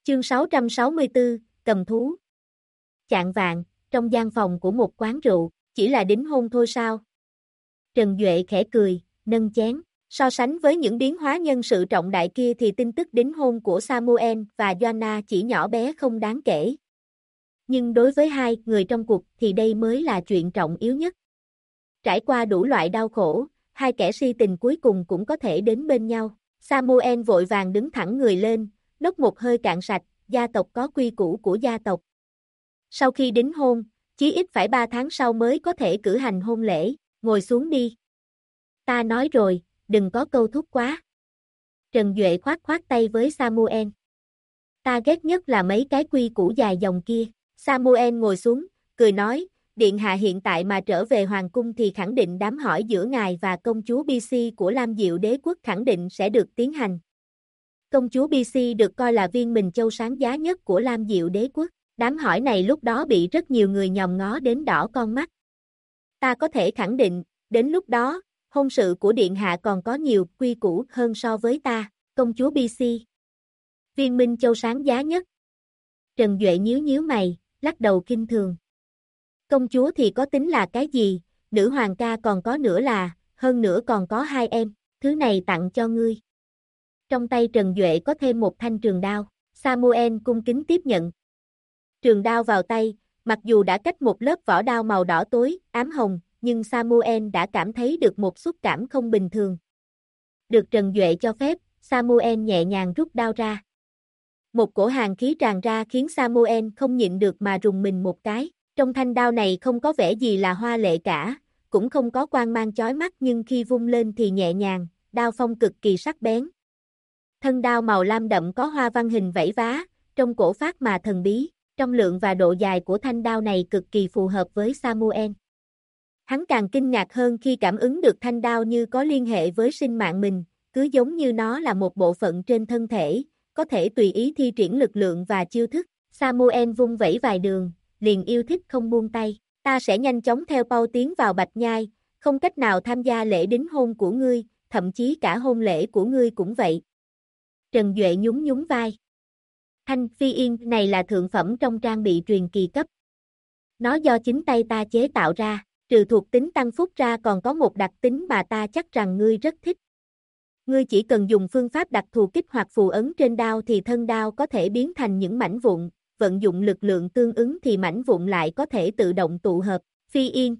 Chương 664, cầm thú. Chạng vạng, trong gian phòng của một quán rượu, chỉ là đính hôn thôi sao? Trần Duệ khẽ cười, nâng chén. So sánh với những biến hóa nhân sự trọng đại kia thì tin tức đính hôn của Samuel và Joanna chỉ nhỏ bé không đáng kể. Nhưng đối với hai người trong cuộc thì đây mới là chuyện trọng yếu nhất. Trải qua đủ loại đau khổ, hai kẻ si tình cuối cùng cũng có thể đến bên nhau. Samuel vội vàng đứng thẳng người lên, nốc một hơi cạn sạch, gia tộc có quy củ của gia tộc. Sau khi đính hôn, chí ít phải 3 tháng sau mới có thể cử hành hôn lễ, ngồi xuống đi. Ta nói rồi, đừng có câu thúc quá. Trần Duệ khoát khoát tay với Samuel. Ta ghét nhất là mấy cái quy củ dài dòng kia. Samuel ngồi xuống, cười nói, điện hạ hiện tại mà trở về hoàng cung thì khẳng định đám hỏi giữa ngài và công chúa BC của Lam Diệu đế quốc khẳng định sẽ được tiến hành. Công chúa BC được coi là viên minh châu sáng giá nhất của Lam Diệu đế quốc. Đám hỏi này lúc đó bị rất nhiều người nhòm ngó đến đỏ con mắt. Ta có thể khẳng định, đến lúc đó, hôn sự của điện hạ còn có nhiều quy củ hơn so với ta, công chúa BC. Viên minh châu sáng giá nhất. Trần Duệ nhíu mày, lắc đầu kinh thường. Công chúa thì có tính là cái gì, nữ hoàng ca còn có nữa là, hơn nữa còn có 2 em, thứ này tặng cho ngươi. Trong tay Trần Duệ có thêm một thanh trường đao, Samuel cung kính tiếp nhận. Trường đao vào tay, mặc dù đã cách một lớp vỏ đao màu đỏ tối, ám hồng, nhưng Samuel đã cảm thấy được một xúc cảm không bình thường. Được Trần Duệ cho phép, Samuel nhẹ nhàng rút đao ra. Một cổ hàn khí tràn ra khiến Samuel không nhịn được mà rùng mình một cái. Trong thanh đao này không có vẻ gì là hoa lệ cả, cũng không có quang mang chói mắt nhưng khi vung lên thì nhẹ nhàng, đao phong cực kỳ sắc bén. Thân đao màu lam đậm có hoa văn hình vảy vá, trong cổ phát mà thần bí, trong lượng và độ dài của thanh đao này cực kỳ phù hợp với Samuel. Hắn càng kinh ngạc hơn khi cảm ứng được thanh đao như có liên hệ với sinh mạng mình, cứ giống như nó là một bộ phận trên thân thể, có thể tùy ý thi triển lực lượng và chiêu thức. Samuel vung vẩy vài đường, liền yêu thích không buông tay. Ta sẽ nhanh chóng theo Pau tiến vào Bạch Nhai, không cách nào tham gia lễ đính hôn của ngươi, thậm chí cả hôn lễ của ngươi cũng vậy. Trần Duệ nhún vai. Thanh phi yên này là thượng phẩm trong trang bị truyền kỳ cấp. Nó do chính tay ta chế tạo ra, trừ thuộc tính tăng phúc ra còn có một đặc tính mà ta chắc rằng ngươi rất thích. Ngươi chỉ cần dùng phương pháp đặc thù kích hoạt phù ấn trên đao thì thân đao có thể biến thành những mảnh vụn, vận dụng lực lượng tương ứng thì mảnh vụn lại có thể tự động tụ hợp, phi yên.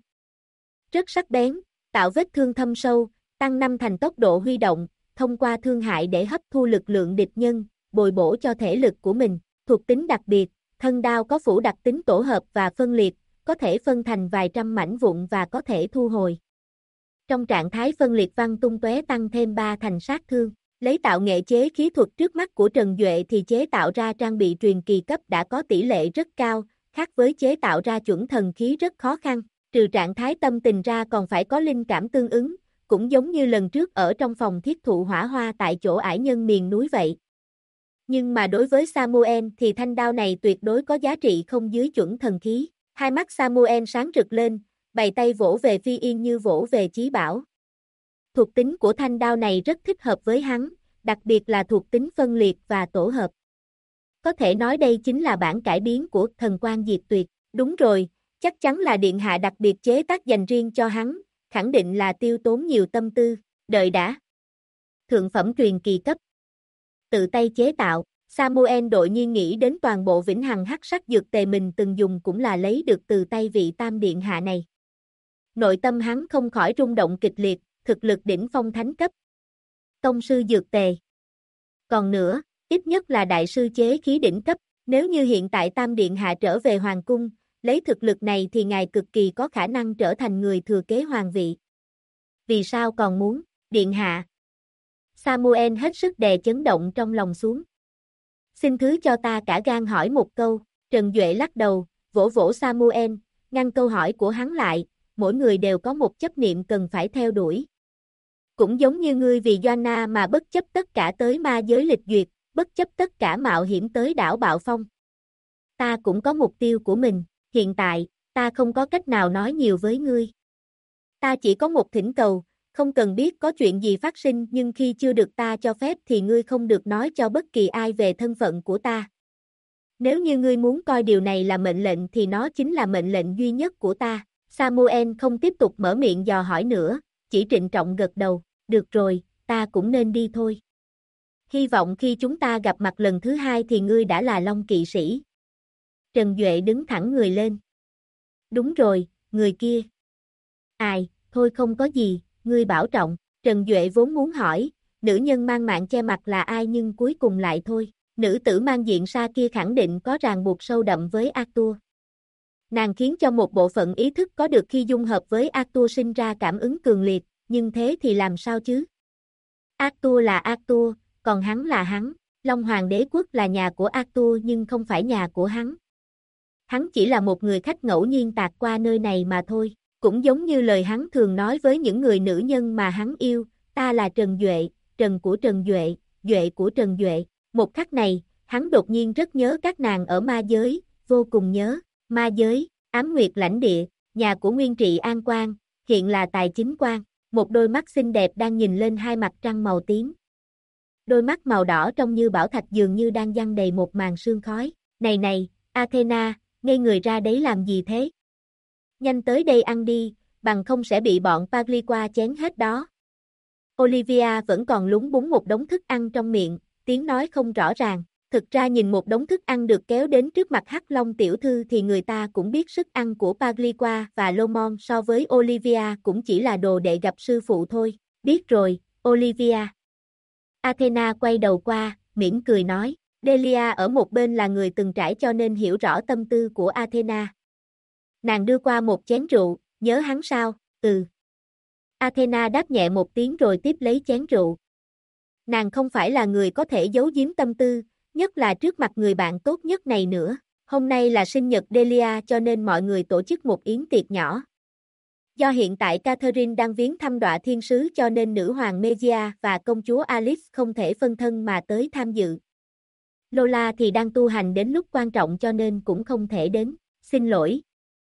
Rất sắc bén, tạo vết thương thâm sâu, tăng 5 thành tốc độ huy động, thông qua thương hại để hấp thu lực lượng địch nhân, bồi bổ cho thể lực của mình. Thuộc tính đặc biệt, thân đao có phủ đặc tính tổ hợp và phân liệt, có thể phân thành vài trăm mảnh vụn và có thể thu hồi. Trong trạng thái phân liệt văng tung tóe tăng thêm 3 thành sát thương. Lấy tạo nghệ chế khí thuật trước mắt của Trần Duệ thì chế tạo ra trang bị truyền kỳ cấp đã có tỷ lệ rất cao, khác với chế tạo ra chuẩn thần khí rất khó khăn. Trừ trạng thái tâm tình ra còn phải có linh cảm tương ứng, cũng giống như lần trước ở trong phòng thiết thụ hỏa hoa tại chỗ ải nhân miền núi vậy. Nhưng mà đối với Samuel thì thanh đao này tuyệt đối có giá trị không dưới chuẩn thần khí. Hai mắt Samuel sáng rực lên, bày tay vỗ về phi yên như vỗ về chí bảo. Thuộc tính của thanh đao này rất thích hợp với hắn, đặc biệt là thuộc tính phân liệt và tổ hợp. Có thể nói đây chính là bản cải biến của thần quang diệt tuyệt. Đúng rồi, chắc chắn là điện hạ đặc biệt chế tác dành riêng cho hắn, khẳng định là tiêu tốn nhiều tâm tư. Đợi đã. Thượng phẩm truyền kỳ cấp. Tự tay chế tạo, Samuel đột nhiên nghĩ đến toàn bộ vĩnh hằng hắc sắc dược tề mình từng dùng cũng là lấy được từ tay vị tam điện hạ này. Nội tâm hắn không khỏi rung động kịch liệt, thực lực đỉnh phong thánh cấp. Tông sư dược tề. Còn nữa, ít nhất là đại sư chế khí đỉnh cấp, nếu như hiện tại tam điện hạ trở về hoàng cung, lấy thực lực này thì ngài cực kỳ có khả năng trở thành người thừa kế hoàng vị. Vì sao còn muốn, điện hạ? Samuel hết sức đè chấn động trong lòng xuống. Xin thứ cho ta cả gan hỏi một câu, Trần Duệ lắc đầu, vỗ vỗ Samuel, ngăn câu hỏi của hắn lại, mỗi người đều có một chấp niệm cần phải theo đuổi. Cũng giống như ngươi vì Joanna mà bất chấp tất cả tới ma giới lịch duyệt, bất chấp tất cả mạo hiểm tới đảo Bạo Phong. Ta cũng có mục tiêu của mình, hiện tại, ta không có cách nào nói nhiều với ngươi. Ta chỉ có một thỉnh cầu, không cần biết có chuyện gì phát sinh nhưng khi chưa được ta cho phép thì ngươi không được nói cho bất kỳ ai về thân phận của ta. Nếu như ngươi muốn coi điều này là mệnh lệnh thì nó chính là mệnh lệnh duy nhất của ta. Samuel không tiếp tục mở miệng dò hỏi nữa, chỉ trịnh trọng gật đầu, được rồi, ta cũng nên đi thôi. Hy vọng khi chúng ta gặp mặt lần thứ hai thì ngươi đã là Long kỵ sĩ. Trần Duệ đứng thẳng người lên. Đúng rồi, người kia. Ai, thôi không có gì, ngươi bảo trọng. Trần Duệ vốn muốn hỏi, nữ nhân mang mạng che mặt là ai nhưng cuối cùng lại thôi. Nữ tử mang diện sa kia khẳng định có ràng buộc sâu đậm với Arthur. Nàng khiến cho một bộ phận ý thức có được khi dung hợp với Arthur sinh ra cảm ứng cường liệt, nhưng thế thì làm sao chứ? Arthur là Arthur, còn hắn là hắn. Long Hoàng đế quốc là nhà của Arthur nhưng không phải nhà của hắn. Hắn chỉ là một người khách ngẫu nhiên tạt qua nơi này mà thôi. Cũng giống như lời hắn thường nói với những người nữ nhân mà hắn yêu, ta là Trần Duệ, Trần của Trần Duệ, Duệ của Trần Duệ. Một khắc này, hắn đột nhiên rất nhớ các nàng ở ma giới, vô cùng nhớ. Ma giới, Ám Nguyệt lãnh địa, nhà của Nguyên Trị An Quan, hiện là Tài Chính Quan. Một đôi mắt xinh đẹp đang nhìn lên hai mặt trăng màu tím. Đôi mắt màu đỏ trông như bảo thạch dường như đang giăng đầy một màn sương khói. Này này, Athena, ngây người ra đấy làm gì thế? Nhanh tới đây ăn đi, bằng không sẽ bị bọn Pagliqua chén hết đó. Olivia vẫn còn lúng búng một đống thức ăn trong miệng, tiếng nói không rõ ràng. Thực ra nhìn một đống thức ăn được kéo đến trước mặt Hắc Long tiểu thư thì người ta cũng biết sức ăn của Pagliqua và Lomond so với Olivia cũng chỉ là đồ đệ gặp sư phụ thôi. Biết rồi, Olivia. Athena quay đầu qua, mỉm cười nói. Delia ở một bên là người từng trải cho nên hiểu rõ tâm tư của Athena. Nàng đưa qua một chén rượu, nhớ hắn sao? Ừ. Athena đáp nhẹ một tiếng rồi tiếp lấy chén rượu. Nàng không phải là người có thể giấu giếm tâm tư, nhất là trước mặt người bạn tốt nhất này nữa. Hôm nay là sinh nhật Delia cho nên mọi người tổ chức một yến tiệc nhỏ. Do hiện tại Catherine đang viếng thăm Đọa Thiên Sứ cho nên nữ hoàng Megia và công chúa Alice không thể phân thân mà tới tham dự. Lola thì đang tu hành đến lúc quan trọng cho nên cũng không thể đến. Xin lỗi.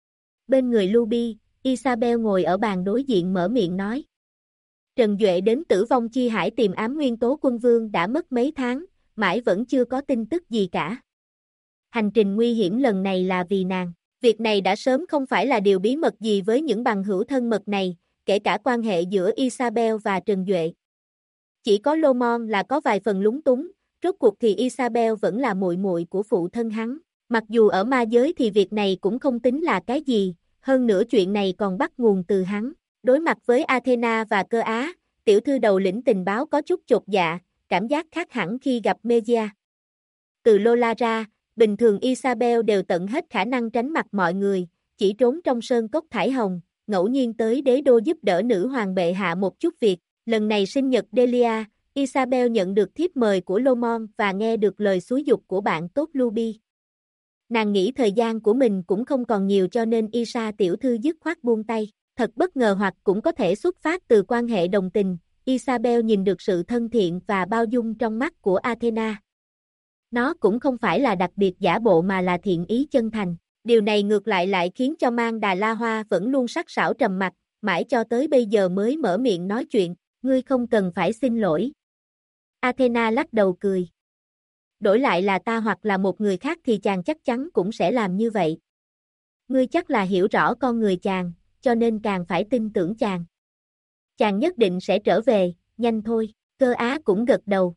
Bên người Luby, Isabel ngồi ở bàn đối diện mở miệng nói. Trần Duệ đến Tử Vong Chi Hải tìm ám nguyên tố quân vương đã mất mấy tháng, mãi vẫn chưa có tin tức gì cả. Hành trình nguy hiểm lần này là vì nàng. Việc này đã sớm không phải là điều bí mật gì với những bằng hữu thân mật này, kể cả quan hệ giữa Isabel và Trần Duệ. Chỉ có Lomond là có vài phần lúng túng, rốt cuộc thì Isabel vẫn là muội muội của phụ thân hắn. Mặc dù ở ma giới thì việc này cũng không tính là cái gì, hơn nữa chuyện này còn bắt nguồn từ hắn. Đối mặt với Athena và Cơ Á, tiểu thư đầu lĩnh tình báo có chút chột dạ, cảm giác khác hẳn khi gặp Megia. Từ Lola ra, bình thường Isabel đều tận hết khả năng tránh mặt mọi người, chỉ trốn trong sơn cốc thải hồng, ngẫu nhiên tới đế đô giúp đỡ nữ hoàng bệ hạ một chút việc. Lần này sinh nhật Delia, Isabel nhận được thiếp mời của Lomond và nghe được lời xúi giục của bạn tốt Luby. Nàng nghĩ thời gian của mình cũng không còn nhiều cho nên Isa tiểu thư dứt khoát buông tay. Thật bất ngờ hoặc cũng có thể xuất phát từ quan hệ đồng tình, Isabel nhìn được sự thân thiện và bao dung trong mắt của Athena. Nó cũng không phải là đặc biệt giả bộ mà là thiện ý chân thành. Điều này ngược lại khiến cho Mang Đà La Hoa vẫn luôn sắc sảo trầm mặc, mãi cho tới bây giờ mới mở miệng nói chuyện, ngươi không cần phải xin lỗi. Athena lắc đầu cười. Đổi lại là ta hoặc là một người khác thì chàng chắc chắn cũng sẽ làm như vậy. Ngươi chắc là hiểu rõ con người chàng, cho nên càng phải tin tưởng chàng. Chàng nhất định sẽ trở về, nhanh thôi, Cơ Á cũng gật đầu.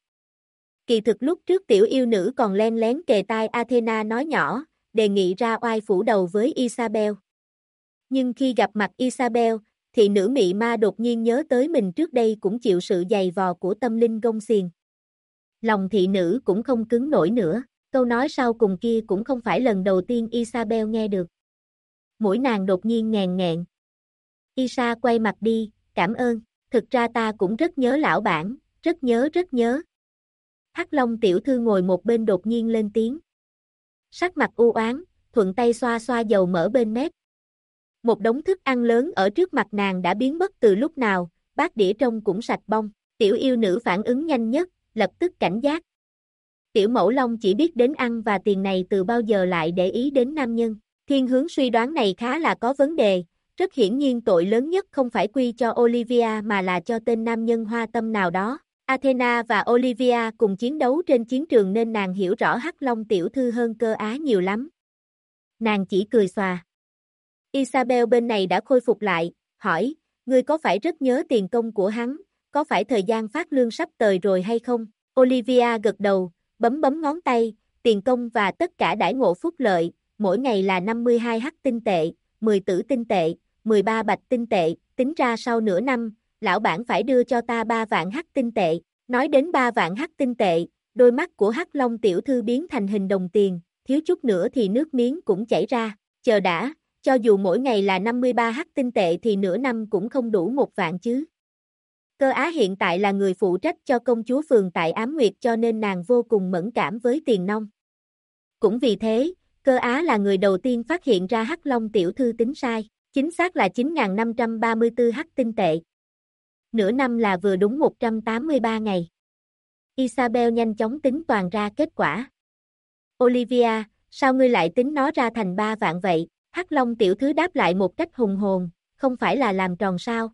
Kỳ thực lúc trước tiểu yêu nữ còn len lén kề tai Athena nói nhỏ, đề nghị ra oai phủ đầu với Isabel. Nhưng khi gặp mặt Isabel, thị nữ mị ma đột nhiên nhớ tới mình trước đây cũng chịu sự giày vò của tâm linh gông xiềng. Lòng thị nữ cũng không cứng nổi nữa, câu nói sau cùng kia cũng không phải lần đầu tiên Isabel nghe được. Mũi nàng đột nhiên nghèn nghẹn. Isa quay mặt đi, cảm ơn, thực ra ta cũng rất nhớ lão bản, rất nhớ. Hắc Long tiểu thư ngồi một bên đột nhiên lên tiếng. Sắc mặt u oán, thuận tay xoa xoa dầu mỡ bên mép. Một đống thức ăn lớn ở trước mặt nàng đã biến mất từ lúc nào, bát đĩa trông cũng sạch bong. Tiểu yêu nữ phản ứng nhanh nhất, lập tức cảnh giác. Tiểu mẫu long chỉ biết đến ăn và tiền này từ bao giờ lại để ý đến nam nhân. Thiên hướng suy đoán này khá là có vấn đề, rất hiển nhiên tội lớn nhất không phải quy cho Olivia mà là cho tên nam nhân hoa tâm nào đó. Athena và Olivia cùng chiến đấu trên chiến trường nên nàng hiểu rõ Hắc Long tiểu thư hơn Cơ Á nhiều lắm. Nàng chỉ cười xòa. Isabel bên này đã khôi phục lại, hỏi, ngươi có phải rất nhớ tiền công của hắn, có phải thời gian phát lương sắp tới rồi hay không? Olivia gật đầu, bấm bấm ngón tay, tiền công và tất cả đãi ngộ phúc lợi, mỗi ngày là 52 hắc tinh tệ, 10 tử tinh tệ, 13 bạch tinh tệ, tính ra sau nửa năm, lão bản phải đưa cho ta 3 vạn hắc tinh tệ. Nói đến 3 vạn hắc tinh tệ, đôi mắt của Hắc Long tiểu thư biến thành hình đồng tiền, thiếu chút nữa thì nước miếng cũng chảy ra. Chờ đã, cho dù mỗi ngày là 53 hắc tinh tệ thì nửa năm cũng không đủ 1 vạn chứ. Cơ Á hiện tại là người phụ trách cho công chúa phường tại Ám Nguyệt cho nên nàng vô cùng mẫn cảm với tiền nong. Cũng vì thế, Cơ Á là người đầu tiên phát hiện ra Hắc Long tiểu thư tính sai, chính xác là 9.534 hắc tinh tệ. Nửa năm là vừa đúng 183 ngày. Isabel nhanh chóng tính toàn ra kết quả. Olivia, sao ngươi lại tính nó ra thành 3 vạn vậy? Hắc Long tiểu thư đáp lại một cách hùng hồn, không phải là làm tròn sao?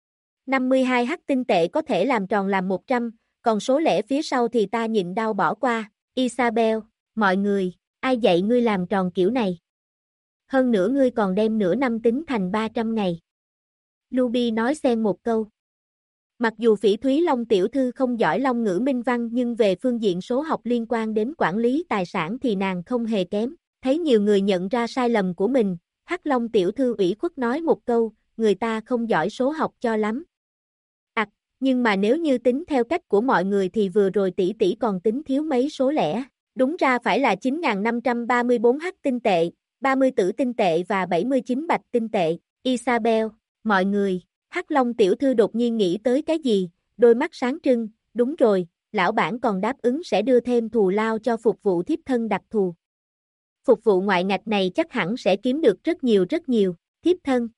52 hắc tinh tệ có thể làm tròn làm 100, còn số lẻ phía sau thì ta nhịn đau bỏ qua. Isabel, mọi người, ai dạy ngươi làm tròn kiểu này? Hơn nữa ngươi còn đem nửa năm tính thành 300 ngày. Ruby nói xen một câu. Mặc dù Phỉ Thúy Long tiểu thư không giỏi Long ngữ minh văn nhưng về phương diện số học liên quan đến quản lý tài sản thì nàng không hề kém. Thấy nhiều người nhận ra sai lầm của mình, Hắc Long tiểu thư ủy khuất nói một câu, người ta không giỏi số học cho lắm. Nhưng mà nếu như tính theo cách của mọi người thì vừa rồi tỷ tỷ còn tính thiếu mấy số lẻ. Đúng ra phải là 9.534 hắc tinh tệ, 30 tử tinh tệ và 79 bạch tinh tệ. Isabel, mọi người, Hắc Long tiểu thư đột nhiên nghĩ tới cái gì, đôi mắt sáng trưng, đúng rồi, lão bản còn đáp ứng sẽ đưa thêm thù lao cho phục vụ thiếp thân đặc thù. Phục vụ ngoại ngạch này chắc hẳn sẽ kiếm được rất nhiều, thiếp thân.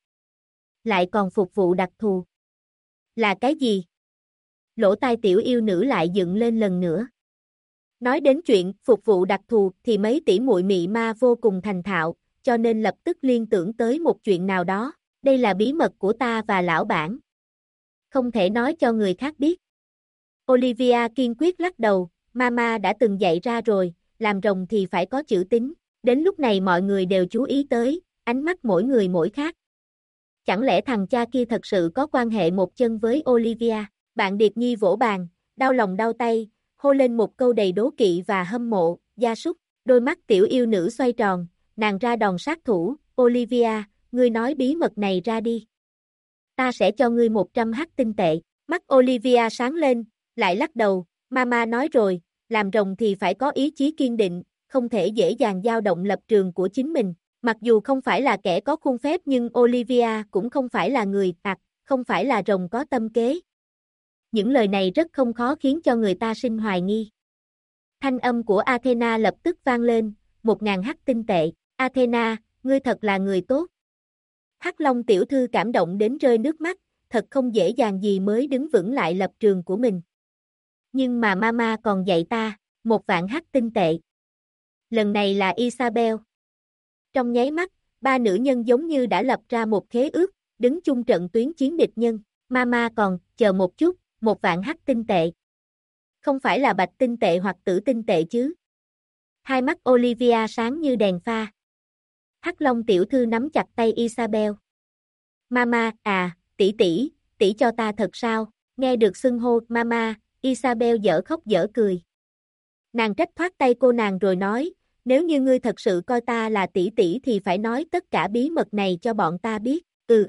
Lại còn phục vụ đặc thù. Là cái gì? Lỗ tai tiểu yêu nữ lại dựng lên lần nữa. Nói đến chuyện phục vụ đặc thù thì mấy tỷ muội mị ma vô cùng thành thạo, cho nên lập tức liên tưởng tới một chuyện nào đó. Đây là bí mật của ta và lão bản. Không thể nói cho người khác biết. Olivia kiên quyết lắc đầu, Mama đã từng dạy ra rồi, làm rồng thì phải có chữ tín. Đến lúc này mọi người đều chú ý tới, ánh mắt mỗi người mỗi khác. Chẳng lẽ thằng cha kia thật sự có quan hệ một chân với Olivia? Bạn Điệp Nhi vỗ bàn, đau lòng đau tay, hô lên một câu đầy đố kỵ và hâm mộ, gia súc. Đôi mắt tiểu yêu nữ xoay tròn, nàng ra đòn sát thủ, Olivia, ngươi nói bí mật này ra đi. Ta sẽ cho ngươi 100 hắc tinh tệ. Mắt Olivia sáng lên, lại lắc đầu, Mama nói rồi, làm rồng thì phải có ý chí kiên định, không thể dễ dàng dao động lập trường của chính mình. Mặc dù không phải là kẻ có khuôn phép nhưng Olivia cũng không phải là người không phải là rồng có tâm kế. Những lời này rất không khó khiến cho người ta sinh hoài nghi. Thanh âm của Athena lập tức vang lên, 1.000 hắc tinh tệ. Athena, ngươi thật là người tốt. Hắc Long tiểu thư cảm động đến rơi nước mắt, thật không dễ dàng gì mới đứng vững lại lập trường của mình. Nhưng mà Mama còn dạy ta, 1 vạn hắc tinh tệ. Lần này là Isabel. Trong nháy mắt, 3 nữ nhân giống như đã lập ra một khế ước, đứng chung trận tuyến chiến địch nhân. Mama còn, chờ một chút, 1 vạn hắc tinh tệ. Không phải là bạch tinh tệ hoặc tử tinh tệ chứ? Hai mắt Olivia sáng như đèn pha. Hắc Long tiểu thư nắm chặt tay Isabel. Mama, tỷ cho ta thật sao? Nghe được xưng hô Mama, Isabel dở khóc dở cười. Nàng trách thoát tay cô nàng rồi nói, nếu như ngươi thật sự coi ta là tỷ thì phải nói tất cả bí mật này cho bọn ta biết.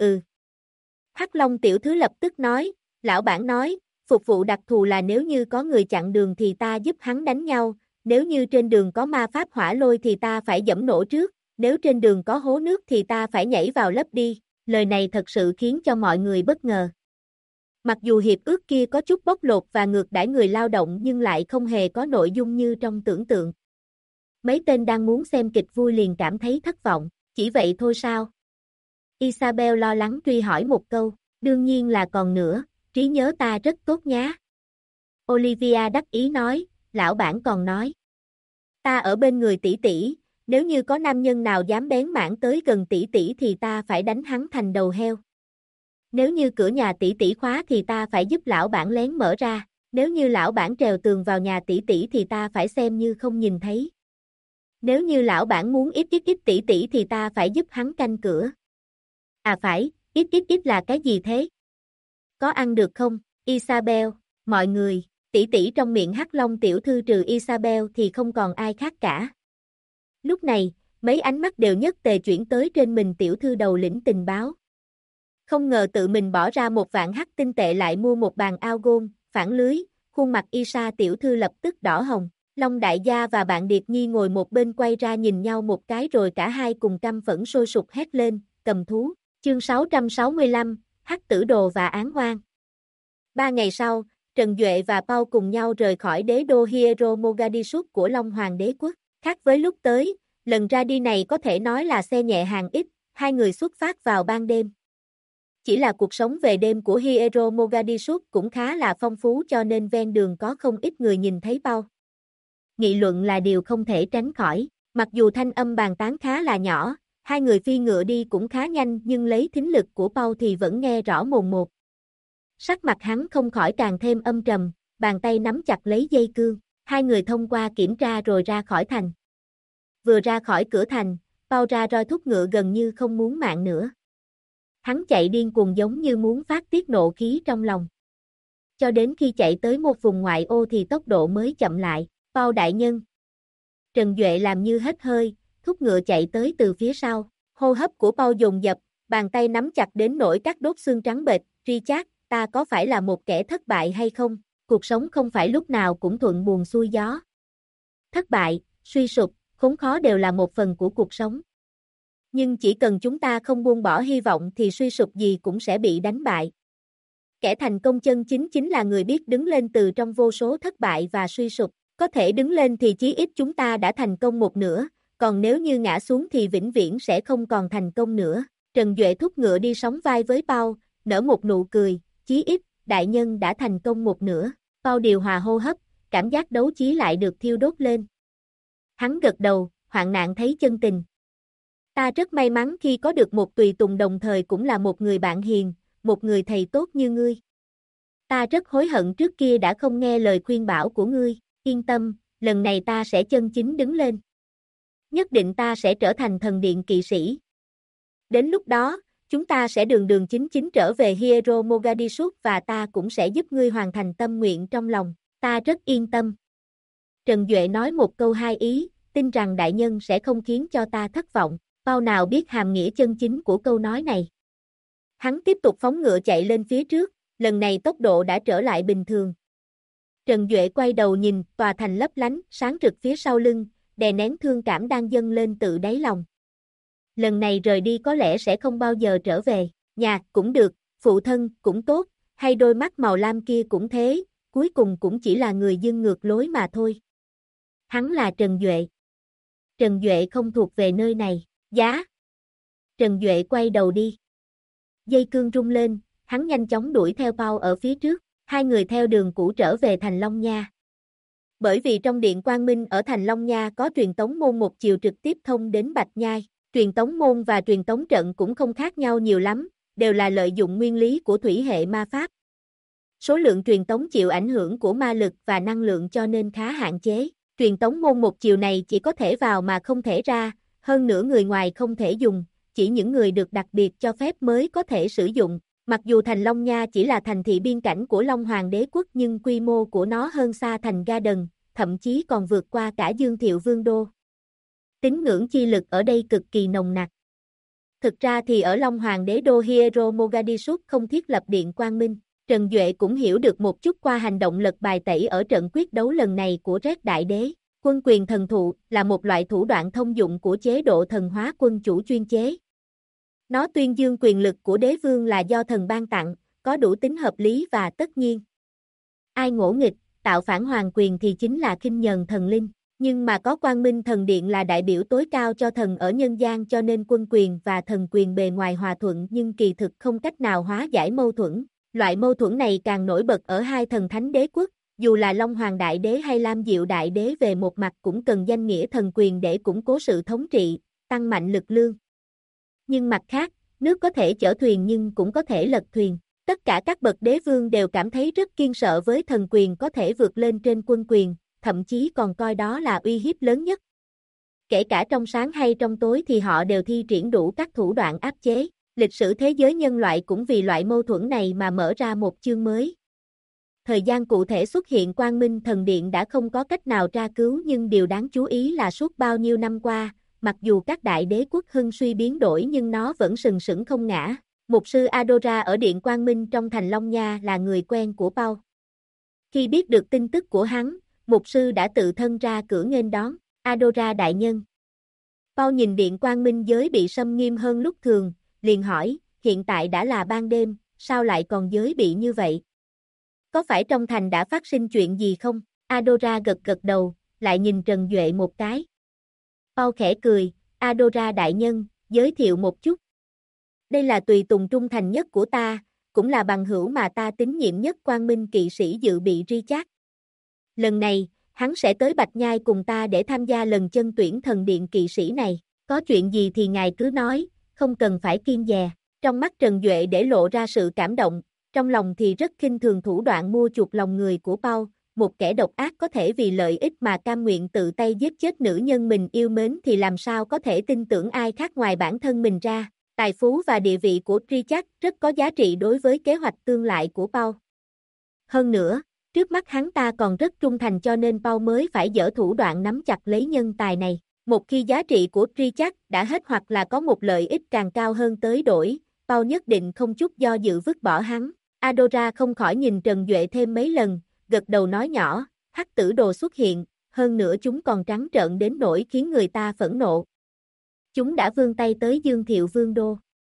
Hắc Long tiểu thư lập tức nói, lão bản nói, phục vụ đặc thù là nếu như có người chặn đường thì ta giúp hắn đánh nhau, nếu như trên đường có ma pháp hỏa lôi thì ta phải giẫm nổ trước, nếu trên đường có hố nước thì ta phải nhảy vào lấp đi. Lời này thật sự khiến cho mọi người bất ngờ. Mặc dù hiệp ước kia có chút bóc lột và ngược đãi người lao động nhưng lại không hề có nội dung như trong tưởng tượng. Mấy tên đang muốn xem kịch vui liền cảm thấy thất vọng, chỉ vậy thôi sao? Isabel lo lắng truy hỏi một câu, đương nhiên là còn nữa, trí nhớ ta rất tốt nhá. Olivia đắc ý nói, lão bản còn nói. Ta ở bên người tỷ, nếu như có nam nhân nào dám bén mảng tới gần tỷ thì ta phải đánh hắn thành đầu heo. Nếu như cửa nhà tỷ khóa thì ta phải giúp lão bản lén mở ra. Nếu như lão bản trèo tường vào nhà tỷ tỷ thì ta phải xem như không nhìn thấy. Nếu như lão bản muốn ít tỷ tỷ thì ta phải giúp hắn canh cửa. À phải, ít là cái gì thế? Có ăn được không, Isabel, mọi người, tỷ tỷ trong miệng Hắc Long tiểu thư trừ Isabel thì không còn ai khác cả. Lúc này, mấy ánh mắt đều nhất tề chuyển tới trên mình tiểu thư đầu lĩnh tình báo. Không ngờ tự mình bỏ ra 1 vạn hắc tinh tệ lại mua một bàn ao gôn, phản lưới, khuôn mặt Isa tiểu thư lập tức đỏ hồng. Long đại gia và bạn Điệp Nhi ngồi một bên quay ra nhìn nhau một cái rồi cả hai cùng căm phẫn sôi sục hét lên, cầm thú. Chương 665, Hắc tử đồ và án oan. 3 ngày sau, Trần Duệ và Pau cùng nhau rời khỏi đế đô Hiero Mogadishu của Long Hoàng đế quốc. Khác với lúc tới, lần ra đi này có thể nói là xe nhẹ hàng ít, hai người xuất phát vào ban đêm. Chỉ là cuộc sống về đêm của Hiero Mogadishu cũng khá là phong phú cho nên ven đường có không ít người nhìn thấy Pau. Nghị luận là điều không thể tránh khỏi, mặc dù thanh âm bàn tán khá là nhỏ, hai người phi ngựa đi cũng khá nhanh nhưng lấy thính lực của Pau thì vẫn nghe rõ mồn một. Sắc mặt hắn không khỏi càng thêm âm trầm, bàn tay nắm chặt lấy dây cương, hai người thông qua kiểm tra rồi ra khỏi thành. Vừa ra khỏi cửa thành, Pau ra roi thúc ngựa gần như không muốn mạng nữa. Hắn chạy điên cuồng giống như muốn phát tiết nộ khí trong lòng. Cho đến khi chạy tới một vùng ngoại ô thì tốc độ mới chậm lại, Pau đại nhân. Trần Duệ làm như hết hơi, thúc ngựa chạy tới từ phía sau, hô hấp của Pau dồn dập, bàn tay nắm chặt đến nỗi các đốt xương trắng bệch, Richard, ta có phải là một kẻ thất bại hay không? Cuộc sống không phải lúc nào cũng thuận buồm xuôi gió. Thất bại, suy sụp, khốn khó đều là một phần của cuộc sống. Nhưng chỉ cần chúng ta không buông bỏ hy vọng thì suy sụp gì cũng sẽ bị đánh bại. Kẻ thành công chân chính chính là người biết đứng lên từ trong vô số thất bại và suy sụp. Có thể đứng lên thì chí ít chúng ta đã thành công một nửa, còn nếu như ngã xuống thì vĩnh viễn sẽ không còn thành công nữa. Trần Duệ thúc ngựa đi sóng vai với Pau, nở một nụ cười, chí ít, đại nhân đã thành công một nửa. Pau điều hòa hô hấp, cảm giác đấu trí lại được thiêu đốt lên. Hắn gật đầu, hoạn nạn thấy chân tình. Ta rất may mắn khi có được một tùy tùng đồng thời cũng là một người bạn hiền, một người thầy tốt như ngươi. Ta rất hối hận trước kia đã không nghe lời khuyên bảo của ngươi, yên tâm, lần này ta sẽ chân chính đứng lên. Nhất định ta sẽ trở thành thần điện kỵ sĩ. Đến lúc đó, chúng ta sẽ đường đường chính chính trở về Hiero Mogadishu và ta cũng sẽ giúp ngươi hoàn thành tâm nguyện trong lòng, ta rất yên tâm. Trần Duệ nói một câu hai ý, tin rằng đại nhân sẽ không khiến cho ta thất vọng, Pau nào biết hàm nghĩa chân chính của câu nói này. Hắn tiếp tục phóng ngựa chạy lên phía trước, lần này tốc độ đã trở lại bình thường. Trần Duệ quay đầu nhìn, tòa thành lấp lánh, sáng rực phía sau lưng, đè nén thương cảm đang dâng lên tự đáy lòng. Lần này rời đi có lẽ sẽ không bao giờ trở về, nhà cũng được, phụ thân cũng tốt, hay đôi mắt màu lam kia cũng thế, cuối cùng cũng chỉ là người dưng ngược lối mà thôi. Hắn là Trần Duệ. Trần Duệ không thuộc về nơi này, giá. Trần Duệ quay đầu đi. Dây cương rung lên, hắn nhanh chóng đuổi theo Pau ở phía trước, hai người theo đường cũ trở về thành Long Nha. Bởi vì trong điện Quang Minh ở thành Long Nha có truyền tống môn một chiều trực tiếp thông đến Bạch Nhai, truyền tống môn và truyền tống trận cũng không khác nhau nhiều lắm, đều là lợi dụng nguyên lý của thủy hệ ma pháp. Số lượng truyền tống chịu ảnh hưởng của ma lực và năng lượng cho nên khá hạn chế, truyền tống môn một chiều này chỉ có thể vào mà không thể ra, hơn nữa người ngoài không thể dùng, chỉ những người được đặc biệt cho phép mới có thể sử dụng. Mặc dù thành Long Nha chỉ là thành thị biên cảnh của Long Hoàng đế quốc nhưng quy mô của nó hơn xa thành Garden, thậm chí còn vượt qua cả Dương Thiệu Vương đô. Tín ngưỡng chi lực ở đây cực kỳ nồng nặc. Thực ra thì ở Long Hoàng đế đô Hiero Mogadishu không thiết lập điện Quang Minh. Trần Duệ cũng hiểu được một chút qua hành động lật bài tẩy ở trận quyết đấu lần này của Red Đại Đế. Quân quyền thần thụ là một loại thủ đoạn thông dụng của chế độ thần hóa quân chủ chuyên chế. Nó tuyên dương quyền lực của đế vương là do thần ban tặng, có đủ tính hợp lý và tất nhiên. Ai ngỗ nghịch, tạo phản hoàng quyền thì chính là khinh nhờn thần linh, nhưng mà có Quang Minh thần điện là đại biểu tối cao cho thần ở nhân gian cho nên quân quyền và thần quyền bề ngoài hòa thuận nhưng kỳ thực không cách nào hóa giải mâu thuẫn. Loại mâu thuẫn này càng nổi bật ở hai thần thánh đế quốc, dù là Long Hoàng Đại Đế hay Lam Diệu Đại Đế về một mặt cũng cần danh nghĩa thần quyền để củng cố sự thống trị, tăng mạnh lực lương. Nhưng mặt khác, nước có thể chở thuyền nhưng cũng có thể lật thuyền. Tất cả các bậc đế vương đều cảm thấy rất kiêng sợ với thần quyền có thể vượt lên trên quân quyền, thậm chí còn coi đó là uy hiếp lớn nhất. Kể cả trong sáng hay trong tối thì họ đều thi triển đủ các thủ đoạn áp chế. Lịch sử thế giới nhân loại cũng vì loại mâu thuẫn này mà mở ra một chương mới. Thời gian cụ thể xuất hiện Quang Minh Thần Điện đã không có cách nào tra cứu, nhưng điều đáng chú ý là suốt bao nhiêu năm qua, mặc dù các đại đế quốc hưng suy biến đổi nhưng nó vẫn sừng sững không ngã. Mục sư Adora ở Điện Quang Minh trong thành Long Nha là người quen của Paul. Khi biết được tin tức của hắn, mục sư đã tự thân ra cửa nghênh đón. Adora đại nhân. Paul nhìn Điện Quang Minh giới bị xâm nghiêm hơn lúc thường, liền hỏi, hiện tại đã là ban đêm, sao lại còn giới bị như vậy? Có phải trong thành đã phát sinh chuyện gì không? Adora gật gật đầu, lại nhìn Trần Duệ một cái. Paul khẽ cười, Adora đại nhân, giới thiệu một chút. Đây là tùy tùng trung thành nhất của ta, cũng là bằng hữu mà ta tín nhiệm nhất, Quang Minh kỵ sĩ dự bị Richard. Lần này, hắn sẽ tới Bạch Nhai cùng ta để tham gia lần chân tuyển thần điện kỵ sĩ này. Có chuyện gì thì ngài cứ nói, không cần phải kiêng dè. Trong mắt Trần Duệ để lộ ra sự cảm động, trong lòng thì rất khinh thường thủ đoạn mua chuộc lòng người của Paul, một kẻ độc ác có thể vì lợi ích mà cam nguyện tự tay giết chết nữ nhân mình yêu mến thì làm sao có thể tin tưởng ai khác ngoài bản thân mình ra. Tài phú và địa vị của Richard rất có giá trị đối với kế hoạch tương lai của Paul. Hơn nữa, trước mắt hắn ta còn rất trung thành cho nên Paul mới phải dở thủ đoạn nắm chặt lấy nhân tài này. Một khi giá trị của Richard đã hết hoặc là có một lợi ích càng cao hơn tới đổi, Paul nhất định không chút do dự vứt bỏ hắn. Adora không khỏi nhìn Trần Duệ thêm mấy lần, gật đầu nói nhỏ, hắc tử đồ xuất hiện, hơn nữa chúng còn trắng trợn đến nỗi khiến người ta phẫn nộ. Chúng đã vươn tay tới Dương Thiệu Vương đô.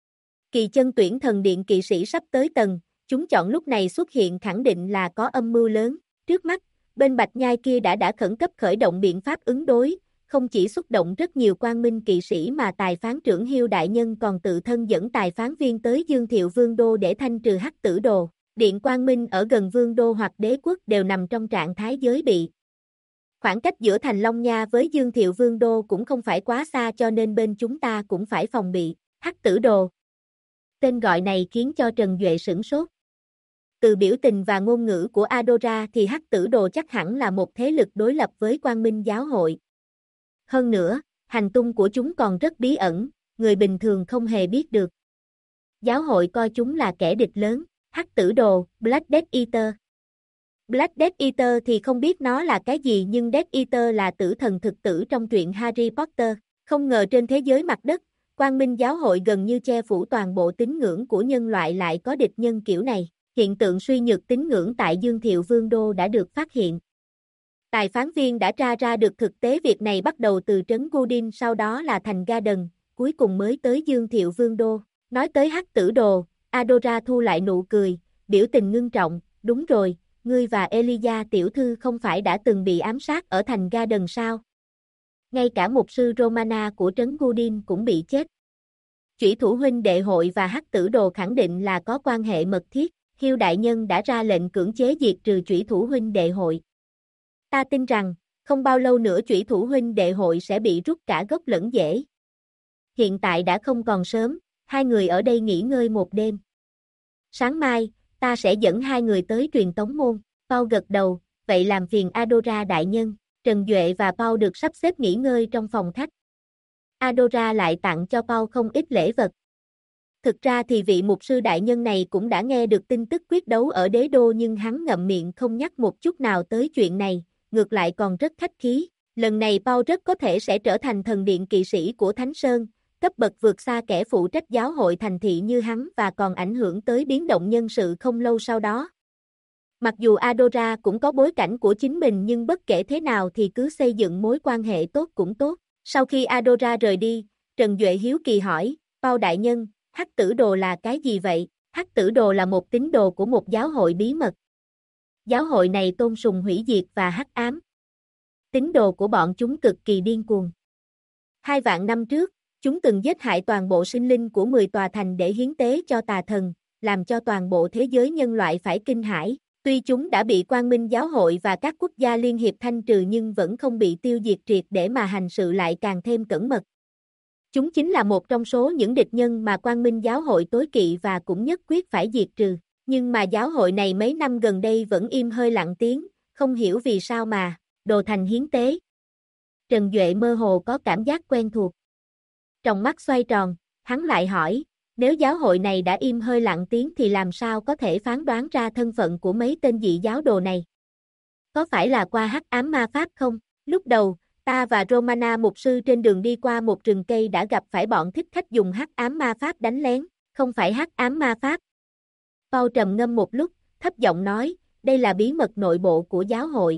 Kỳ chân tuyển thần điện kỵ sĩ sắp tới tầng, chúng chọn lúc này xuất hiện khẳng định là có âm mưu lớn. Trước mắt, bên Bạch Nhai kia đã khẩn cấp khởi động biện pháp ứng đối, không chỉ xúc động rất nhiều Quang Minh kỵ sĩ mà tài phán trưởng Hiêu đại nhân còn tự thân dẫn tài phán viên tới Dương Thiệu Vương đô để thanh trừ hắc tử đồ. Điện Quang Minh ở gần vương đô hoặc đế quốc đều nằm trong trạng thái giới bị. Khoảng cách giữa thành Long Nha với Dương Thiệu Vương đô cũng không phải quá xa cho nên bên chúng ta cũng phải phòng bị. Hắc tử đồ. Tên gọi này khiến cho Trần Duệ sửng sốt. Từ biểu tình và ngôn ngữ của Adora thì hắc tử đồ chắc hẳn là một thế lực đối lập với Quang Minh giáo hội. Hơn nữa, hành tung của chúng còn rất bí ẩn, người bình thường không hề biết được. Giáo hội coi chúng là kẻ địch lớn. Hắc tử đồ, Black Death Eater. Black Death Eater thì không biết nó là cái gì, nhưng Death Eater là tử thần thực tử trong truyện Harry Potter. Không ngờ trên thế giới mặt đất, Quang Minh giáo hội gần như che phủ toàn bộ tín ngưỡng của nhân loại lại có địch nhân kiểu này. Hiện tượng suy nhược tín ngưỡng tại Dương Thiệu Vương đô đã được phát hiện. Tài phán viên đã tra ra được thực tế việc này bắt đầu từ trấn Goodin, sau đó là thành Garden, cuối cùng mới tới Dương Thiệu Vương đô. Nói tới hắc tử đồ, Adora thu lại nụ cười, biểu tình ngưng trọng, đúng rồi, ngươi và Elijah tiểu thư không phải đã từng bị ám sát ở thành Garden sao? Ngay cả mục sư Romana của trấn Goodin cũng bị chết. Chủy thủ huynh đệ hội và hắc tử đồ khẳng định là có quan hệ mật thiết, Hiêu đại nhân đã ra lệnh cưỡng chế diệt trừ chủy thủ huynh đệ hội. Ta tin rằng, không bao lâu nữa chủy thủ huynh đệ hội sẽ bị rút cả gốc lẫn rễ. Hiện tại đã không còn sớm, hai người ở đây nghỉ ngơi một đêm. Sáng mai, ta sẽ dẫn hai người tới truyền tống môn. Paul gật đầu, vậy làm phiền Adora đại nhân. Trần Duệ và Paul được sắp xếp nghỉ ngơi trong phòng khách. Adora lại tặng cho Paul không ít lễ vật. Thực ra thì vị mục sư đại nhân này cũng đã nghe được tin tức quyết đấu ở đế đô nhưng hắn ngậm miệng không nhắc một chút nào tới chuyện này, ngược lại còn rất khách khí. Lần này Paul rất có thể sẽ trở thành thần điện kỵ sĩ của Thánh Sơn, cấp bậc vượt xa kẻ phụ trách giáo hội thành thị như hắn và còn ảnh hưởng tới biến động nhân sự không lâu sau đó. Mặc dù Adora cũng có bối cảnh của chính mình nhưng bất kể thế nào thì cứ xây dựng mối quan hệ tốt cũng tốt. Sau khi Adora rời đi, Trần Duệ hiếu kỳ hỏi, Paul đại nhân, hắc tử đồ là cái gì vậy? Hắc tử đồ là một tín đồ của một giáo hội bí mật. Giáo hội này tôn sùng hủy diệt và hắc ám. Tín đồ của bọn chúng cực kỳ điên cuồng. 2 vạn năm trước, chúng từng giết hại toàn bộ sinh linh của 10 tòa thành để hiến tế cho tà thần, làm cho toàn bộ thế giới nhân loại phải kinh hãi. Tuy chúng đã bị Quang Minh giáo hội và các quốc gia liên hiệp thanh trừ nhưng vẫn không bị tiêu diệt triệt để mà hành sự lại càng thêm cẩn mật. Chúng chính là một trong số những địch nhân mà Quang Minh giáo hội tối kỵ và cũng nhất quyết phải diệt trừ. Nhưng mà giáo hội này mấy năm gần đây vẫn im hơi lặng tiếng, không hiểu vì sao mà, đồ thành hiến tế. Trần Duệ mơ hồ có cảm giác quen thuộc. Trong mắt xoay tròn, hắn lại hỏi, nếu giáo hội này đã im hơi lặng tiếng thì làm sao có thể phán đoán ra thân phận của mấy tên dị giáo đồ này? Có phải là qua hắc ám ma pháp không? Lúc đầu, ta và Romana mục sư trên đường đi qua một rừng cây đã gặp phải bọn thích khách dùng hắc ám ma pháp đánh lén, không phải hắc ám ma pháp. Paul trầm ngâm một lúc, thấp giọng nói, đây là bí mật nội bộ của giáo hội.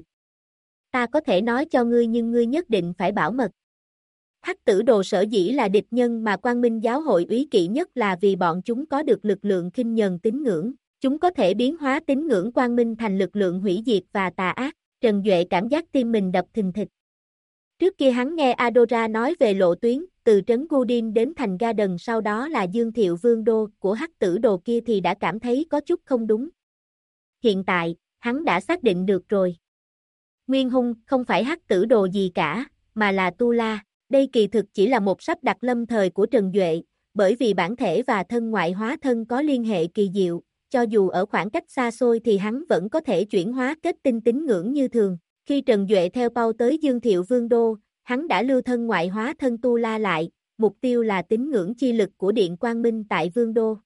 Ta có thể nói cho ngươi nhưng ngươi nhất định phải bảo mật. Hắc tử đồ sở dĩ là địch nhân mà Quang Minh giáo hội úy kỵ nhất là vì bọn chúng có được lực lượng khinh nhờn tín ngưỡng. Chúng có thể biến hóa tín ngưỡng Quang Minh thành lực lượng hủy diệt và tà ác. Trần Duệ cảm giác tim mình đập thình thịch. Trước kia hắn nghe Adora nói về lộ tuyến, từ trấn Gudin đến thành Garden sau đó là Dương Thiệu Vương Đô của hắc tử đồ kia thì đã cảm thấy có chút không đúng. Hiện tại, hắn đã xác định được rồi. Nguyên hung không phải hắc tử đồ gì cả, mà là Tu La. Đây kỳ thực chỉ là một sắp đặt lâm thời của Trần Duệ, bởi vì bản thể và thân ngoại hóa thân có liên hệ kỳ diệu, cho dù ở khoảng cách xa xôi thì hắn vẫn có thể chuyển hóa kết tinh tín ngưỡng như thường. Khi Trần Duệ theo Paul tới Dương Thiệu Vương Đô, hắn đã lưu thân ngoại hóa thân Tu La lại, mục tiêu là tín ngưỡng chi lực của Điện Quang Minh tại Vương Đô.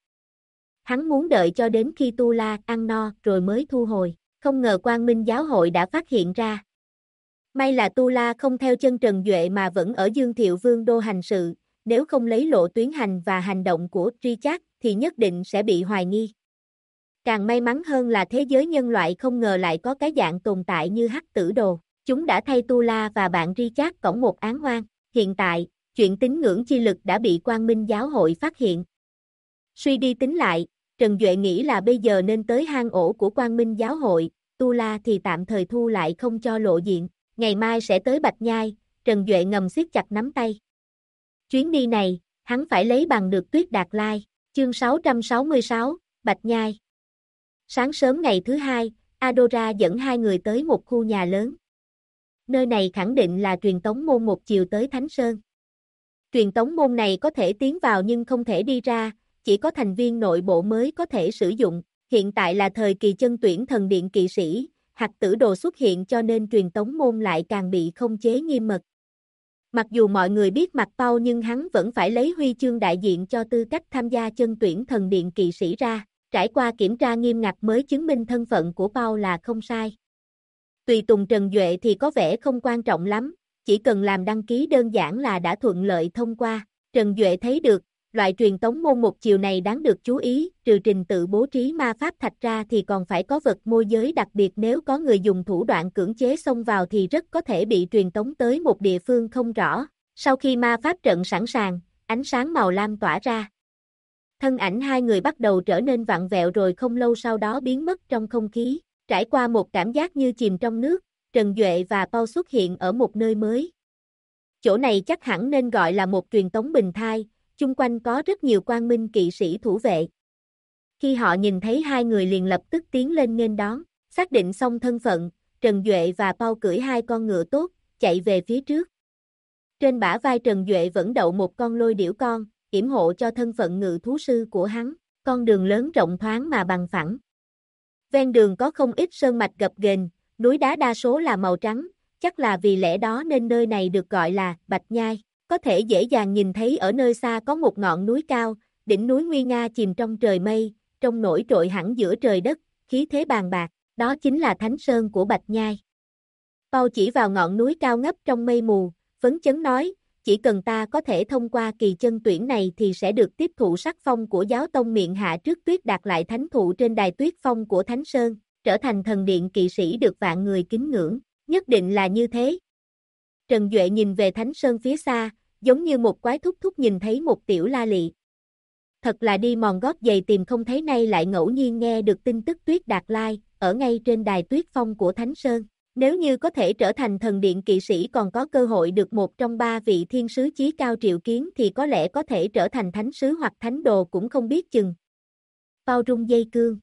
Hắn muốn đợi cho đến khi Tu La ăn no rồi mới thu hồi, không ngờ Quang Minh giáo hội đã phát hiện ra. May là Tu La không theo chân Trần Duệ mà vẫn ở Dương Thiệu Vương Đô hành sự, nếu không lấy lộ tuyến hành và hành động của Richard thì nhất định sẽ bị hoài nghi. Càng may mắn hơn là thế giới nhân loại không ngờ lại có cái dạng tồn tại như hắc tử đồ. Chúng đã thay Tu La và bạn Richard cõng một án oan. Hiện tại, chuyện tín ngưỡng chi lực đã bị Quang Minh giáo hội phát hiện. Suy đi tính lại, Trần Duệ nghĩ là bây giờ nên tới hang ổ của Quang Minh giáo hội, Tu La thì tạm thời thu lại không cho lộ diện. Ngày mai sẽ tới Bạch Nhai, Trần Duệ ngầm siết chặt nắm tay. Chuyến đi này, hắn phải lấy bằng được Tuyết Đạt Lai. Chương 666, Bạch Nhai. Sáng sớm ngày thứ hai, Adora dẫn hai người tới một khu nhà lớn. Nơi này khẳng định là truyền tống môn một chiều tới Thánh Sơn. Truyền tống môn này có thể tiến vào nhưng không thể đi ra, chỉ có thành viên nội bộ mới có thể sử dụng. Hiện tại là thời kỳ chân tuyển thần điện kỵ sĩ, hạt tử đồ xuất hiện cho nên truyền tống môn lại càng bị không chế nghiêm mật. Mặc dù mọi người biết mặt Paul nhưng hắn vẫn phải lấy huy chương đại diện cho tư cách tham gia chân tuyển thần điện kỵ sĩ ra. Trải qua kiểm tra nghiêm ngặt mới chứng minh thân phận của Paul là không sai. Tùy tùng Trần Duệ thì có vẻ không quan trọng lắm, chỉ cần làm đăng ký đơn giản là đã thuận lợi thông qua. Trần Duệ thấy được, loại truyền tống môn một chiều này đáng được chú ý, trừ trình tự bố trí ma pháp thạch ra thì còn phải có vật môi giới đặc biệt, nếu có người dùng thủ đoạn cưỡng chế xông vào thì rất có thể bị truyền tống tới một địa phương không rõ. Sau khi ma pháp trận sẵn sàng, ánh sáng màu lam tỏa ra. Thân ảnh hai người bắt đầu trở nên vặn vẹo rồi không lâu sau đó biến mất trong không khí. Trải qua một cảm giác như chìm trong nước, Trần Duệ và Paul xuất hiện ở một nơi mới. Chỗ này chắc hẳn nên gọi là một truyền tống bình thai, chung quanh có rất nhiều quang minh kỵ sĩ thủ vệ. Khi họ nhìn thấy hai người liền lập tức tiến lên nghênh đón, xác định xong thân phận, Trần Duệ và Paul cưỡi hai con ngựa tốt, chạy về phía trước. Trên bả vai Trần Duệ vẫn đậu một con lôi điểu con, yểm hộ cho thân phận ngự thú sư của hắn, con đường lớn rộng thoáng mà bằng phẳng. Ven đường có không ít sơn mạch gập ghềnh, núi đá đa số là màu trắng, chắc là vì lẽ đó nên nơi này được gọi là Bạch Nhai. Có thể dễ dàng nhìn thấy ở nơi xa có một ngọn núi cao, đỉnh núi nguy nga chìm trong trời mây, trông nổi trội hẳn giữa trời đất, khí thế bàn bạc, đó chính là Thánh Sơn của Bạch Nhai. Paul chỉ vào ngọn núi cao ngấp trong mây mù, phấn chấn nói, chỉ cần ta có thể thông qua kỳ chân tuyển này thì sẽ được tiếp thụ sắc phong của giáo tông miệng hạ trước Tuyết Đạt lại thánh thụ trên đài tuyết phong của Thánh Sơn, trở thành thần điện kỵ sĩ được vạn người kính ngưỡng, nhất định là như thế. Trần Duệ nhìn về Thánh Sơn phía xa, giống như một quái thúc thúc nhìn thấy một tiểu la lị. Thật là đi mòn gót giày tìm không thấy, nay lại ngẫu nhiên nghe được tin tức Tuyết Đạt Lai, ở ngay trên đài tuyết phong của Thánh Sơn. Nếu như có thể trở thành thần điện kỵ sĩ còn có cơ hội được một trong ba vị thiên sứ chí cao triệu kiến thì có lẽ có thể trở thành thánh sứ hoặc thánh đồ cũng không biết chừng. Bao rung dây cương.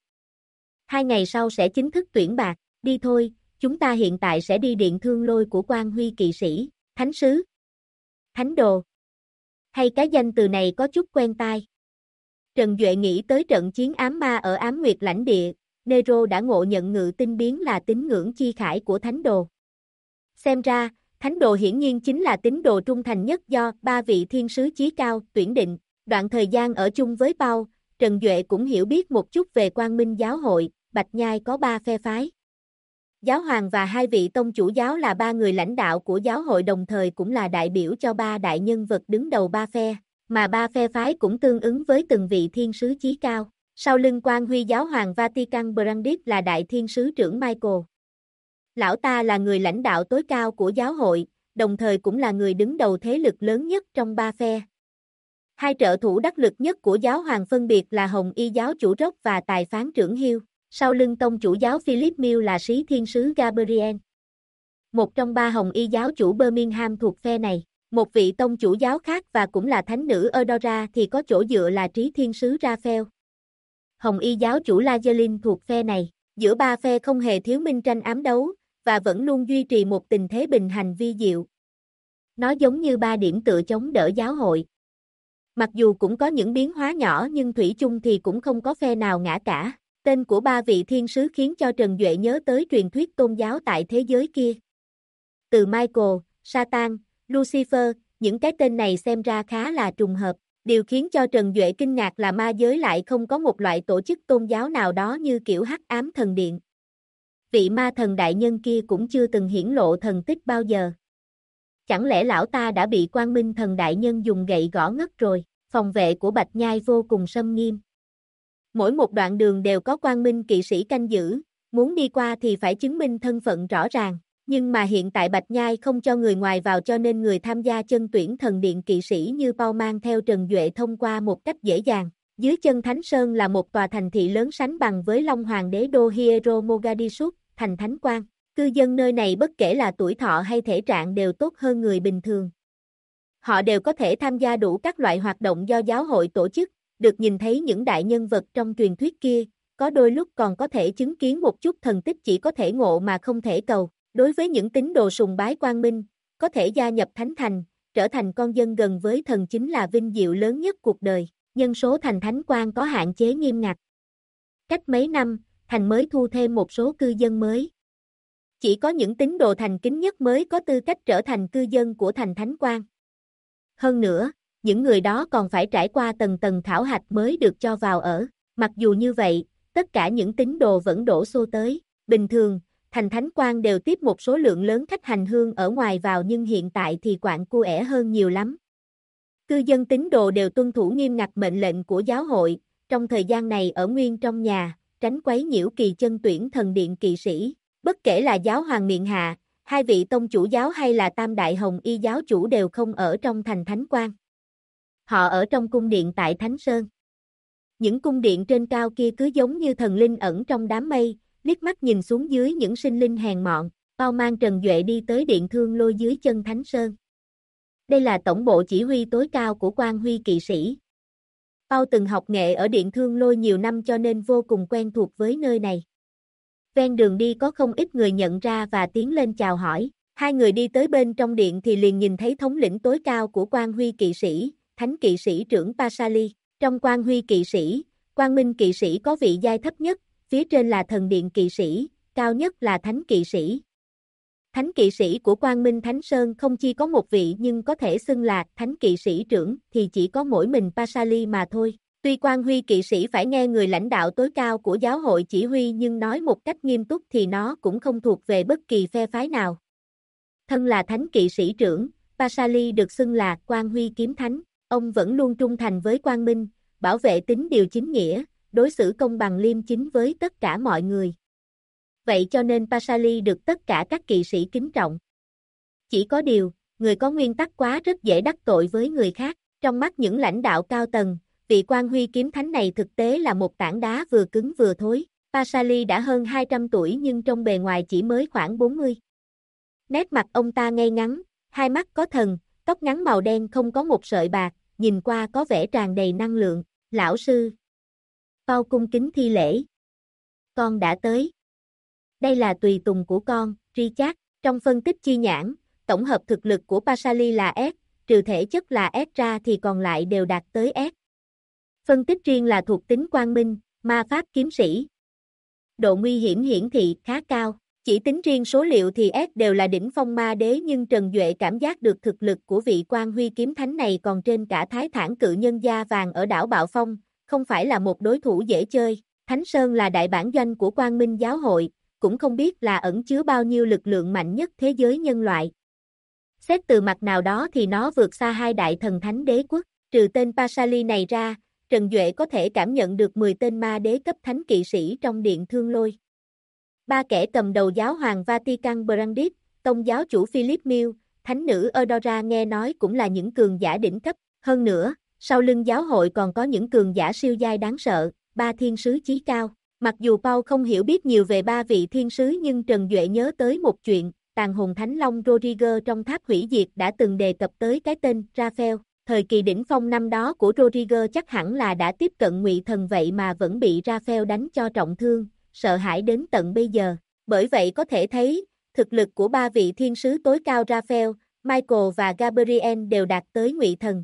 2 ngày sau sẽ chính thức tuyển bạc, đi thôi, chúng ta hiện tại sẽ đi điện thương lôi của Quan Huy kỵ sĩ, thánh sứ, thánh đồ. Hay cái danh từ này có chút quen tai. Trần Duệ nghĩ tới trận chiến ám ma ở Ám Nguyệt lãnh địa, Nero đã ngộ nhận ngự tinh biến là tín ngưỡng chi khải của thánh đồ. Xem ra, thánh đồ hiển nhiên chính là tín đồ trung thành nhất do ba vị thiên sứ chí cao tuyển định. Đoạn thời gian ở chung với Paul, Trần Duệ cũng hiểu biết một chút về Quang Minh giáo hội, Bạch Nhai có 3 phe phái. Giáo hoàng và 2 vị tông chủ giáo là 3 người lãnh đạo của giáo hội, đồng thời cũng là đại biểu cho 3 đại nhân vật đứng đầu 3 phe, mà 3 phe phái cũng tương ứng với từng vị thiên sứ chí cao. Sau lưng Quang Huy giáo hoàng Vatican Brandis là đại thiên sứ trưởng Michael. Lão ta là người lãnh đạo tối cao của giáo hội, đồng thời cũng là người đứng đầu thế lực lớn nhất trong 3 phe. 2 trợ thủ đắc lực nhất của giáo hoàng phân biệt là Hồng Y giáo chủ Rock và tài phán trưởng Hill. Sau lưng tông chủ giáo Philip Mill là sĩ thiên sứ Gabriel. Một trong 3 Hồng Y giáo chủ Birmingham thuộc phe này. Một vị tông chủ giáo khác và cũng là thánh nữ Eudora thì có chỗ dựa là trí thiên sứ Raphael. Hồng Y giáo chủ Lazelin thuộc phe này. Giữa 3 phe không hề thiếu minh tranh ám đấu, và vẫn luôn duy trì một tình thế bình hành vi diệu. Nó giống như 3 điểm tựa chống đỡ giáo hội. Mặc dù cũng có những biến hóa nhỏ nhưng thủy chung thì cũng không có phe nào ngã cả. Tên của 3 vị thiên sứ khiến cho Trần Duệ nhớ tới truyền thuyết tôn giáo tại thế giới kia. Từ Michael, Satan, Lucifer, những cái tên này xem ra khá là trùng hợp. Điều khiến cho Trần Duệ kinh ngạc là ma giới lại không có một loại tổ chức tôn giáo nào đó như kiểu Hắc Ám Thần Điện. Vị ma thần đại nhân kia cũng chưa từng hiển lộ thần tích bao giờ. Chẳng lẽ lão ta đã bị Quang Minh thần đại nhân dùng gậy gõ ngất rồi? Phòng vệ của Bạch Nhai vô cùng xâm nghiêm. Mỗi một đoạn đường đều có Quang Minh kỵ sĩ canh giữ, muốn đi qua thì phải chứng minh thân phận rõ ràng. Nhưng mà hiện tại Bạch Nhai không cho người ngoài vào, cho nên người tham gia chân tuyển thần điện kỵ sĩ như Paul mang theo Trần Duệ thông qua một cách dễ dàng. Dưới chân Thánh Sơn là một tòa thành thị lớn sánh bằng với Long Hoàng đế đô Hiero Mogadishu, thành Thánh Quan. Cư dân nơi này bất kể là tuổi thọ hay thể trạng đều tốt hơn người bình thường. Họ đều có thể tham gia đủ các loại hoạt động do giáo hội tổ chức, được nhìn thấy những đại nhân vật trong truyền thuyết kia, có đôi lúc còn có thể chứng kiến một chút thần tích chỉ có thể ngộ mà không thể cầu. Đối với những tín đồ sùng bái Quang Minh, có thể gia nhập Thánh Thành, trở thành con dân gần với thần chính là vinh diệu lớn nhất cuộc đời. Nhân số thành Thánh Quan có hạn chế nghiêm ngặt. Cách mấy năm, thành mới thu thêm một số cư dân mới. Chỉ có những tín đồ thành kính nhất mới có tư cách trở thành cư dân của thành Thánh Quan. Hơn nữa, những người đó còn phải trải qua tầng tầng khảo hạch mới được cho vào ở. Mặc dù như vậy, tất cả những tín đồ vẫn đổ xô tới. Bình thường, thành Thánh Quan đều tiếp một số lượng lớn khách hành hương ở ngoài vào, nhưng hiện tại thì quạng cua ẻ hơn nhiều lắm. Cư dân tín đồ đều tuân thủ nghiêm ngặt mệnh lệnh của giáo hội, trong thời gian này ở nguyên trong nhà, tránh quấy nhiễu kỳ chân tuyển thần điện kỵ sĩ. Bất kể là giáo hoàng miện hạ, 2 vị tông chủ giáo hay là tam đại Hồng Y giáo chủ đều không ở trong thành Thánh Quan. Họ ở trong cung điện tại Thánh Sơn. Những cung điện trên cao kia cứ giống như thần linh ẩn trong đám mây, liếc mắt nhìn xuống dưới những sinh linh hèn mọn. Paul mang Trần Duệ đi tới điện Thương Lôi dưới chân Thánh Sơn. Đây là tổng bộ chỉ huy tối cao của Quang Huy kỵ sĩ. Paul từng học nghệ ở điện Thương Lôi nhiều năm cho nên vô cùng quen thuộc với nơi này. Ven đường đi có không ít người nhận ra và tiến lên chào hỏi. 2 người đi tới bên trong điện thì liền nhìn thấy thống lĩnh tối cao của Quang Huy kỵ sĩ, Thánh kỵ sĩ trưởng Pasali. Trong Quang Huy kỵ sĩ, Quang Minh kỵ sĩ có vị giai thấp nhất, phía trên là thần điện kỵ sĩ, cao nhất là Thánh kỵ sĩ. Thánh kỵ sĩ của Quang Minh Thánh Sơn không chỉ có một vị nhưng có thể xưng là Thánh kỵ sĩ trưởng thì chỉ có mỗi mình Pasali mà thôi. Tuy Quang Huy kỵ sĩ phải nghe người lãnh đạo tối cao của giáo hội chỉ huy nhưng nói một cách nghiêm túc thì nó cũng không thuộc về bất kỳ phe phái nào. Thân là Thánh kỵ sĩ trưởng, Pasali được xưng là Quang Huy kiếm thánh, ông vẫn luôn trung thành với Quang Minh, bảo vệ tín điều chính nghĩa, đối xử công bằng liêm chính với tất cả mọi người. Vậy cho nên Pasali được tất cả các kỵ sĩ kính trọng. Chỉ có điều, người có nguyên tắc quá rất dễ đắc tội với người khác. Trong mắt những lãnh đạo cao tầng, vị Quang Huy kiếm thánh này thực tế là một tảng đá vừa cứng vừa thối. Pasali đã hơn 200 tuổi nhưng trong bề ngoài chỉ mới khoảng 40. Nét mặt ông ta ngay ngắn, hai mắt có thần, tóc ngắn màu đen không có một sợi bạc, nhìn qua có vẻ tràn đầy năng lượng. Lão sư. Paul cung kính thi lễ. Con đã tới. Đây là tùy tùng của con, Richard. Trong phân tích chi nhãn, tổng hợp thực lực của Pasali là S, trừ thể chất là S ra thì còn lại đều đạt tới S. Phân tích riêng là thuộc tính quang minh, ma pháp kiếm sĩ. Độ nguy hiểm hiển thị khá cao. Chỉ tính riêng số liệu thì S đều là đỉnh phong ma đế, nhưng Trần Duệ cảm giác được thực lực của vị Quan Huy kiếm thánh này còn trên cả Thái Thản cự nhân da vàng ở đảo Bạo Phong, không phải là một đối thủ dễ chơi. Thánh Sơn là đại bản doanh của Quang Minh giáo hội, cũng không biết là ẩn chứa bao nhiêu lực lượng mạnh nhất thế giới nhân loại. Xét từ mặt nào đó thì nó vượt xa hai đại thần thánh đế quốc, trừ tên Pasali này ra, Trần Duệ có thể cảm nhận được 10 tên ma đế cấp thánh kỵ sĩ trong điện Thương Lôi. Ba kẻ cầm đầu giáo hoàng Vatican Brandis, tông giáo chủ Philip Mill, thánh nữ Eudora nghe nói cũng là những cường giả đỉnh cấp. Hơn nữa, sau lưng giáo hội còn có những cường giả siêu giai đáng sợ, ba thiên sứ chí cao. Mặc dù Paul không hiểu biết nhiều về ba vị thiên sứ, nhưng Trần Duệ nhớ tới một chuyện, tàn hồn thánh long Rodriguez trong tháp hủy diệt đã từng đề cập tới cái tên Raphael. Thời kỳ đỉnh phong năm đó của Rodriguez chắc hẳn là đã tiếp cận ngụy thần, vậy mà vẫn bị Raphael đánh cho trọng thương, sợ hãi đến tận bây giờ. Bởi vậy có thể thấy, thực lực của ba vị thiên sứ tối cao Raphael, Michael và Gabriel đều đạt tới ngụy thần.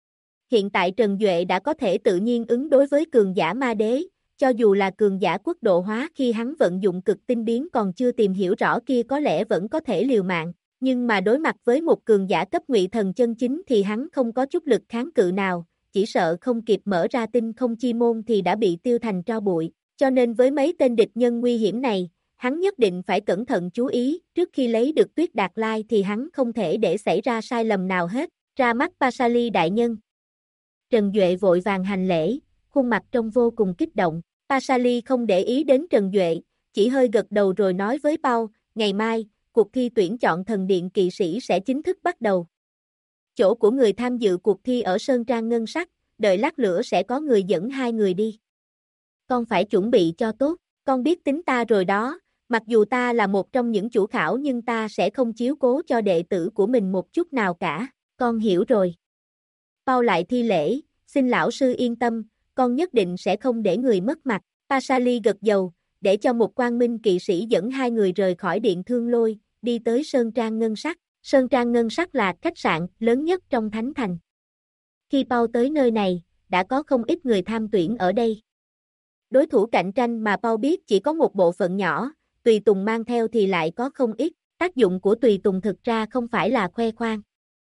Hiện tại Trần Duệ đã có thể tự nhiên ứng đối với cường giả ma đế, cho dù là cường giả quốc độ hóa khi hắn vận dụng cực tinh biến còn chưa tìm hiểu rõ kia có lẽ vẫn có thể liều mạng, nhưng mà đối mặt với một cường giả cấp ngụy thần chân chính thì hắn không có chút lực kháng cự nào, chỉ sợ không kịp mở ra tinh không chi môn thì đã bị tiêu thành tro bụi, cho nên với mấy tên địch nhân nguy hiểm này, hắn nhất định phải cẩn thận chú ý, trước khi lấy được Tuyết Đạt Lai thì hắn không thể để xảy ra sai lầm nào hết. Ra mắt Pasali đại nhân. Trần Duệ vội vàng hành lễ, khuôn mặt trông vô cùng kích động. Pasali không để ý đến Trần Duệ, chỉ hơi gật đầu rồi nói với Paul, ngày mai, cuộc thi tuyển chọn thần điện kỵ sĩ sẽ chính thức bắt đầu. Chỗ của người tham dự cuộc thi ở Sơn Trang Ngân Sắc, đợi lát nữa sẽ có người dẫn hai người đi. Con phải chuẩn bị cho tốt, con biết tính ta rồi đó, mặc dù ta là một trong những chủ khảo nhưng ta sẽ không chiếu cố cho đệ tử của mình một chút nào cả, con hiểu rồi. Paul lại thi lễ, xin lão sư yên tâm, con nhất định sẽ không để người mất mặt. Pasali gật đầu, để cho một quang minh kỵ sĩ dẫn hai người rời khỏi điện Thương Lôi, đi tới Sơn Trang Ngân Sắc. Sơn Trang Ngân Sắc là khách sạn lớn nhất trong Thánh Thành. Khi Paul tới nơi này, đã có không ít người tham tuyển ở đây. Đối thủ cạnh tranh mà Paul biết chỉ có một bộ phận nhỏ, tùy tùng mang theo thì lại có không ít. Tác dụng của tùy tùng thực ra không phải là khoe khoang.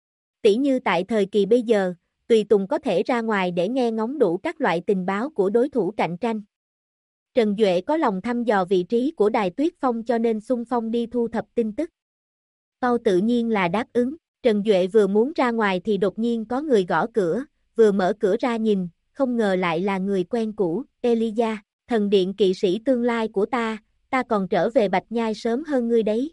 Tỉ như tại thời kỳ bây giờ, tùy tùng có thể ra ngoài để nghe ngóng đủ các loại tình báo của đối thủ cạnh tranh. Trần Duệ có lòng thăm dò vị trí của Đài Tuyết Phong cho nên xung phong đi thu thập tin tức. Paul tự nhiên là đáp ứng. Trần Duệ vừa muốn ra ngoài thì đột nhiên có người gõ cửa, vừa mở cửa ra nhìn, không ngờ lại là người quen cũ, Elijah, thần điện kỵ sĩ tương lai của ta còn trở về Bạch Nhai sớm hơn ngươi đấy.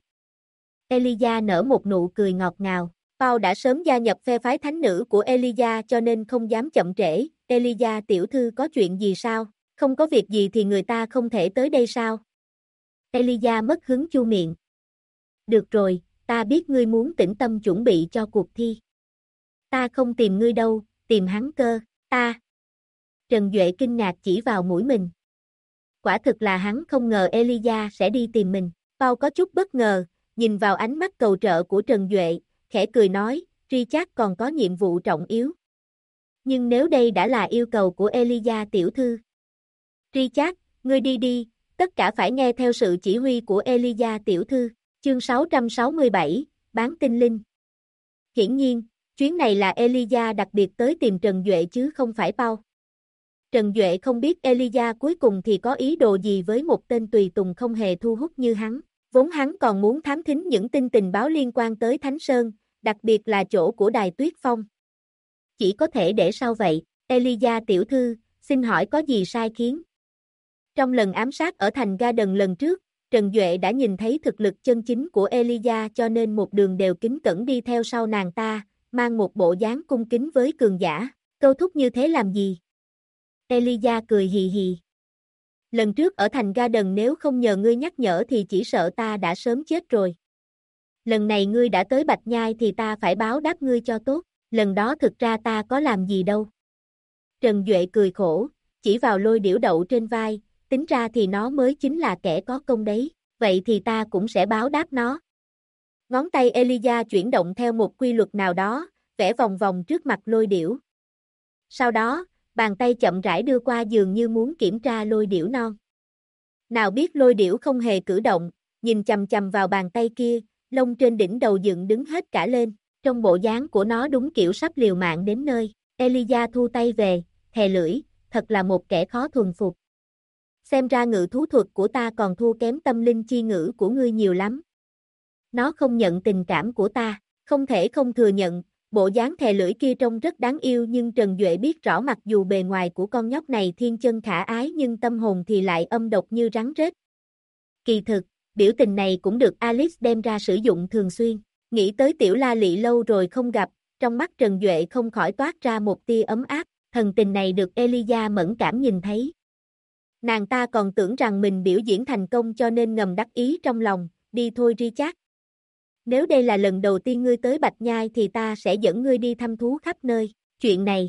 Elijah nở một nụ cười ngọt ngào. Paul đã sớm gia nhập phe phái thánh nữ của Elijah cho nên không dám chậm trễ. Elijah tiểu thư có chuyện gì sao? Không có việc gì thì người ta không thể tới đây sao? Elijah mất hứng chu miệng. Được rồi, ta biết ngươi muốn tĩnh tâm chuẩn bị cho cuộc thi. Ta không tìm ngươi đâu, tìm hắn cơ, ta. Trần Duệ kinh ngạc chỉ vào mũi mình. Quả thực là hắn không ngờ Elijah sẽ đi tìm mình. Paul có chút bất ngờ, nhìn vào ánh mắt cầu trợ của Trần Duệ, khẽ cười nói, Richard còn có nhiệm vụ trọng yếu. Nhưng nếu đây đã là yêu cầu của Elijah tiểu thư. Richard, ngươi đi đi, tất cả phải nghe theo sự chỉ huy của Elijah tiểu thư. Chương 667, bán tinh linh. Hiển nhiên, chuyến này là Elijah đặc biệt tới tìm Trần Duệ chứ không phải Paul. Trần Duệ không biết Elijah cuối cùng thì có ý đồ gì với một tên tùy tùng không hề thu hút như hắn. Vốn hắn còn muốn thám thính những tình báo liên quan tới Thánh Sơn, đặc biệt là chỗ của Đài Tuyết Phong. Chỉ có thể để sau vậy, Elijah tiểu thư, xin hỏi có gì sai khiến? Trong lần ám sát ở thành Garden lần trước, Trần Duệ đã nhìn thấy thực lực chân chính của Elijah cho nên một đường đều kính cẩn đi theo sau nàng ta, mang một bộ dáng cung kính với cường giả. Câu thúc như thế làm gì? Elijah cười hì hì. Lần trước ở thành Garden nếu không nhờ ngươi nhắc nhở thì chỉ sợ ta đã sớm chết rồi. Lần này ngươi đã tới Bạch Nhai thì ta phải báo đáp ngươi cho tốt, lần đó thực ra ta có làm gì đâu. Trần Duệ cười khổ, chỉ vào lôi điểu đậu trên vai, tính ra thì nó mới chính là kẻ có công đấy, vậy thì ta cũng sẽ báo đáp nó. Ngón tay Elijah chuyển động theo một quy luật nào đó, vẽ vòng vòng trước mặt lôi điểu. Sau đó, bàn tay chậm rãi đưa qua dường như muốn kiểm tra lôi điểu non. Nào biết lôi điểu không hề cử động, nhìn chằm chằm vào bàn tay kia, lông trên đỉnh đầu dựng đứng hết cả lên, trong bộ dáng của nó đúng kiểu sắp liều mạng đến nơi. Elijah thu tay về, thè lưỡi, thật là một kẻ khó thuần phục. Xem ra ngự thú thuật của ta còn thua kém tâm linh chi ngữ của ngươi nhiều lắm. Nó không nhận tình cảm của ta, không thể không thừa nhận, bộ dáng thè lưỡi kia trông rất đáng yêu nhưng Trần Duệ biết rõ mặc dù bề ngoài của con nhóc này thiên chân khả ái nhưng tâm hồn thì lại âm độc như rắn rết. Kỳ thực, biểu tình này cũng được Alice đem ra sử dụng thường xuyên, nghĩ tới Tiểu La Lị lâu rồi không gặp, trong mắt Trần Duệ không khỏi toát ra một tia ấm áp, thần tình này được Elijah mẫn cảm nhìn thấy. Nàng ta còn tưởng rằng mình biểu diễn thành công cho nên ngầm đắc ý trong lòng, đi thôi Richard. Nếu đây là lần đầu tiên ngươi tới Bạch Nhai thì ta sẽ dẫn ngươi đi thăm thú khắp nơi, chuyện này.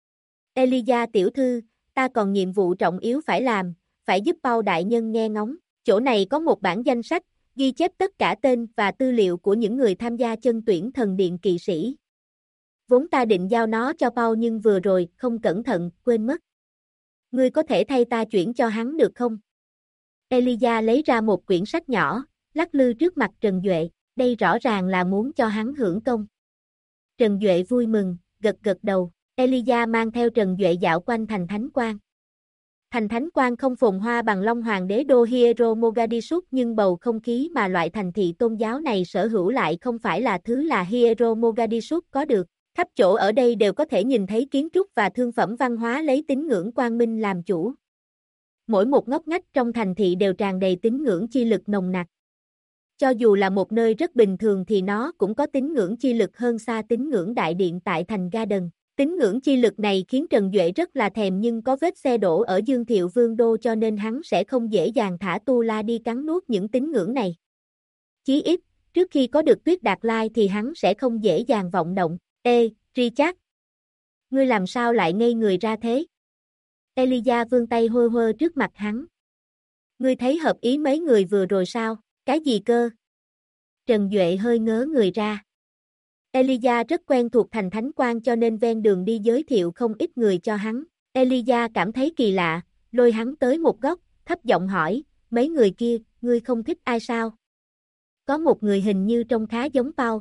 Elijah tiểu thư, ta còn nhiệm vụ trọng yếu phải làm, phải giúp Paul đại nhân nghe ngóng, chỗ này có một bản danh sách, ghi chép tất cả tên và tư liệu của những người tham gia chân tuyển thần điện kỵ sĩ. Vốn ta định giao nó cho Paul nhưng vừa rồi không cẩn thận, quên mất. Ngươi có thể thay ta chuyển cho hắn được không? Elijah lấy ra một quyển sách nhỏ, lắc lư trước mặt Trần Duệ, đây rõ ràng là muốn cho hắn hưởng công. Trần Duệ vui mừng, gật gật đầu, Elijah mang theo Trần Duệ dạo quanh thành Thánh Quan. Thành Thánh Quan không phồn hoa bằng Long Hoàng đế đô Hiero Mogadishu nhưng bầu không khí mà loại thành thị tôn giáo này sở hữu lại không phải là thứ là Hiero Mogadishu có được. Khắp chỗ ở đây đều có thể nhìn thấy kiến trúc và thương phẩm văn hóa lấy tín ngưỡng quang minh làm chủ. Mỗi một ngóc ngách trong thành thị đều tràn đầy tín ngưỡng chi lực nồng nặc. Cho dù là một nơi rất bình thường thì nó cũng có tín ngưỡng chi lực hơn xa tín ngưỡng đại điện tại thành Garden. Tín ngưỡng chi lực này khiến Trần Duệ rất là thèm nhưng có vết xe đổ ở Dương Thiệu Vương Đô cho nên hắn sẽ không dễ dàng thả Tu La đi cắn nuốt những tín ngưỡng này. Chí ít, trước khi có được Tuyết Đạt Lai thì hắn sẽ không dễ dàng vọng động. Ê, Richard! Ngươi làm sao lại ngây người ra thế? Elijah vươn tay hơ hơ trước mặt hắn. Ngươi thấy hợp ý mấy người vừa rồi sao? Cái gì cơ? Trần Duệ hơi ngớ người ra. Elijah rất quen thuộc thành Thánh Quan cho nên ven đường đi giới thiệu không ít người cho hắn. Elijah cảm thấy kỳ lạ, lôi hắn tới một góc, thấp giọng hỏi, mấy người kia, ngươi không thích ai sao? Có một người hình như trông khá giống Paul.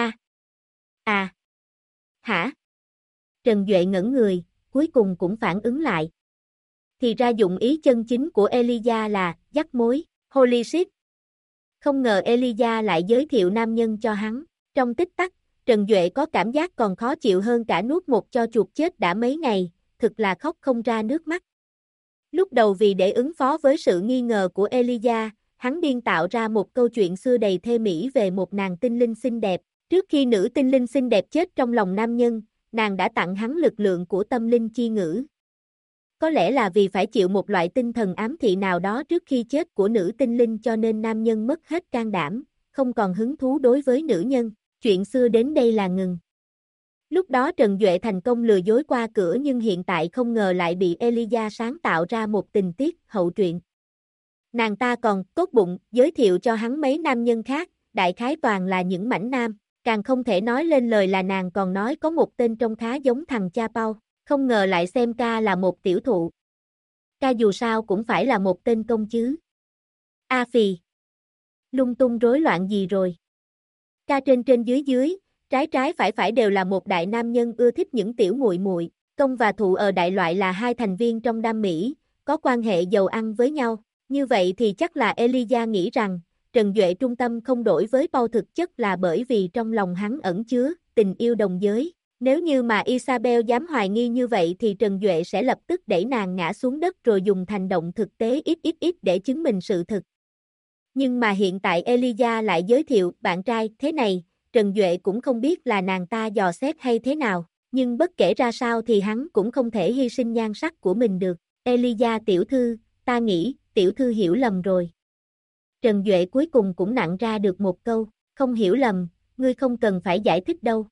Hả? Trần Duệ ngẩn người, cuối cùng cũng phản ứng lại. Thì ra dụng ý chân chính của Elijah là dắt mối, holy shit. Không ngờ Elijah lại giới thiệu nam nhân cho hắn. Trong tích tắc, Trần Duệ có cảm giác còn khó chịu hơn cả nuốt một cho chuột chết đã mấy ngày, thực là khóc không ra nước mắt. Lúc đầu vì để ứng phó với sự nghi ngờ của Elijah, hắn biên tạo ra một câu chuyện xưa đầy thê mỹ về một nàng tinh linh xinh đẹp. Trước khi nữ tinh linh xinh đẹp chết trong lòng nam nhân, nàng đã tặng hắn lực lượng của tâm linh chi ngữ. Có lẽ là vì phải chịu một loại tinh thần ám thị nào đó trước khi chết của nữ tinh linh cho nên nam nhân mất hết can đảm, không còn hứng thú đối với nữ nhân. Chuyện xưa đến đây là ngừng. Lúc đó Trần Duệ thành công lừa dối qua cửa nhưng hiện tại không ngờ lại bị Elijah sáng tạo ra một tình tiết hậu truyện. Nàng ta còn tốt bụng giới thiệu cho hắn mấy nam nhân khác, đại khái toàn là những mảnh nam. Càng không thể nói lên lời là nàng còn nói có một tên trông khá giống thằng cha Paul, không ngờ lại xem ca là một tiểu thụ. Ca dù sao cũng phải là một tên công chứ. A phì. Lung tung rối loạn gì rồi? Ca trên trên dưới dưới, trái trái phải phải đều là một đại nam nhân ưa thích những tiểu muội muội. Công và thụ ở đại loại là hai thành viên trong đam mỹ, có quan hệ giàu ăn với nhau. Như vậy thì chắc là Elijah nghĩ rằng, Trần Duệ trung tâm không đổi với Paul thực chất là bởi vì trong lòng hắn ẩn chứa tình yêu đồng giới. Nếu như mà Isabel dám hoài nghi như vậy thì Trần Duệ sẽ lập tức đẩy nàng ngã xuống đất rồi dùng hành động thực tế ít để chứng minh sự thực. Nhưng mà hiện tại Elijah lại giới thiệu bạn trai thế này, Trần Duệ cũng không biết là nàng ta dò xét hay thế nào, nhưng bất kể ra sao thì hắn cũng không thể hy sinh nhan sắc của mình được. Elijah tiểu thư, ta nghĩ, tiểu thư hiểu lầm rồi. Trần Duệ cuối cùng cũng nặn ra được một câu, không hiểu lầm, ngươi không cần phải giải thích đâu.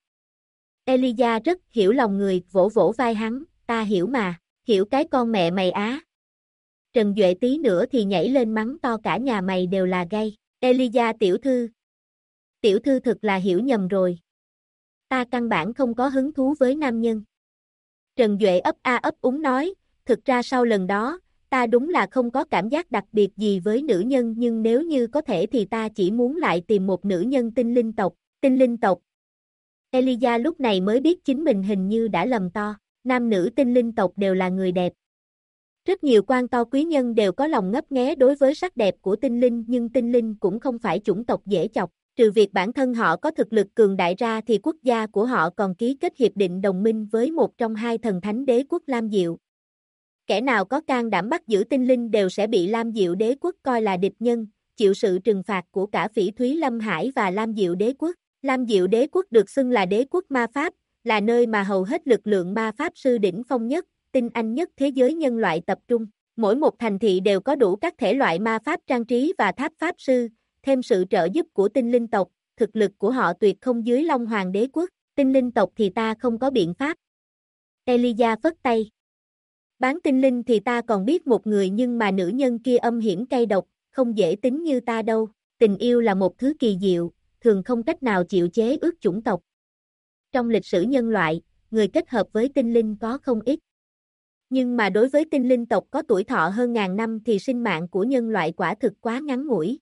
Elijah rất hiểu lòng người, vỗ vỗ vai hắn, ta hiểu mà, hiểu cái con mẹ mày á. Trần Duệ tí nữa thì nhảy lên mắng to cả nhà mày đều là gay. Elijah tiểu thư thực là hiểu nhầm rồi. Ta căn bản không có hứng thú với nam nhân. Trần Duệ ấp a ấp úng nói, thực ra sau lần đó, ta đúng là không có cảm giác đặc biệt gì với nữ nhân nhưng nếu như có thể thì ta chỉ muốn lại tìm một nữ nhân tinh linh tộc. Tinh linh tộc. Elijah lúc này mới biết chính mình hình như đã lầm to, nam nữ tinh linh tộc đều là người đẹp. Rất nhiều quan to quý nhân đều có lòng ngấp nghé đối với sắc đẹp của tinh linh nhưng tinh linh cũng không phải chủng tộc dễ chọc, trừ việc bản thân họ có thực lực cường đại ra thì quốc gia của họ còn ký kết hiệp định đồng minh với một trong hai thần thánh đế quốc Lam Diệu. Kẻ nào có can đảm bắt giữ tinh linh đều sẽ bị Lam Diệu đế quốc coi là địch nhân, chịu sự trừng phạt của cả Phỉ Thúy Lâm Hải và Lam Diệu đế quốc. Lam Diệu đế quốc được xưng là đế quốc ma pháp, là nơi mà hầu hết lực lượng ma pháp sư đỉnh phong nhất, tinh anh nhất thế giới nhân loại tập trung. Mỗi một thành thị đều có đủ các thể loại ma pháp trang trí và tháp pháp sư, thêm sự trợ giúp của tinh linh tộc, thực lực của họ tuyệt không dưới Long Hoàng đế quốc, tinh linh tộc thì ta không có biện pháp. Elijah phất tay. Bán tinh linh thì ta còn biết một người nhưng mà nữ nhân kia âm hiểm cay độc, không dễ tính như ta đâu, tình yêu là một thứ kỳ diệu, thường không cách nào chịu chế ước chủng tộc. Trong lịch sử nhân loại, người kết hợp với tinh linh có không ít. Nhưng mà đối với tinh linh tộc có tuổi thọ hơn ngàn năm thì sinh mạng của nhân loại quả thực quá ngắn ngủi.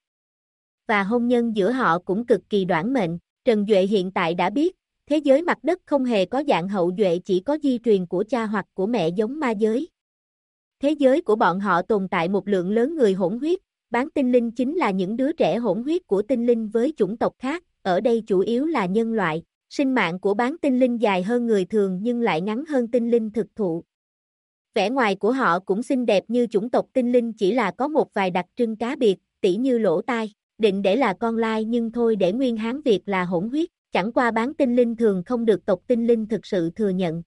Và hôn nhân giữa họ cũng cực kỳ đoản mệnh. Trần Duệ hiện tại đã biết, thế giới mặt đất không hề có dạng hậu duệ chỉ có di truyền của cha hoặc của mẹ giống ma giới. Thế giới của bọn họ tồn tại một lượng lớn người hỗn huyết, bán tinh linh chính là những đứa trẻ hỗn huyết của tinh linh với chủng tộc khác, ở đây chủ yếu là nhân loại. Sinh mạng của bán tinh linh dài hơn người thường nhưng lại ngắn hơn tinh linh thực thụ. Vẻ ngoài của họ cũng xinh đẹp như chủng tộc tinh linh chỉ là có một vài đặc trưng cá biệt, tỉ như lỗ tai, định để là con lai nhưng thôi để nguyên Hán Việt là hỗn huyết, chẳng qua bán tinh linh thường không được tộc tinh linh thực sự thừa nhận.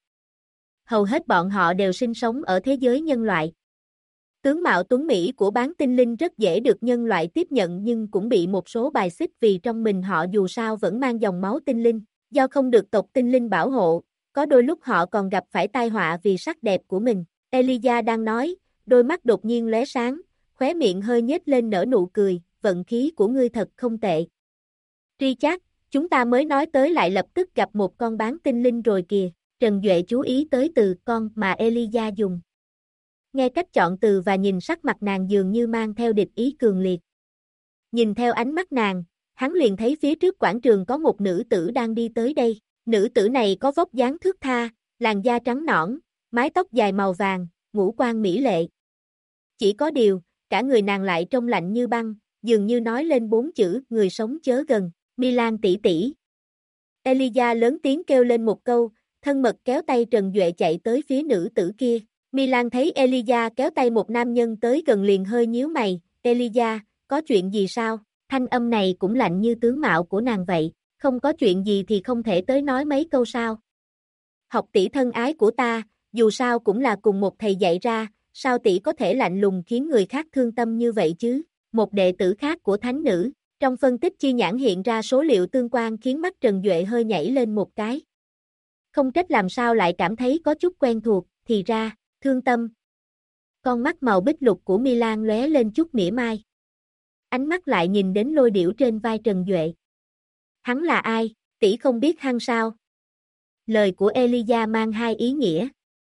Hầu hết bọn họ đều sinh sống ở thế giới nhân loại. Tướng mạo tuấn Mỹ của bán tinh linh rất dễ được nhân loại tiếp nhận nhưng cũng bị một số bài xích vì trong mình họ dù sao vẫn mang dòng máu tinh linh, do không được tộc tinh linh bảo hộ, có đôi lúc họ còn gặp phải tai họa vì sắc đẹp của mình. Elijah đang nói, đôi mắt đột nhiên lóe sáng, khóe miệng hơi nhếch lên nở nụ cười, vận khí của ngươi thật không tệ. Richard, chúng ta mới nói tới lại lập tức gặp một con bán tinh linh rồi kìa, Trần Duệ chú ý tới từ con mà Elijah dùng. Nghe cách chọn từ và nhìn sắc mặt nàng dường như mang theo địch ý cường liệt. Nhìn theo ánh mắt nàng, hắn liền thấy phía trước quảng trường có một nữ tử đang đi tới đây. Nữ tử này có vóc dáng thướt tha, làn da trắng nõn, mái tóc dài màu vàng, ngũ quan mỹ lệ. Chỉ có điều, cả người nàng lại trông lạnh như băng, dường như nói lên 4 chữ, người sống chớ gần, Milan tỷ tỷ. Elijah lớn tiếng kêu lên một câu, thân mật kéo tay Trần Duệ chạy tới phía nữ tử kia. Milan thấy Elijah kéo tay một nam nhân tới gần liền hơi nhíu mày, Elijah, có chuyện gì sao? Thanh âm này cũng lạnh như tướng mạo của nàng vậy, không có chuyện gì thì không thể tới nói mấy câu sao? Học tỷ thân ái của ta, dù sao cũng là cùng một thầy dạy ra, sao tỷ có thể lạnh lùng khiến người khác thương tâm như vậy chứ? Một đệ tử khác của thánh nữ, trong phân tích chi nhãn hiện ra số liệu tương quan khiến mắt Trần Duệ hơi nhảy lên một cái. Không trách làm sao lại cảm thấy có chút quen thuộc, thì ra, thương tâm. Con mắt màu bích lục của Milan lóe lên chút mỉa mai. Ánh mắt lại nhìn đến lôi điểu trên vai Trần Duệ. Hắn là ai, tỷ không biết hăng sao? Lời của Elijah mang hai ý nghĩa.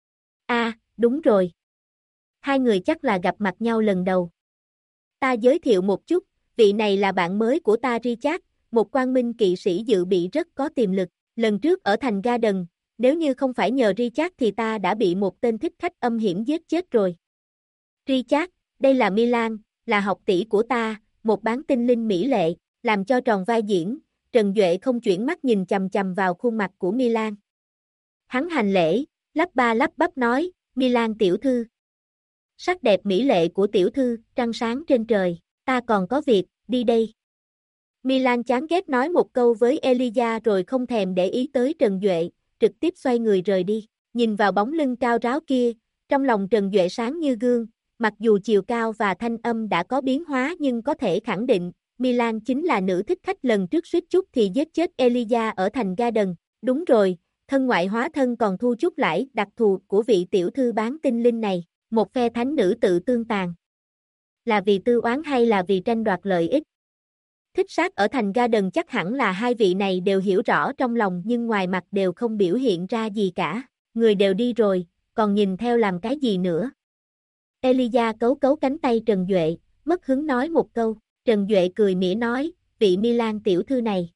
Đúng rồi. Hai người chắc là gặp mặt nhau lần đầu. Ta giới thiệu một chút, vị này là bạn mới của ta Richard, một quang minh kỵ sĩ dự bị rất có tiềm lực. Lần trước ở thành Garden, nếu như không phải nhờ Richard thì ta đã bị một tên thích khách âm hiểm giết chết rồi. Richard, đây là Milan, là học tỷ của ta, một bán tinh linh mỹ lệ, làm cho tròn vai diễn, Trần Duệ không chuyển mắt nhìn chằm chằm vào khuôn mặt của Milan. Hắn hành lễ, lắp ba lắp bắp nói, Milan tiểu thư. Sắc đẹp mỹ lệ của tiểu thư, trăng sáng trên trời, ta còn có việc, đi đây. Milan chán ghét nói một câu với Elijah rồi không thèm để ý tới Trần Duệ, trực tiếp xoay người rời đi, nhìn vào bóng lưng cao ráo kia, trong lòng Trần Duệ sáng như gương, mặc dù chiều cao và thanh âm đã có biến hóa nhưng có thể khẳng định, Milan chính là nữ thích khách lần trước suýt chút thì giết chết Elijah ở thành Garden, đúng rồi, thân ngoại hóa thân còn thu chút lãi đặc thù của vị tiểu thư bán tinh linh này, một phe thánh nữ tự tương tàn. Là vì tư oán hay là vì tranh đoạt lợi ích? Thích sát ở thành Garden chắc hẳn là hai vị này đều hiểu rõ trong lòng nhưng ngoài mặt đều không biểu hiện ra gì cả. người đều đi rồi, còn nhìn theo làm cái gì nữa? Elijah cấu cấu cánh tay Trần Duệ, mất hứng nói một câu. Trần Duệ cười mỉa nói, vị Milan tiểu thư này.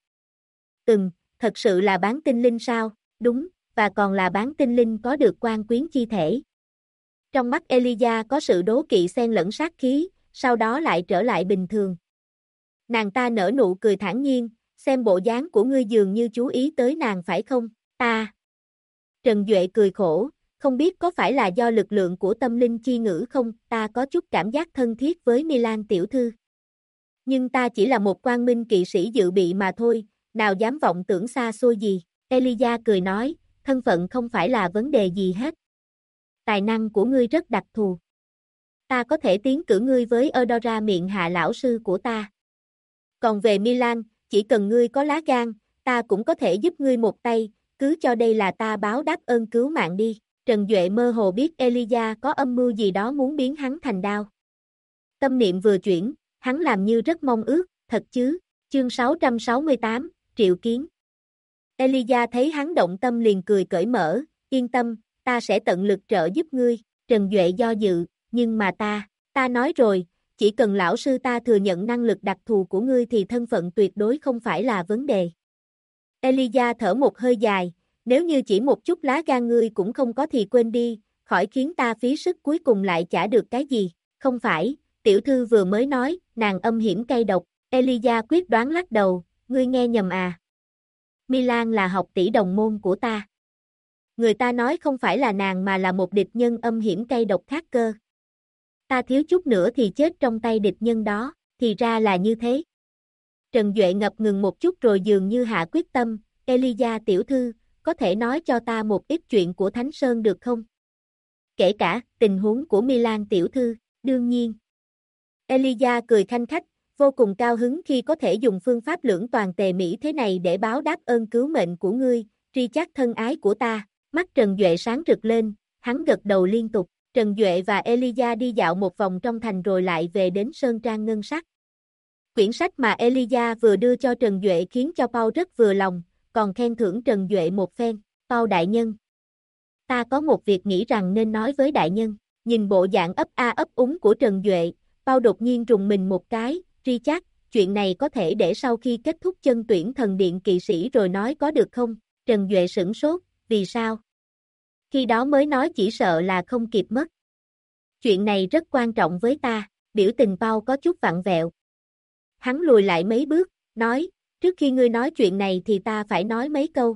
Thật sự là bán tinh linh sao? Đúng, và còn là bán tinh linh có được quan quyến chi thể. Trong mắt Elijah có sự đố kỵ xen lẫn sát khí, sau đó lại trở lại bình thường. Nàng ta nở nụ cười thản nhiên, xem bộ dáng của ngươi dường như chú ý tới nàng phải không? Ta. Trần Duệ cười khổ, không biết có phải là do lực lượng của tâm linh chi ngữ không, ta có chút cảm giác thân thiết với Milan tiểu thư. Nhưng ta chỉ là một quang minh kỵ sĩ dự bị mà thôi, nào dám vọng tưởng xa xôi gì. Elijah cười nói, thân phận không phải là vấn đề gì hết. Tài năng của ngươi rất đặc thù. Ta có thể tiến cử ngươi với Eudora miệng hạ lão sư của ta. Còn về Milan, chỉ cần ngươi có lá gan, ta cũng có thể giúp ngươi một tay, cứ cho đây là ta báo đáp ơn cứu mạng đi. Trần Duệ mơ hồ biết Elijah có âm mưu gì đó muốn biến hắn thành đao. Tâm niệm vừa chuyển, hắn làm như rất mong ước, thật chứ? Chương 668, Triệu Kiến. Elijah thấy hắn động tâm liền cười cởi mở, yên tâm, ta sẽ tận lực trợ giúp ngươi. Trần Duệ do dự, nhưng mà ta nói rồi, chỉ cần lão sư ta thừa nhận năng lực đặc thù của ngươi thì thân phận tuyệt đối không phải là vấn đề. Elijah thở một hơi dài, nếu như chỉ một chút lá gan ngươi cũng không có thì quên đi, khỏi khiến ta phí sức cuối cùng lại chả được cái gì. Không phải, tiểu thư vừa mới nói, nàng âm hiểm cay độc. Elijah quyết đoán lắc đầu, ngươi nghe nhầm à. Milan là học tỷ đồng môn của ta. Người ta nói không phải là nàng mà là một địch nhân âm hiểm cay độc khác cơ. Ta thiếu chút nữa thì chết trong tay địch nhân đó, thì ra là như thế. Trần Duệ ngập ngừng một chút rồi dường như hạ quyết tâm, Elijah tiểu thư, có thể nói cho ta một ít chuyện của Thánh Sơn được không? Kể cả tình huống của Milan tiểu thư, đương nhiên. Elijah cười khanh khách, vô cùng cao hứng khi có thể dùng phương pháp lưỡng toàn tề mỹ thế này để báo đáp ơn cứu mệnh của ngươi, Richard thân ái của ta. Mắt Trần Duệ sáng rực lên, hắn gật đầu liên tục. Trần Duệ và Elijah đi dạo một vòng trong thành rồi lại về đến Sơn Trang Ngân Sắc. Quyển sách mà Elijah vừa đưa cho Trần Duệ khiến cho Paul rất vừa lòng, còn khen thưởng Trần Duệ một phen. Paul đại nhân, ta có một việc nghĩ rằng nên nói với đại nhân. Nhìn bộ dạng ấp a ấp úng của Trần Duệ, Paul đột nhiên rùng mình một cái. Richard, chuyện này có thể để sau khi kết thúc chân tuyển thần điện kỵ sĩ rồi nói có được không? Trần Duệ sửng sốt, vì sao? Khi đó mới nói chỉ sợ là không kịp mất. Chuyện này rất quan trọng với ta, biểu tình Paul có chút vặn vẹo. Hắn lùi lại mấy bước, nói, trước khi ngươi nói chuyện này thì ta phải nói mấy câu.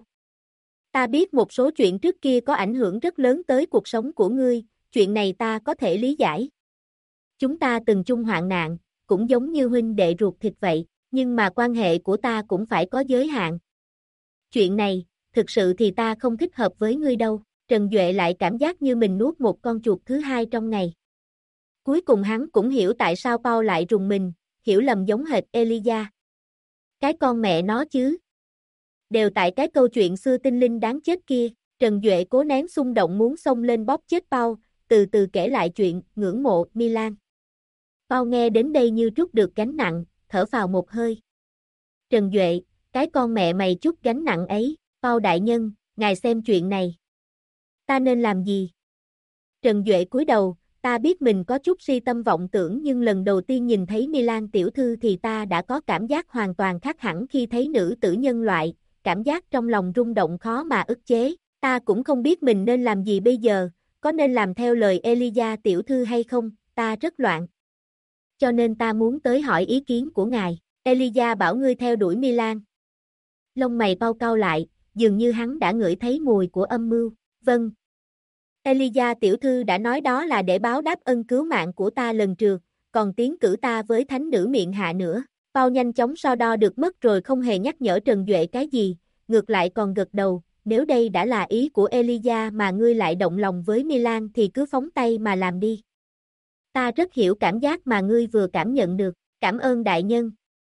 Ta biết một số chuyện trước kia có ảnh hưởng rất lớn tới cuộc sống của ngươi, chuyện này ta có thể lý giải. Chúng ta từng chung hoạn nạn, cũng giống như huynh đệ ruột thịt vậy, nhưng mà quan hệ của ta cũng phải có giới hạn. Chuyện này, thực sự thì ta không thích hợp với ngươi đâu. Trần Duệ lại cảm giác như mình nuốt một con chuột thứ hai trong ngày. Cuối cùng hắn cũng hiểu tại sao Paul lại rùng mình, hiểu lầm giống hệt Elijah. Cái con mẹ nó chứ. Đều tại cái câu chuyện xưa tinh linh đáng chết kia. Trần Duệ cố nén xung động muốn xông lên bóp chết Paul, từ từ kể lại chuyện ngưỡng mộ Milan. Paul nghe đến đây như trút được gánh nặng, thở phào một hơi. Trần Duệ, cái con mẹ mày chút gánh nặng ấy. Paul đại nhân, ngài xem chuyện này. Ta nên làm gì? Trần Duệ cúi đầu, ta biết mình có chút si tâm vọng tưởng nhưng lần đầu tiên nhìn thấy Milan tiểu thư thì ta đã có cảm giác hoàn toàn khác hẳn khi thấy nữ tử nhân loại, cảm giác trong lòng rung động khó mà ức chế. Ta cũng không biết mình nên làm gì bây giờ, có nên làm theo lời Elijah tiểu thư hay không, ta rất loạn. Cho nên ta muốn tới hỏi ý kiến của ngài. Elijah bảo ngươi theo đuổi Milan. Lông mày cau cau lại, dường như hắn đã ngửi thấy mùi của âm mưu. Vâng. Elijah tiểu thư đã nói đó là để báo đáp ân cứu mạng của ta lần trượt, còn tiến cử ta với thánh nữ miệng hạ nữa. Paul nhanh chóng so đo được mất rồi không hề nhắc nhở Trần Duệ cái gì, ngược lại còn gật đầu, nếu đây đã là ý của Elijah mà ngươi lại động lòng với Milan thì cứ phóng tay mà làm đi. Ta rất hiểu cảm giác mà ngươi vừa cảm nhận được, cảm ơn đại nhân.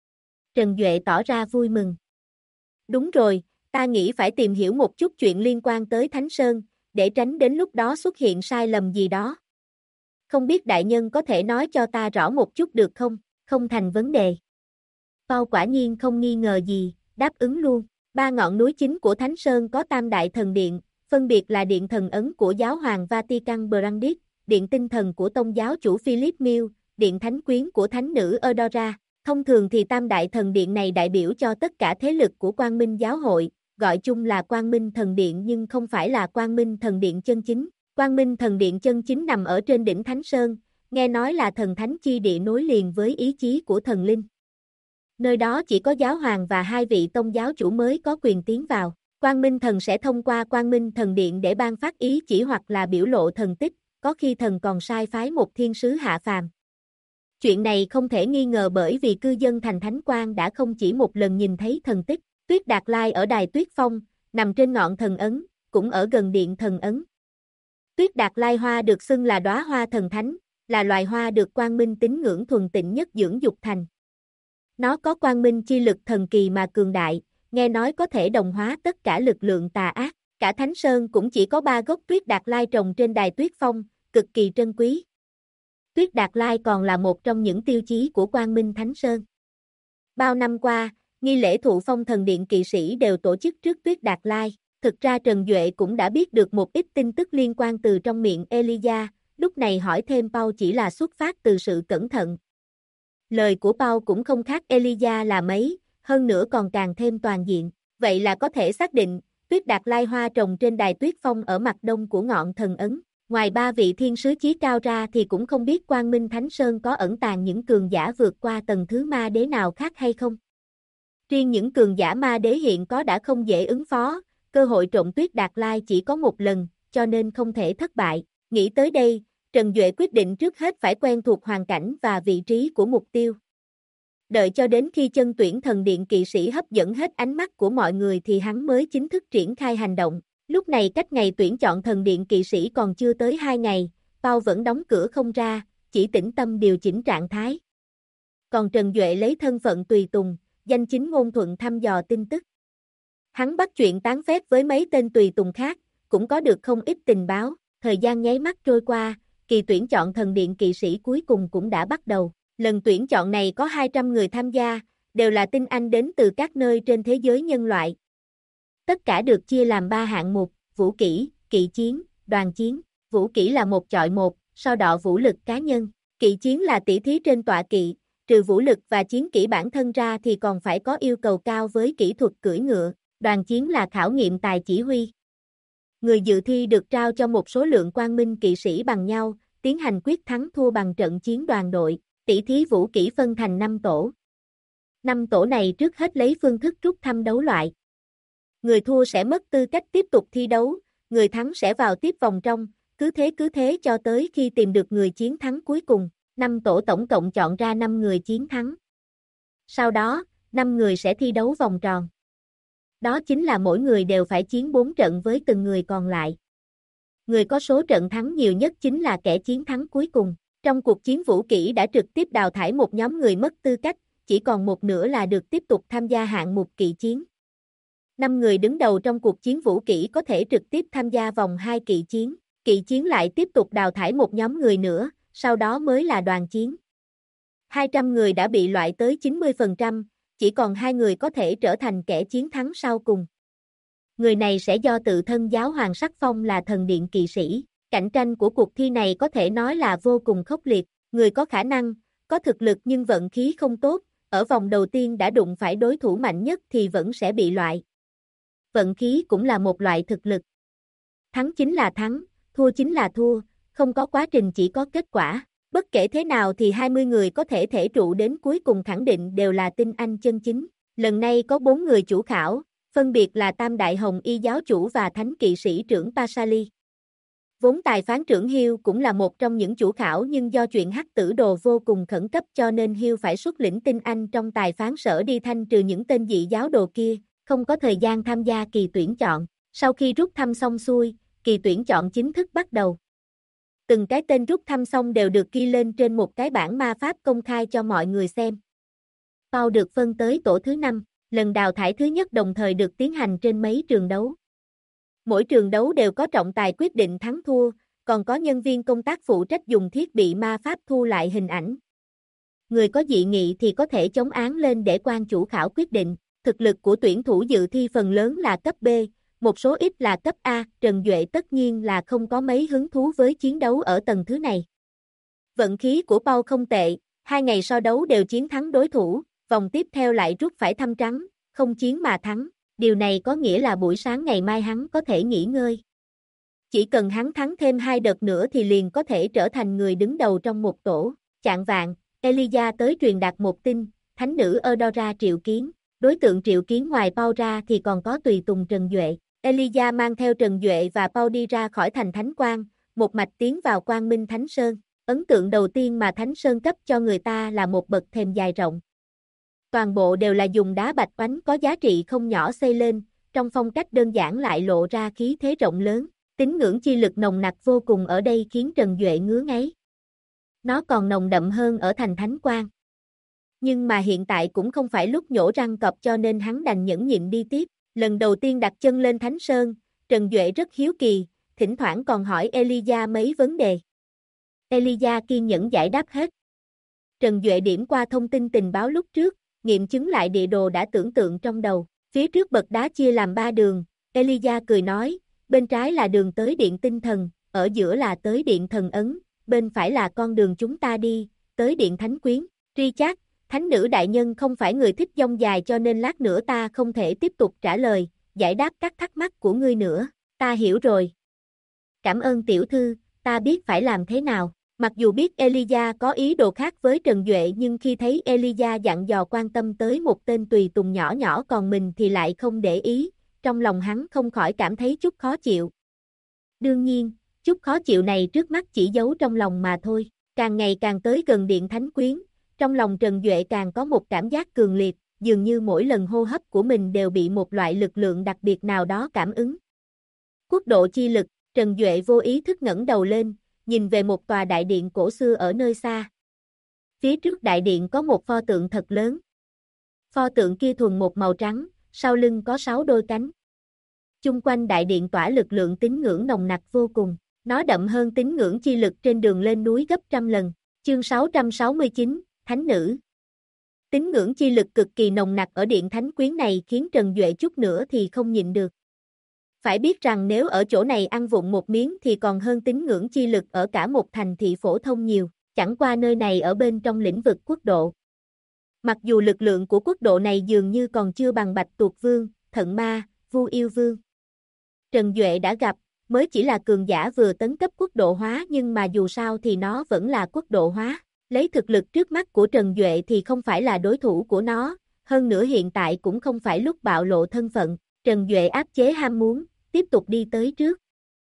Trần Duệ tỏ ra vui mừng. Đúng rồi, ta nghĩ phải tìm hiểu một chút chuyện liên quan tới Thánh Sơn, để tránh đến lúc đó xuất hiện sai lầm gì đó. Không biết đại nhân có thể nói cho ta rõ một chút được không? Không thành vấn đề. Paul quả nhiên không nghi ngờ gì, đáp ứng luôn. 3 ngọn núi chính của Thánh Sơn có Tam Đại Thần Điện, phân biệt là điện thần ấn của giáo hoàng Vatican Brandis, điện tinh thần của tông giáo chủ Philip Mill, điện thánh quyến của thánh nữ Eudora. Thông thường thì tam đại thần điện này đại biểu cho tất cả thế lực của Quang Minh giáo hội, gọi chung là Quang Minh thần điện nhưng không phải là Quang Minh thần điện chân chính. Quang Minh thần điện chân chính nằm ở trên đỉnh Thánh Sơn, nghe nói là thần thánh chi địa nối liền với ý chí của thần linh. Nơi đó chỉ có giáo hoàng và hai vị tông giáo chủ mới có quyền tiến vào. Quang Minh thần sẽ thông qua Quang Minh thần điện để ban phát ý chỉ hoặc là biểu lộ thần tích, có khi thần còn sai phái một thiên sứ hạ phàm. Chuyện này không thể nghi ngờ bởi vì cư dân thành Thánh Quang đã không chỉ một lần nhìn thấy thần tích. Tuyết Đạt Lai ở đài Tuyết Phong, nằm trên ngọn thần ấn, cũng ở gần điện thần ấn. Tuyết Đạt Lai hoa được xưng là đóa hoa thần thánh, là loài hoa được Quang Minh tín ngưỡng thuần tịnh nhất dưỡng dục thành. Nó có Quang Minh chi lực thần kỳ mà cường đại, nghe nói có thể đồng hóa tất cả lực lượng tà ác. Cả Thánh Sơn cũng chỉ có 3 gốc Tuyết Đạt Lai trồng trên đài Tuyết Phong, cực kỳ trân quý. Tuyết Đạt Lai còn là một trong những tiêu chí của Quang Minh Thánh Sơn. Bao năm qua, nghi lễ thụ phong thần điện kỵ sĩ đều tổ chức trước Tuyết Đạt Lai. Thực ra Trần Duệ cũng đã biết được một ít tin tức liên quan từ trong miệng Elijah, lúc này hỏi thêm Paul chỉ là xuất phát từ sự cẩn thận. Lời của Paul cũng không khác Elijah là mấy, hơn nữa còn càng thêm toàn diện. Vậy là có thể xác định, Tuyết Đạt Lai hoa trồng trên đài Tuyết Phong ở mặt đông của ngọn thần ấn. Ngoài 3 vị thiên sứ chí cao ra thì cũng không biết Quang Minh Thánh Sơn có ẩn tàng những cường giả vượt qua tầng thứ ma đế nào khác hay không. Riêng những cường giả ma đế hiện có đã không dễ ứng phó, cơ hội trộm Tuyết Đạt Lai chỉ có một lần, cho nên không thể thất bại. Nghĩ tới đây, Trần Duệ quyết định trước hết phải quen thuộc hoàn cảnh và vị trí của mục tiêu. Đợi cho đến khi chân tuyển thần điện kỵ sĩ hấp dẫn hết ánh mắt của mọi người thì hắn mới chính thức triển khai hành động. Lúc này cách ngày tuyển chọn thần điện kỵ sĩ còn chưa tới 2 ngày, Paul vẫn đóng cửa không ra, chỉ tĩnh tâm điều chỉnh trạng thái. Còn Trần Duệ lấy thân phận tùy tùng, danh chính ngôn thuận thăm dò tin tức. Hắn bắt chuyện tán phét với mấy tên tùy tùng khác, cũng có được không ít tình báo. Thời gian nháy mắt trôi qua, kỳ tuyển chọn thần điện kỵ sĩ cuối cùng cũng đã bắt đầu. Lần tuyển chọn này có 200 người tham gia, đều là tinh anh đến từ các nơi trên thế giới nhân loại. Tất cả được chia làm 3 hạng mục: vũ kỹ, kỵ chiến, đoàn chiến. Vũ kỹ là 1 chọi 1, so đọ vũ lực cá nhân. Kỵ chiến là tỷ thí trên tọa kỵ, trừ vũ lực và chiến kỹ bản thân ra thì còn phải có yêu cầu cao với kỹ thuật cưỡi ngựa. Đoàn chiến là khảo nghiệm tài chỉ huy. Người dự thi được trao cho một số lượng quang minh kỵ sĩ bằng nhau, tiến hành quyết thắng thua bằng trận chiến đoàn đội. Tỷ thí vũ kỹ phân thành 5 tổ. 5 tổ này trước hết lấy phương thức rút thăm đấu loại. Người thua sẽ mất tư cách tiếp tục thi đấu, người thắng sẽ vào tiếp vòng trong, cứ thế cho tới khi tìm được người chiến thắng cuối cùng. 5 tổ tổng cộng chọn ra 5 người chiến thắng. Sau đó, 5 người sẽ thi đấu vòng tròn. Đó chính là mỗi người đều phải chiến 4 trận với từng người còn lại. Người có số trận thắng nhiều nhất chính là kẻ chiến thắng cuối cùng. Trong cuộc chiến vũ kỹ đã trực tiếp đào thải một nhóm người mất tư cách, chỉ còn một nửa là được tiếp tục tham gia hạng mục kỵ chiến. 5 người đứng đầu trong cuộc chiến vũ kỹ có thể trực tiếp tham gia vòng 2 kỵ chiến. Kỵ chiến lại tiếp tục đào thải một nhóm người nữa, sau đó mới là đoàn chiến. 200 người đã bị loại tới 90%, chỉ còn 2 người có thể trở thành kẻ chiến thắng sau cùng. Người này sẽ do tự thân giáo hoàng sắc phong là thần điện kỵ sĩ. Cạnh tranh của cuộc thi này có thể nói là vô cùng khốc liệt. Người có khả năng, có thực lực nhưng vận khí không tốt, ở vòng đầu tiên đã đụng phải đối thủ mạnh nhất thì vẫn sẽ bị loại. Vận khí cũng là một loại thực lực. Thắng chính là thắng, thua chính là thua, không có quá trình chỉ có kết quả. Bất kể thế nào thì 20 người có thể thể trụ đến cuối cùng khẳng định đều là tinh anh chân chính. Lần này có 4 người chủ khảo, phân biệt là Tam Đại Hồng Y giáo chủ và Thánh kỵ sĩ trưởng Pasali. Vốn tài phán trưởng Hill cũng là một trong những chủ khảo nhưng do chuyện hắc tử đồ vô cùng khẩn cấp cho nên Hill phải xuất lĩnh tinh anh trong tài phán sở đi thanh trừ những tên dị giáo đồ kia, không có thời gian tham gia kỳ tuyển chọn. Sau khi rút thăm xong xuôi, kỳ tuyển chọn chính thức bắt đầu. Từng cái tên rút thăm xong đều được ghi lên trên một cái bảng ma pháp công khai cho mọi người xem. Paul được phân tới tổ thứ 5, lần đào thải thứ nhất đồng thời được tiến hành trên mấy trường đấu. Mỗi trường đấu đều có trọng tài quyết định thắng thua, còn có nhân viên công tác phụ trách dùng thiết bị ma pháp thu lại hình ảnh. Người có dị nghị thì có thể chống án lên để quan chủ khảo quyết định. Thực lực của tuyển thủ dự thi phần lớn là cấp B, một số ít là cấp A, Trần Duệ tất nhiên là không có mấy hứng thú với chiến đấu ở tầng thứ này. Vận khí của Paul không tệ, 2 ngày so đấu đều chiến thắng đối thủ, vòng tiếp theo lại rút phải thăm trắng, không chiến mà thắng, điều này có nghĩa là buổi sáng ngày mai hắn có thể nghỉ ngơi. Chỉ cần hắn thắng thêm 2 đợt nữa thì liền có thể trở thành người đứng đầu trong một tổ. Chạng vạng, Elijah tới truyền đạt một tin, thánh nữ Eudora triệu kiến. Đối tượng triệu kiến ngoài Paul ra thì còn có tùy tùng Trần Duệ. Elijah mang theo Trần Duệ và Paul đi ra khỏi thành Thánh Quang, một mạch tiến vào Quang Minh Thánh Sơn. Ấn tượng đầu tiên mà Thánh Sơn cấp cho người ta là một bậc thềm dài rộng. Toàn bộ đều là dùng đá bạch oánh có giá trị không nhỏ xây lên, trong phong cách đơn giản lại lộ ra khí thế rộng lớn. Tín ngưỡng chi lực nồng nặc vô cùng ở đây khiến Trần Duệ ngứa ngáy. Nó còn nồng đậm hơn ở thành Thánh Quang. Nhưng mà hiện tại cũng không phải lúc nhổ răng cọp cho nên hắn đành nhẫn nhịn đi tiếp. Lần đầu tiên đặt chân lên Thánh Sơn, Trần Duệ rất hiếu kỳ, thỉnh thoảng còn hỏi Elijah mấy vấn đề. Elijah kiên nhẫn giải đáp hết. Trần Duệ điểm qua thông tin tình báo lúc trước, nghiệm chứng lại địa đồ đã tưởng tượng trong đầu. Phía trước bậc đá chia làm 3 đường, Elijah cười nói, bên trái là đường tới điện tinh thần, ở giữa là tới điện thần ấn, bên phải là con đường chúng ta đi, tới điện thánh quyến. Richard, thánh nữ đại nhân không phải người thích dông dài cho nên lát nữa ta không thể tiếp tục trả lời, giải đáp các thắc mắc của ngươi nữa. Ta hiểu rồi. Cảm ơn tiểu thư, ta biết phải làm thế nào. Mặc dù biết Elijah có ý đồ khác với Trần Duệ nhưng khi thấy Elijah dặn dò quan tâm tới một tên tùy tùng nhỏ nhỏ còn mình thì lại không để ý, trong lòng hắn không khỏi cảm thấy chút khó chịu. Đương nhiên, chút khó chịu này trước mắt chỉ giấu trong lòng mà thôi, càng ngày càng tới gần điện thánh quyến, trong lòng Trần Duệ càng có một cảm giác cường liệt, dường như mỗi lần hô hấp của mình đều bị một loại lực lượng đặc biệt nào đó cảm ứng. Quốc độ chi lực, Trần Duệ vô ý thức ngẩng đầu lên, nhìn về một tòa đại điện cổ xưa ở nơi xa. Phía trước đại điện có một pho tượng thật lớn. Pho tượng kia thuần một màu trắng, sau lưng có 6 đôi cánh. Chung quanh đại điện tỏa lực lượng tín ngưỡng nồng nặc vô cùng, nó đậm hơn tín ngưỡng chi lực trên đường lên núi gấp trăm lần. Chương 669, Thánh nữ. Tín ngưỡng chi lực cực kỳ nồng nặc ở điện thánh quyến này khiến Trần Duệ chút nữa thì không nhịn được. Phải biết rằng nếu ở chỗ này ăn vụng một miếng thì còn hơn tín ngưỡng chi lực ở cả một thành thị phổ thông nhiều, chẳng qua nơi này ở bên trong lĩnh vực quốc độ. Mặc dù lực lượng của quốc độ này dường như còn chưa bằng Bạch Tuộc Vương, Thận Ma, Vu Yêu Vương. Trần Duệ đã gặp, mới chỉ là cường giả vừa tấn cấp quốc độ hóa nhưng mà dù sao thì nó vẫn là quốc độ hóa. Lấy thực lực trước mắt của Trần Duệ thì không phải là đối thủ của nó, hơn nữa hiện tại cũng không phải lúc bạo lộ thân phận. Trần Duệ áp chế ham muốn, tiếp tục đi tới trước.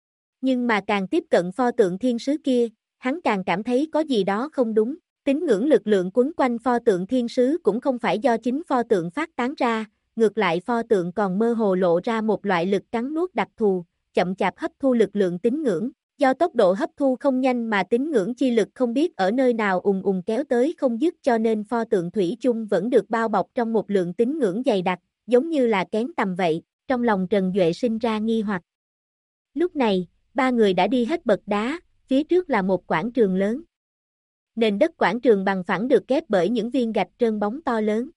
Nhưng mà càng tiếp cận pho tượng thiên sứ kia, hắn càng cảm thấy có gì đó không đúng. Tín ngưỡng lực lượng quấn quanh pho tượng thiên sứ cũng không phải do chính pho tượng phát tán ra, ngược lại pho tượng còn mơ hồ lộ ra một loại lực cắn nuốt đặc thù, chậm chạp hấp thu lực lượng tín ngưỡng. Do tốc độ hấp thu không nhanh mà tín ngưỡng chi lực không biết ở nơi nào ùn ùn kéo tới không dứt cho nên pho tượng thủy chung vẫn được bao bọc trong một lượng tín ngưỡng dày đặc, giống như là kén tầm vậy. Trong lòng Trần Duệ sinh ra nghi hoặc. Lúc này, 3 người đã đi hết bậc đá, phía trước là một quảng trường lớn. Nền đất quảng trường bằng phẳng được kép bởi những viên gạch trơn bóng to lớn.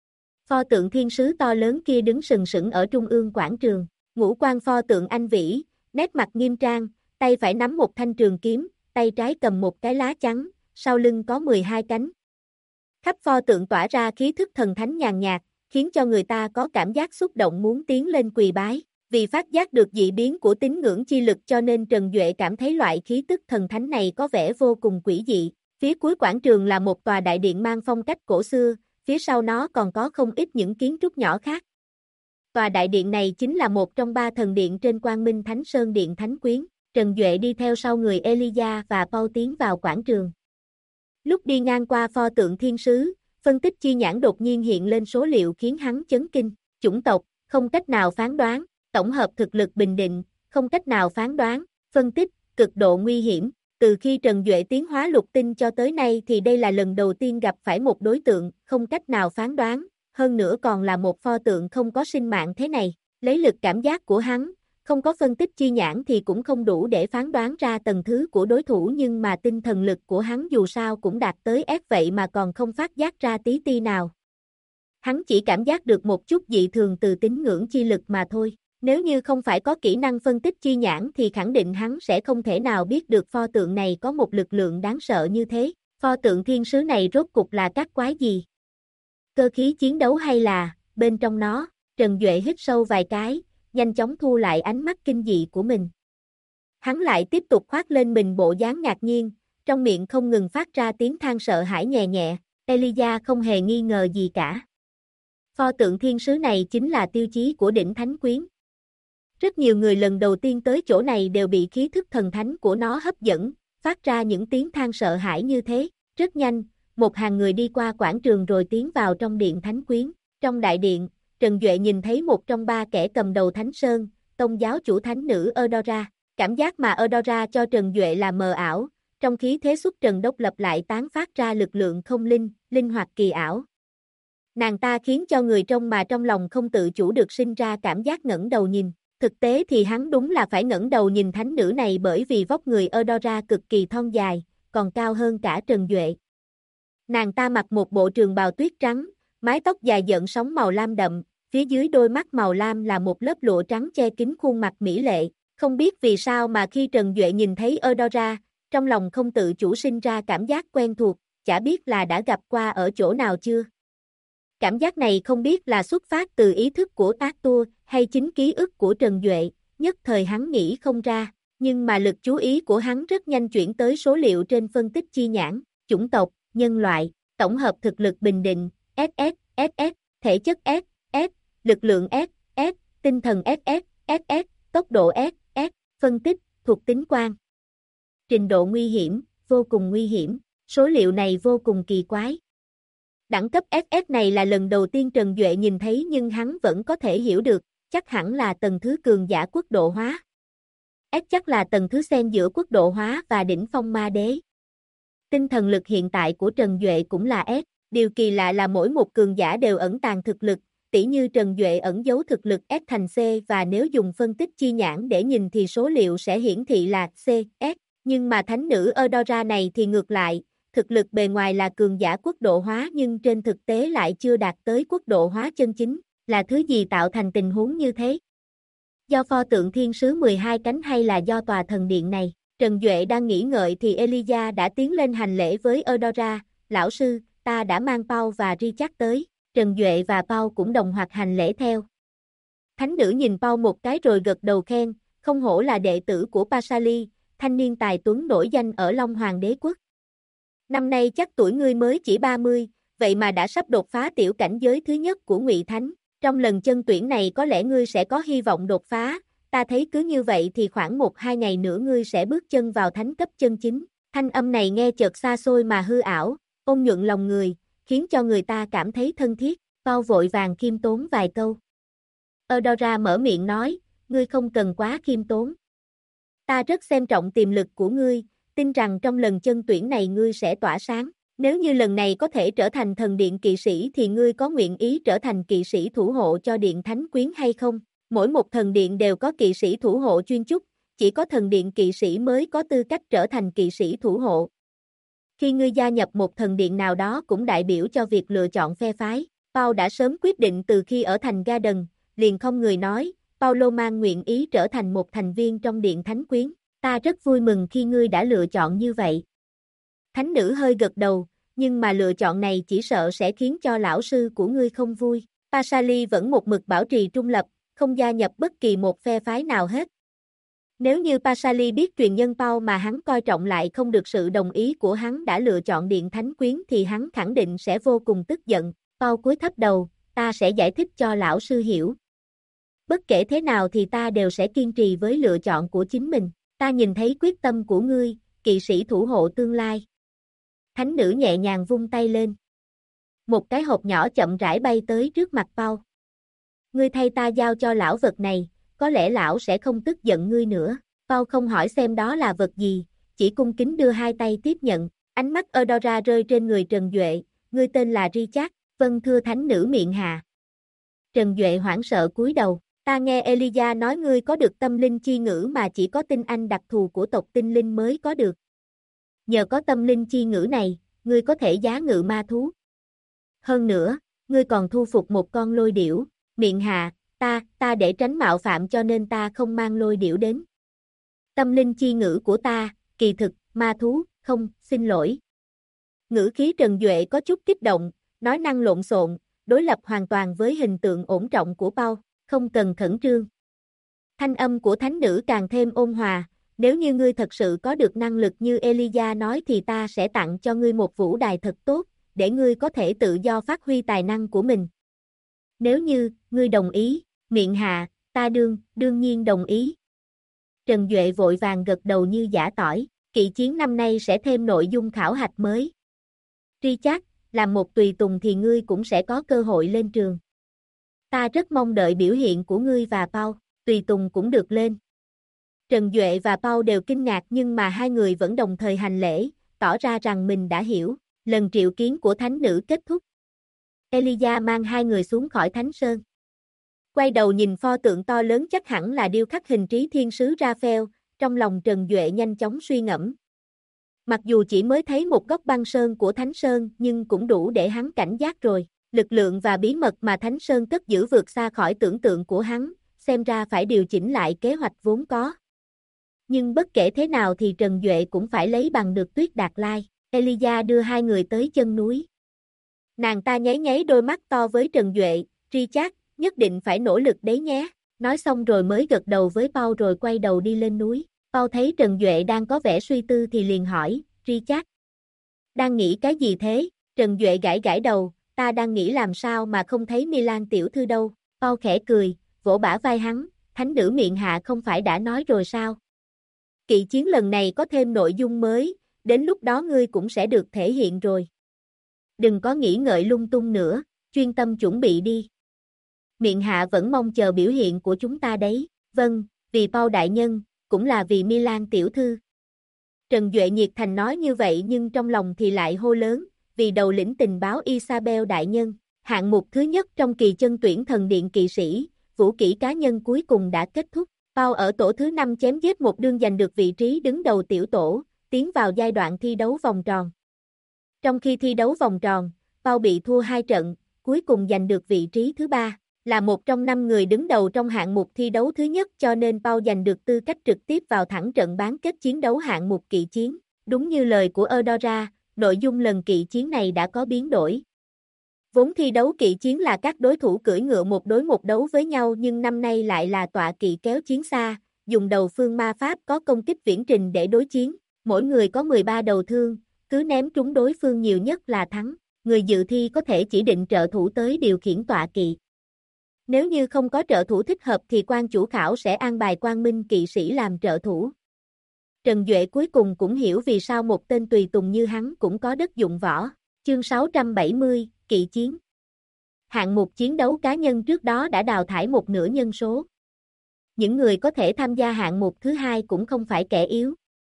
Pho tượng thiên sứ to lớn kia đứng sừng sững ở trung ương quảng trường. Ngũ quan pho tượng anh vĩ, nét mặt nghiêm trang, tay phải nắm một thanh trường kiếm, tay trái cầm một cái lá chắn, sau lưng có 12 cánh. Khắp pho tượng tỏa ra khí thức thần thánh nhàn nhạt, khiến cho người ta có cảm giác xúc động muốn tiến lên quỳ bái. Vì phát giác được dị biến của tín ngưỡng chi lực cho nên Trần Duệ cảm thấy loại khí tức thần thánh này có vẻ vô cùng quỷ dị. Phía cuối quảng trường là một tòa đại điện mang phong cách cổ xưa, phía sau nó còn có không ít những kiến trúc nhỏ khác. Tòa đại điện này chính là một trong 3 thần điện trên Quang Minh Thánh Sơn Điện Thánh Quyến. Trần Duệ đi theo sau người Elijah và Paul tiến vào quảng trường. Lúc đi ngang qua pho tượng thiên sứ, phân tích chi nhãn đột nhiên hiện lên số liệu khiến hắn chấn kinh. Chủng tộc, không cách nào phán đoán. Tổng hợp thực lực bình định, không cách nào phán đoán. Phân tích, cực độ nguy hiểm. Từ khi Trần Duệ tiến hóa lục tinh cho tới nay thì đây là lần đầu tiên gặp phải một đối tượng không cách nào phán đoán, hơn nữa còn là một pho tượng không có sinh mạng thế này. Lấy lực cảm giác của hắn, không có phân tích chi nhãn thì cũng không đủ để phán đoán ra tầng thứ của đối thủ nhưng mà tinh thần lực của hắn dù sao cũng đạt tới F vậy mà còn không phát giác ra tí ti nào. Hắn chỉ cảm giác được một chút dị thường từ tín ngưỡng chi lực mà thôi. Nếu như không phải có kỹ năng phân tích chi nhãn thì khẳng định hắn sẽ không thể nào biết được pho tượng này có một lực lượng đáng sợ như thế. Pho tượng thiên sứ này rốt cục là các quái gì? Cơ khí chiến đấu hay là, bên trong nó, Trần Duệ hít sâu vài cái, nhanh chóng thu lại ánh mắt kinh dị của mình. Hắn lại tiếp tục khoác lên mình bộ dáng ngạc nhiên, trong miệng không ngừng phát ra tiếng than sợ hãi nhẹ nhẹ, Elijah không hề nghi ngờ gì cả. Pho tượng thiên sứ này chính là tiêu chí của đỉnh thánh quyến. Rất nhiều người lần đầu tiên tới chỗ này đều bị khí thức thần thánh của nó hấp dẫn, phát ra những tiếng than sợ hãi như thế. Rất nhanh, một hàng người đi qua quảng trường rồi tiến vào trong điện thánh quyến. Trong đại điện, Trần Duệ nhìn thấy một trong ba kẻ cầm đầu Thánh Sơn, Tông giáo chủ thánh nữ Eudora. Cảm giác mà Eudora cho Trần Duệ là mờ ảo, trong khí thế xuất trần độc lập lại tán phát ra lực lượng không linh hoạt kỳ ảo. Nàng ta khiến cho người trông mà trong lòng không tự chủ được sinh ra cảm giác ngẩng đầu nhìn. Thực tế thì hắn đúng là phải ngẩng đầu nhìn thánh nữ này bởi vì vóc người Eudora cực kỳ thon dài, còn cao hơn cả Trần Duệ. Nàng ta mặc một bộ trường bào tuyết trắng, mái tóc dài dợn sóng màu lam đậm, phía dưới đôi mắt màu lam là một lớp lụa trắng che kín khuôn mặt mỹ lệ. Không biết vì sao mà khi Trần Duệ nhìn thấy Eudora, trong lòng không tự chủ sinh ra cảm giác quen thuộc, chả biết là đã gặp qua ở chỗ nào chưa. Cảm giác này không biết là xuất phát từ ý thức của Arthur hay chính ký ức của Trần Duệ, nhất thời hắn nghĩ không ra, nhưng mà lực chú ý của hắn rất nhanh chuyển tới số liệu trên phân tích chi nhãn, chủng tộc, nhân loại, tổng hợp thực lực bình định, SS, SS, thể chất S, S, lực lượng S, S, tinh thần SS, SS, tốc độ S, S, phân tích, thuộc tính quan. Trình độ nguy hiểm, vô cùng nguy hiểm, số liệu này vô cùng kỳ quái. Đẳng cấp SS này là lần đầu tiên Trần Duệ nhìn thấy nhưng hắn vẫn có thể hiểu được, chắc hẳn là tầng thứ cường giả quốc độ hóa. S chắc là tầng thứ xen giữa quốc độ hóa và đỉnh phong ma đế. Tinh thần lực hiện tại của Trần Duệ cũng là S, điều kỳ lạ là mỗi một cường giả đều ẩn tàng thực lực, tỉ như Trần Duệ ẩn giấu thực lực S thành C và nếu dùng phân tích chi nhãn để nhìn thì số liệu sẽ hiển thị là C, S, nhưng mà thánh nữ Eudora này thì ngược lại. Thực lực bề ngoài là cường giả quốc độ hóa nhưng trên thực tế lại chưa đạt tới quốc độ hóa chân chính, là thứ gì tạo thành tình huống như thế? Do pho tượng thiên sứ 12 cánh hay là do tòa thần điện này? Trần Duệ đang nghĩ ngợi thì Elijah đã tiến lên hành lễ với Eudora, lão sư, ta đã mang Paul và Richard tới, Trần Duệ và Paul cũng đồng loạt hành lễ theo. Thánh nữ nhìn Paul một cái rồi gật đầu khen, không hổ là đệ tử của Pasali, thanh niên tài tuấn nổi danh ở Long Hoàng đế quốc. Năm nay chắc tuổi ngươi mới chỉ 30, vậy mà đã sắp đột phá tiểu cảnh giới thứ nhất của Ngụy Thánh. Trong lần chân tuyển này có lẽ ngươi sẽ có hy vọng đột phá, ta thấy cứ như vậy thì khoảng 1-2 ngày nữa ngươi sẽ bước chân vào thánh cấp chân chính. Thanh âm này nghe chợt xa xôi mà hư ảo, ôn nhuận lòng người, khiến cho người ta cảm thấy thân thiết. Paul vội vàng khiêm tốn vài câu. Eudora mở miệng nói, ngươi không cần quá khiêm tốn. Ta rất xem trọng tiềm lực của ngươi, tin rằng trong lần chân tuyển này ngươi sẽ tỏa sáng. Nếu như lần này có thể trở thành thần điện kỵ sĩ thì ngươi có nguyện ý trở thành kỵ sĩ thủ hộ cho điện thánh quyến hay không? Mỗi một thần điện đều có kỵ sĩ thủ hộ chuyên chúc, chỉ có thần điện kỵ sĩ mới có tư cách trở thành kỵ sĩ thủ hộ. Khi ngươi gia nhập một thần điện nào đó cũng đại biểu cho việc lựa chọn phe phái. Paul đã sớm quyết định từ khi ở thành Garden, liền không người nói, Paulo mang nguyện ý trở thành một thành viên trong điện thánh quyến. Ta rất vui mừng khi ngươi đã lựa chọn như vậy. Thánh nữ hơi gật đầu, nhưng mà lựa chọn này chỉ sợ sẽ khiến cho lão sư của ngươi không vui. Pasali vẫn một mực bảo trì trung lập, không gia nhập bất kỳ một phe phái nào hết. Nếu như Pasali biết truyền nhân Paul mà hắn coi trọng lại không được sự đồng ý của hắn đã lựa chọn điện thánh quyến thì hắn khẳng định sẽ vô cùng tức giận. Paul cúi thấp đầu, ta sẽ giải thích cho lão sư hiểu. Bất kể thế nào thì ta đều sẽ kiên trì với lựa chọn của chính mình. Ta nhìn thấy quyết tâm của ngươi, kỵ sĩ thủ hộ tương lai. Thánh nữ nhẹ nhàng vung tay lên. Một cái hộp nhỏ chậm rãi bay tới trước mặt Paul. Ngươi thay ta giao cho lão vật này, có lẽ lão sẽ không tức giận ngươi nữa. Paul không hỏi xem đó là vật gì, chỉ cung kính đưa hai tay tiếp nhận. Ánh mắt Eudora rơi trên người Trần Duệ, ngươi tên là Richard, vâng thưa thánh nữ miệng hạ. Trần Duệ hoảng sợ cúi đầu. Ta nghe Elijah nói ngươi có được tâm linh chi ngữ mà chỉ có tinh anh đặc thù của tộc tinh linh mới có được. Nhờ có tâm linh chi ngữ này, ngươi có thể giá ngự ma thú. Hơn nữa, ngươi còn thu phục một con lôi điểu, miệng hạ, Ta để tránh mạo phạm cho nên ta không mang lôi điểu đến. Tâm linh chi ngữ của ta, kỳ thực, ma thú, không, xin lỗi. Ngữ khí Trần Duệ có chút kích động, nói năng lộn xộn, đối lập hoàn toàn với hình tượng ổn trọng của Paul, không cần khẩn trương. Thanh âm của thánh nữ càng thêm ôn hòa, nếu như ngươi thật sự có được năng lực như Elijah nói thì ta sẽ tặng cho ngươi một vũ đài thật tốt, để ngươi có thể tự do phát huy tài năng của mình. Nếu như, ngươi đồng ý, miệng hạ, ta đương nhiên đồng ý. Trần Duệ vội vàng gật đầu như giã tỏi, kỵ chiến năm nay sẽ thêm nội dung khảo hạch mới. Richard, làm một tùy tùng thì ngươi cũng sẽ có cơ hội lên trường. Ta rất mong đợi biểu hiện của ngươi và Paul, tùy tùng cũng được lên. Trần Duệ và Paul đều kinh ngạc nhưng mà hai người vẫn đồng thời hành lễ, tỏ ra rằng mình đã hiểu, lần triệu kiến của thánh nữ kết thúc. Elijah mang hai người xuống khỏi Thánh Sơn. Quay đầu nhìn pho tượng to lớn chắc hẳn là điêu khắc hình trí thiên sứ Raphael, trong lòng Trần Duệ nhanh chóng suy ngẫm. Mặc dù chỉ mới thấy một góc băng sơn của Thánh Sơn nhưng cũng đủ để hắn cảnh giác rồi, lực lượng và bí mật mà Thánh Sơn cất giữ vượt xa khỏi tưởng tượng của hắn, xem ra phải điều chỉnh lại kế hoạch vốn có. Nhưng bất kể thế nào thì Trần Duệ cũng phải lấy bằng được Tuyết Đạt Lai. Elijah đưa hai người tới chân núi. Nàng ta nháy nháy đôi mắt to với Trần Duệ, Richard, nhất định phải nỗ lực đấy nhé. Nói xong rồi mới gật đầu với Paul rồi quay đầu đi lên núi. Paul thấy Trần Duệ đang có vẻ suy tư thì liền hỏi, Richard, đang nghĩ cái gì thế? Trần Duệ gãi gãi đầu, ta đang nghĩ làm sao mà không thấy Milan tiểu thư đâu. Paul khẽ cười, vỗ bả vai hắn, thánh nữ miệng hạ không phải đã nói rồi sao? Kỵ chiến lần này có thêm nội dung mới, đến lúc đó ngươi cũng sẽ được thể hiện rồi. Đừng có nghĩ ngợi lung tung nữa, chuyên tâm chuẩn bị đi. Miệng hạ vẫn mong chờ biểu hiện của chúng ta đấy. Vâng, vì Paul đại nhân, cũng là vì Milan tiểu thư. Trần Duệ nhiệt thành nói như vậy nhưng trong lòng thì lại hô lớn, vì đầu lĩnh tình báo Isabel đại nhân. Hạng mục thứ nhất trong kỳ chân tuyển thần điện kỵ sĩ, vũ kỹ cá nhân cuối cùng đã kết thúc. Paul ở tổ thứ 5 chém giết một đương giành được vị trí đứng đầu tiểu tổ, tiến vào giai đoạn thi đấu vòng tròn. Trong khi thi đấu vòng tròn, Paul bị thua 2 trận, cuối cùng giành được vị trí thứ 3, là một trong 5 người đứng đầu trong hạng mục thi đấu thứ nhất cho nên Paul giành được tư cách trực tiếp vào thẳng trận bán kết chiến đấu hạng mục kỵ chiến. Đúng như lời của Eudora, nội dung lần kỵ chiến này đã có biến đổi. Vốn thi đấu kỵ chiến là các đối thủ cưỡi ngựa một đối một đấu với nhau nhưng năm nay lại là tọa kỵ kéo chiến xa, dùng đầu phương ma pháp có công kích viễn trình để đối chiến, mỗi người có 13 đầu thương, cứ ném trúng đối phương nhiều nhất là thắng, người dự thi có thể chỉ định trợ thủ tới điều khiển tọa kỵ. Nếu như không có trợ thủ thích hợp thì quan chủ khảo sẽ an bài Quang Minh kỵ sĩ làm trợ thủ. Trần Duệ cuối cùng cũng hiểu vì sao một tên tùy tùng như hắn cũng có đất dụng võ. Chương 670, kỵ chiến. Hạng mục chiến đấu cá nhân trước đó đã đào thải một nửa nhân số. Những người có thể tham gia hạng mục thứ hai cũng không phải kẻ yếu.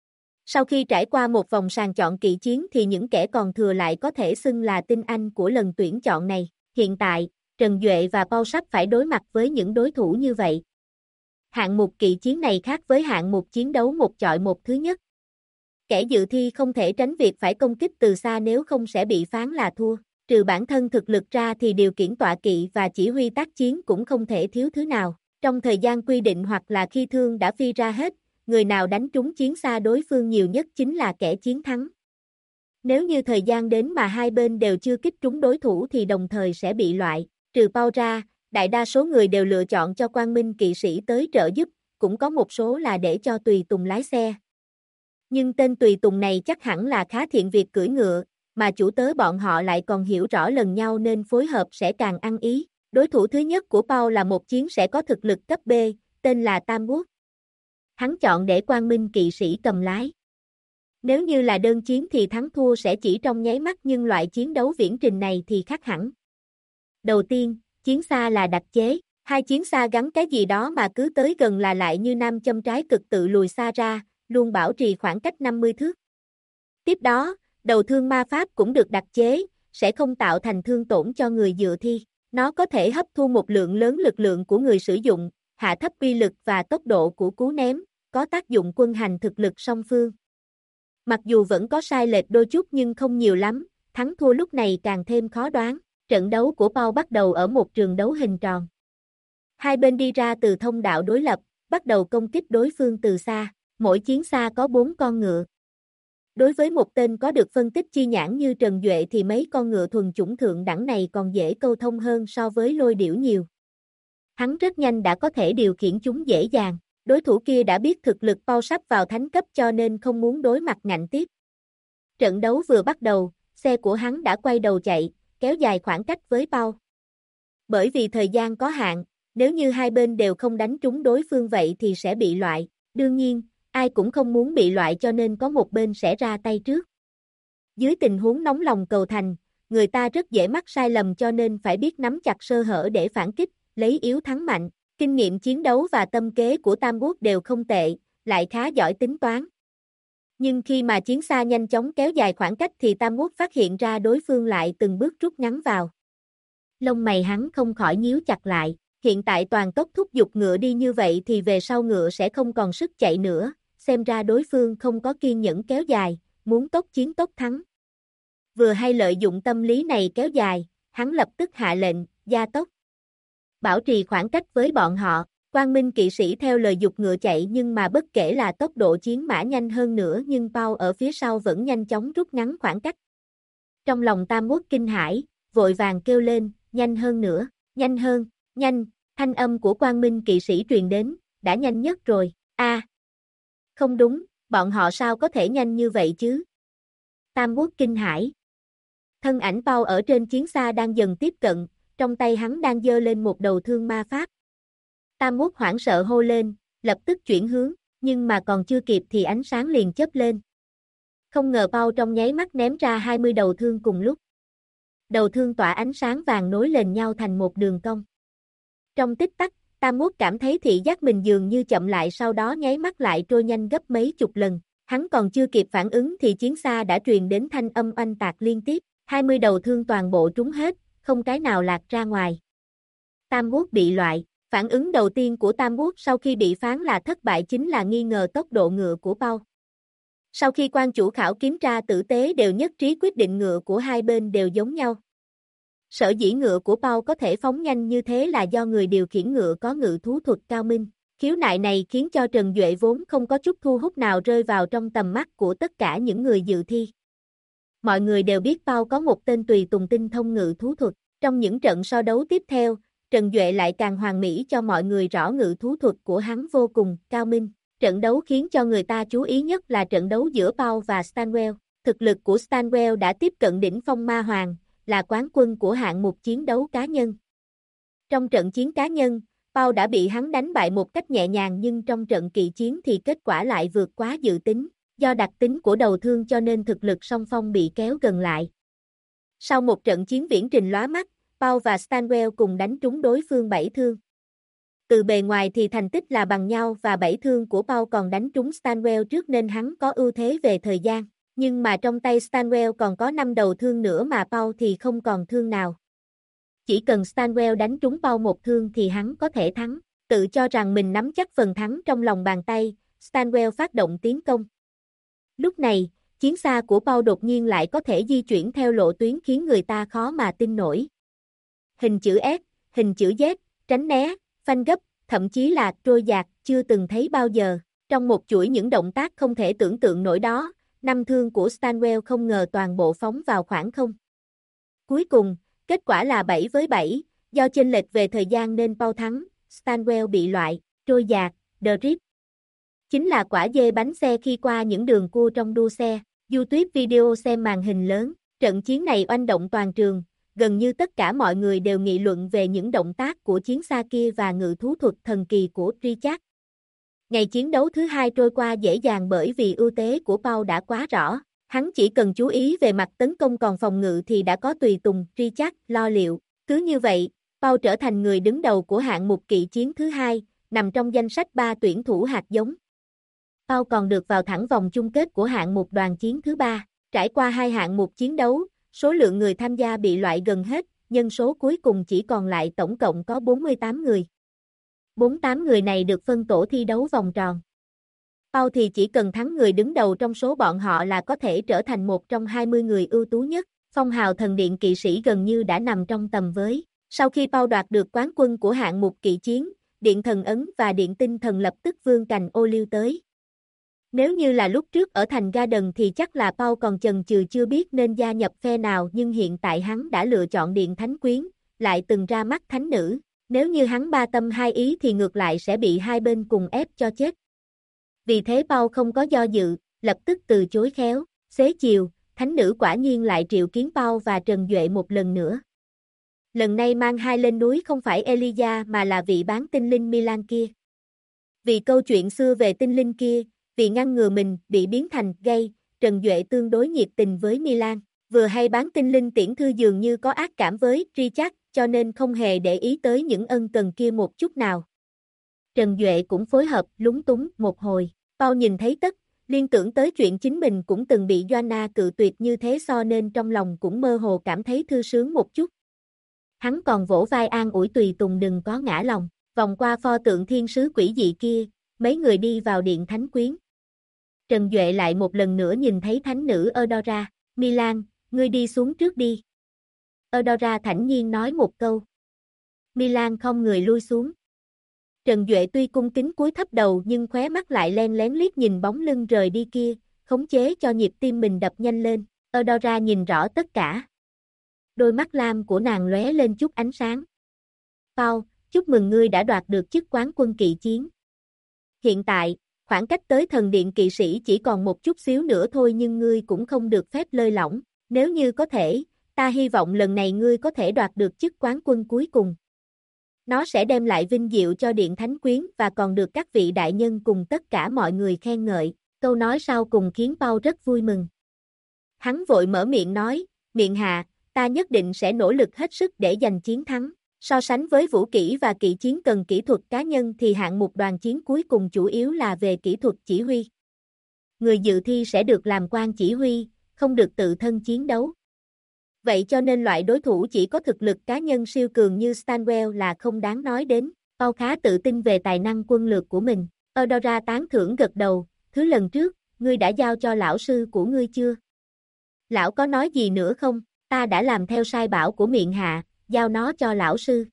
Sau khi trải qua một vòng sàng chọn kỵ chiến thì những kẻ còn thừa lại có thể xưng là tinh anh của lần tuyển chọn này. Hiện tại, Trần Duệ và Paul sắp phải đối mặt với những đối thủ như vậy. Hạng mục kỵ chiến này khác với hạng mục chiến đấu một chọi một thứ nhất. Kẻ dự thi không thể tránh việc phải công kích từ xa nếu không sẽ bị phán là thua. Trừ bản thân thực lực ra thì điều khiển tọa kỵ và chỉ huy tác chiến cũng không thể thiếu thứ nào. Trong thời gian quy định hoặc là khi thương đã phi ra hết, người nào đánh trúng chiến xa đối phương nhiều nhất chính là kẻ chiến thắng. Nếu như thời gian đến mà hai bên đều chưa kích trúng đối thủ thì đồng thời sẽ bị loại. Trừ Paul ra, đại đa số người đều lựa chọn cho Quang Minh kỵ sĩ tới trợ giúp, cũng có một số là để cho tùy tùng lái xe. Nhưng tên tùy tùng này chắc hẳn là khá thiện việc cưỡi ngựa, mà chủ tớ bọn họ lại còn hiểu rõ lần nhau nên phối hợp sẽ càng ăn ý. Đối thủ thứ nhất của Paul là một chiến sẽ có thực lực cấp B, tên là Tam Quốc. Hắn chọn để Quang Minh kỵ sĩ cầm lái. Nếu như là đơn chiến thì thắng thua sẽ chỉ trong nháy mắt nhưng loại chiến đấu viễn trình này thì khác hẳn. Đầu tiên, chiến xa là đặc chế, hai chiến xa gắn cái gì đó mà cứ tới gần là lại như nam châm trái cực tự lùi xa ra, luôn bảo trì khoảng cách 50 thước. Tiếp đó, đầu thương ma pháp cũng được đặc chế, sẽ không tạo thành thương tổn cho người dự thi. Nó có thể hấp thu một lượng lớn lực lượng của người sử dụng, hạ thấp uy lực và tốc độ của cú ném, có tác dụng quân hành thực lực song phương. Mặc dù vẫn có sai lệch đôi chút nhưng không nhiều lắm, thắng thua lúc này càng thêm khó đoán. Trận đấu của Paul bắt đầu ở một trường đấu hình tròn. Hai bên đi ra từ thông đạo đối lập, bắt đầu công kích đối phương từ xa. Mỗi chiến xa có 4 con ngựa. Đối với một tên có được phân tích chi nhãn như Trần Duệ thì mấy con ngựa thuần chủng thượng đẳng này còn dễ câu thông hơn so với Lôi Điểu nhiều. Hắn rất nhanh đã có thể điều khiển chúng dễ dàng. Đối thủ kia đã biết thực lực Pau sắp vào thánh cấp cho nên không muốn đối mặt ngạnh tiếp. Trận đấu vừa bắt đầu, xe của hắn đã quay đầu chạy, kéo dài khoảng cách với Pau. Bởi vì thời gian có hạn, nếu như hai bên đều không đánh trúng đối phương vậy thì sẽ bị loại. Đương nhiên, ai cũng không muốn bị loại cho nên có một bên sẽ ra tay trước. Dưới tình huống nóng lòng cầu thành, người ta rất dễ mắc sai lầm cho nên phải biết nắm chặt sơ hở để phản kích, lấy yếu thắng mạnh. Kinh nghiệm chiến đấu và tâm kế của Tam Quốc đều không tệ, lại khá giỏi tính toán. Nhưng khi mà chiến xa nhanh chóng kéo dài khoảng cách thì Tam Quốc phát hiện ra đối phương lại từng bước rút ngắn vào. Lông mày hắn không khỏi nhíu chặt lại, hiện tại toàn tốc thúc giục ngựa đi như vậy thì về sau ngựa sẽ không còn sức chạy nữa, xem ra đối phương không có kiên nhẫn kéo dài, muốn tốc chiến tốc thắng. Vừa hay lợi dụng tâm lý này kéo dài, hắn lập tức hạ lệnh, gia tốc. Bảo trì khoảng cách với bọn họ, Quang Minh kỵ sĩ theo lời giục ngựa chạy nhưng mà bất kể là tốc độ chiến mã nhanh hơn nữa nhưng Pau ở phía sau vẫn nhanh chóng rút ngắn khoảng cách. Trong lòng Tam Quốc kinh hãi, vội vàng kêu lên, nhanh hơn nữa, nhanh hơn, nhanh, thanh âm của Quang Minh kỵ sĩ truyền đến, đã nhanh nhất rồi, không đúng, bọn họ sao có thể nhanh như vậy chứ? Tam Quốc kinh hãi. Thân ảnh Pau ở trên chiến xa đang dần tiếp cận, trong tay hắn đang giơ lên một đầu thương ma pháp. Tam Quốc hoảng sợ hô lên, lập tức chuyển hướng, nhưng mà còn chưa kịp thì ánh sáng liền chớp lên. Không ngờ Pau trong nháy mắt ném ra 20 đầu thương cùng lúc. Đầu thương tỏa ánh sáng vàng nối liền nhau thành một đường cong. Trong tích tắc, Tam Quốc cảm thấy thị giác mình dường như chậm lại sau đó nháy mắt lại trôi nhanh gấp mấy chục lần. Hắn còn chưa kịp phản ứng thì chiến xa đã truyền đến thanh âm oanh tạc liên tiếp, 20 đầu thương toàn bộ trúng hết, không cái nào lạc ra ngoài. Tam Quốc bị loại, phản ứng đầu tiên của Tam Quốc sau khi bị phán là thất bại chính là nghi ngờ tốc độ ngựa của Pau. Sau khi quan chủ khảo kiểm tra tử tế đều nhất trí quyết định ngựa của hai bên đều giống nhau. Sở dĩ ngựa của Pau có thể phóng nhanh như thế là do người điều khiển ngựa có ngự thú thuật cao minh. Khiếu nại này khiến cho Trần Duệ vốn không có chút thu hút nào rơi vào trong tầm mắt của tất cả những người dự thi. Mọi người đều biết Pau có một tên tùy tùng tinh thông ngự thú thuật. Trong những trận so đấu tiếp theo, Trần Duệ lại càng hoàn mỹ cho mọi người rõ ngự thú thuật của hắn vô cùng cao minh. Trận đấu khiến cho người ta chú ý nhất là trận đấu giữa Pau và Stanwell. Thực lực của Stanwell đã tiếp cận đỉnh phong ma hoàng, là quán quân của hạng mục chiến đấu cá nhân. Trong trận chiến cá nhân, Pau đã bị hắn đánh bại một cách nhẹ nhàng nhưng trong trận kỵ chiến thì kết quả lại vượt quá dự tính. Do đặc tính của đầu thương cho nên thực lực song phong bị kéo gần lại. Sau một trận chiến viễn trình lóa mắt, Pau và Stanwell cùng đánh trúng đối phương 7 thương. Từ bề ngoài thì thành tích là bằng nhau và 7 thương của Pau còn đánh trúng Stanwell trước nên hắn có ưu thế về thời gian. Nhưng mà trong tay Stanwell còn có 5 đầu thương nữa mà Pau thì không còn thương nào. Chỉ cần Stanwell đánh trúng Pau một thương thì hắn có thể thắng. Tự cho rằng mình nắm chắc phần thắng trong lòng bàn tay, Stanwell phát động tiến công. Lúc này, chiến xa của Pau đột nhiên lại có thể di chuyển theo lộ tuyến khiến người ta khó mà tin nổi. Hình chữ S, hình chữ Z, tránh né, phanh gấp, thậm chí là trôi dạt, chưa từng thấy bao giờ. Trong một chuỗi những động tác không thể tưởng tượng nổi đó, 5 thương của Stanwell không ngờ toàn bộ phóng vào khoảng không. Cuối cùng, kết quả là 7-7, do chênh lệch về thời gian nên Pau thắng, Stanwell bị loại, trôi dạt, drift. Chính là quả dê bánh xe khi qua những đường cua trong đua xe. YouTube video xem màn hình lớn, trận chiến này oanh động toàn trường, gần như tất cả mọi người đều nghị luận về những động tác của chiến xa kia và ngự thú thuật thần kỳ của Richard. Ngày chiến đấu thứ hai trôi qua dễ dàng bởi vì ưu thế của Pau đã quá rõ, hắn chỉ cần chú ý về mặt tấn công còn phòng ngự thì đã có tùy tùng Richard lo liệu. Cứ như vậy, Pau trở thành người đứng đầu của hạng mục kỵ chiến thứ hai, nằm trong danh sách 3 tuyển thủ hạt giống. Pau còn được vào thẳng vòng chung kết của hạng mục đoàn chiến thứ 3. Trải qua 2 hạng mục chiến đấu, số lượng người tham gia bị loại gần hết, nhân số cuối cùng chỉ còn lại tổng cộng có 48 người. 48 người này được phân tổ thi đấu vòng tròn. Pau thì chỉ cần thắng người đứng đầu trong số bọn họ là có thể trở thành một trong 20 người ưu tú nhất. Phong hào thần điện kỵ sĩ gần như đã nằm trong tầm với. Sau khi Paul đoạt được quán quân của hạng mục kỵ chiến, Điện Thần Ấn và Điện Tinh Thần lập tức vươn cành ô liu tới. Nếu như là lúc trước ở thành Garden thì chắc là Paul còn chần chừ chưa biết nên gia nhập phe nào, nhưng hiện tại hắn đã lựa chọn Điện Thánh Quyến, lại từng ra mắt thánh nữ. Nếu như hắn ba tâm hai ý thì ngược lại sẽ bị hai bên cùng ép cho chết. Vì thế Paul không có do dự, lập tức từ chối khéo. Xế chiều, thánh nữ quả nhiên lại triệu kiến Paul và Trần Duệ một lần nữa. Lần này mang hai lên núi không phải Elijah mà là vị bán tinh linh Milan kia. Vì câu chuyện xưa về tinh linh kia, vì ngăn ngừa mình bị biến thành gay, Trần Duệ tương đối nhiệt tình với Milan. Vừa hay bán tinh linh tiễn thư dường như có ác cảm với Richard, cho nên không hề để ý tới những ân cần kia một chút nào. Trần Duệ cũng phối hợp lúng túng một hồi. Paul nhìn thấy tất, liên tưởng tới chuyện chính mình cũng từng bị Joanna cự tuyệt như thế, so nên trong lòng cũng mơ hồ cảm thấy thư sướng một chút. Hắn còn vỗ vai an ủi tùy tùng đừng có ngã lòng. Vòng qua pho tượng thiên sứ quỷ dị kia, mấy người đi vào điện thánh quyến. Trần Duệ lại một lần nữa nhìn thấy thánh nữ Eudora. Milan, ngươi đi xuống trước đi. Eudora thản nhiên nói một câu. Milan không người lui xuống. Trần Duệ tuy cung kính cúi thấp đầu nhưng khóe mắt lại len lén liếc nhìn bóng lưng rời đi kia, khống chế cho nhịp tim mình đập nhanh lên. Eudora nhìn rõ tất cả. Đôi mắt lam của nàng lóe lên chút ánh sáng. Paul, chúc mừng ngươi đã đoạt được chức quán quân kỵ chiến. Hiện tại, khoảng cách tới thần điện kỵ sĩ chỉ còn một chút xíu nữa thôi, nhưng ngươi cũng không được phép lơi lỏng. Nếu như có thể, ta hy vọng lần này ngươi có thể đoạt được chức quán quân cuối cùng. Nó sẽ đem lại vinh diệu cho Điện Thánh Quyến và còn được các vị đại nhân cùng tất cả mọi người khen ngợi. Câu nói sau cùng khiến Paul rất vui mừng. Hắn vội mở miệng nói, miệng hạ, ta nhất định sẽ nỗ lực hết sức để giành chiến thắng. So sánh với vũ kỹ và kỵ chiến cần kỹ thuật cá nhân thì hạng mục đoàn chiến cuối cùng chủ yếu là về kỹ thuật chỉ huy. Người dự thi sẽ được làm quan chỉ huy, không được tự thân chiến đấu. Vậy cho nên loại đối thủ chỉ có thực lực cá nhân siêu cường như Stanwell là không đáng nói đến. Paul khá tự tin về tài năng quân lược của mình. Eudora tán thưởng gật đầu, thứ lần trước, ngươi đã giao cho lão sư của ngươi chưa? Lão có nói gì nữa không? Ta đã làm theo sai bảo của miệng hạ, giao nó cho lão sư.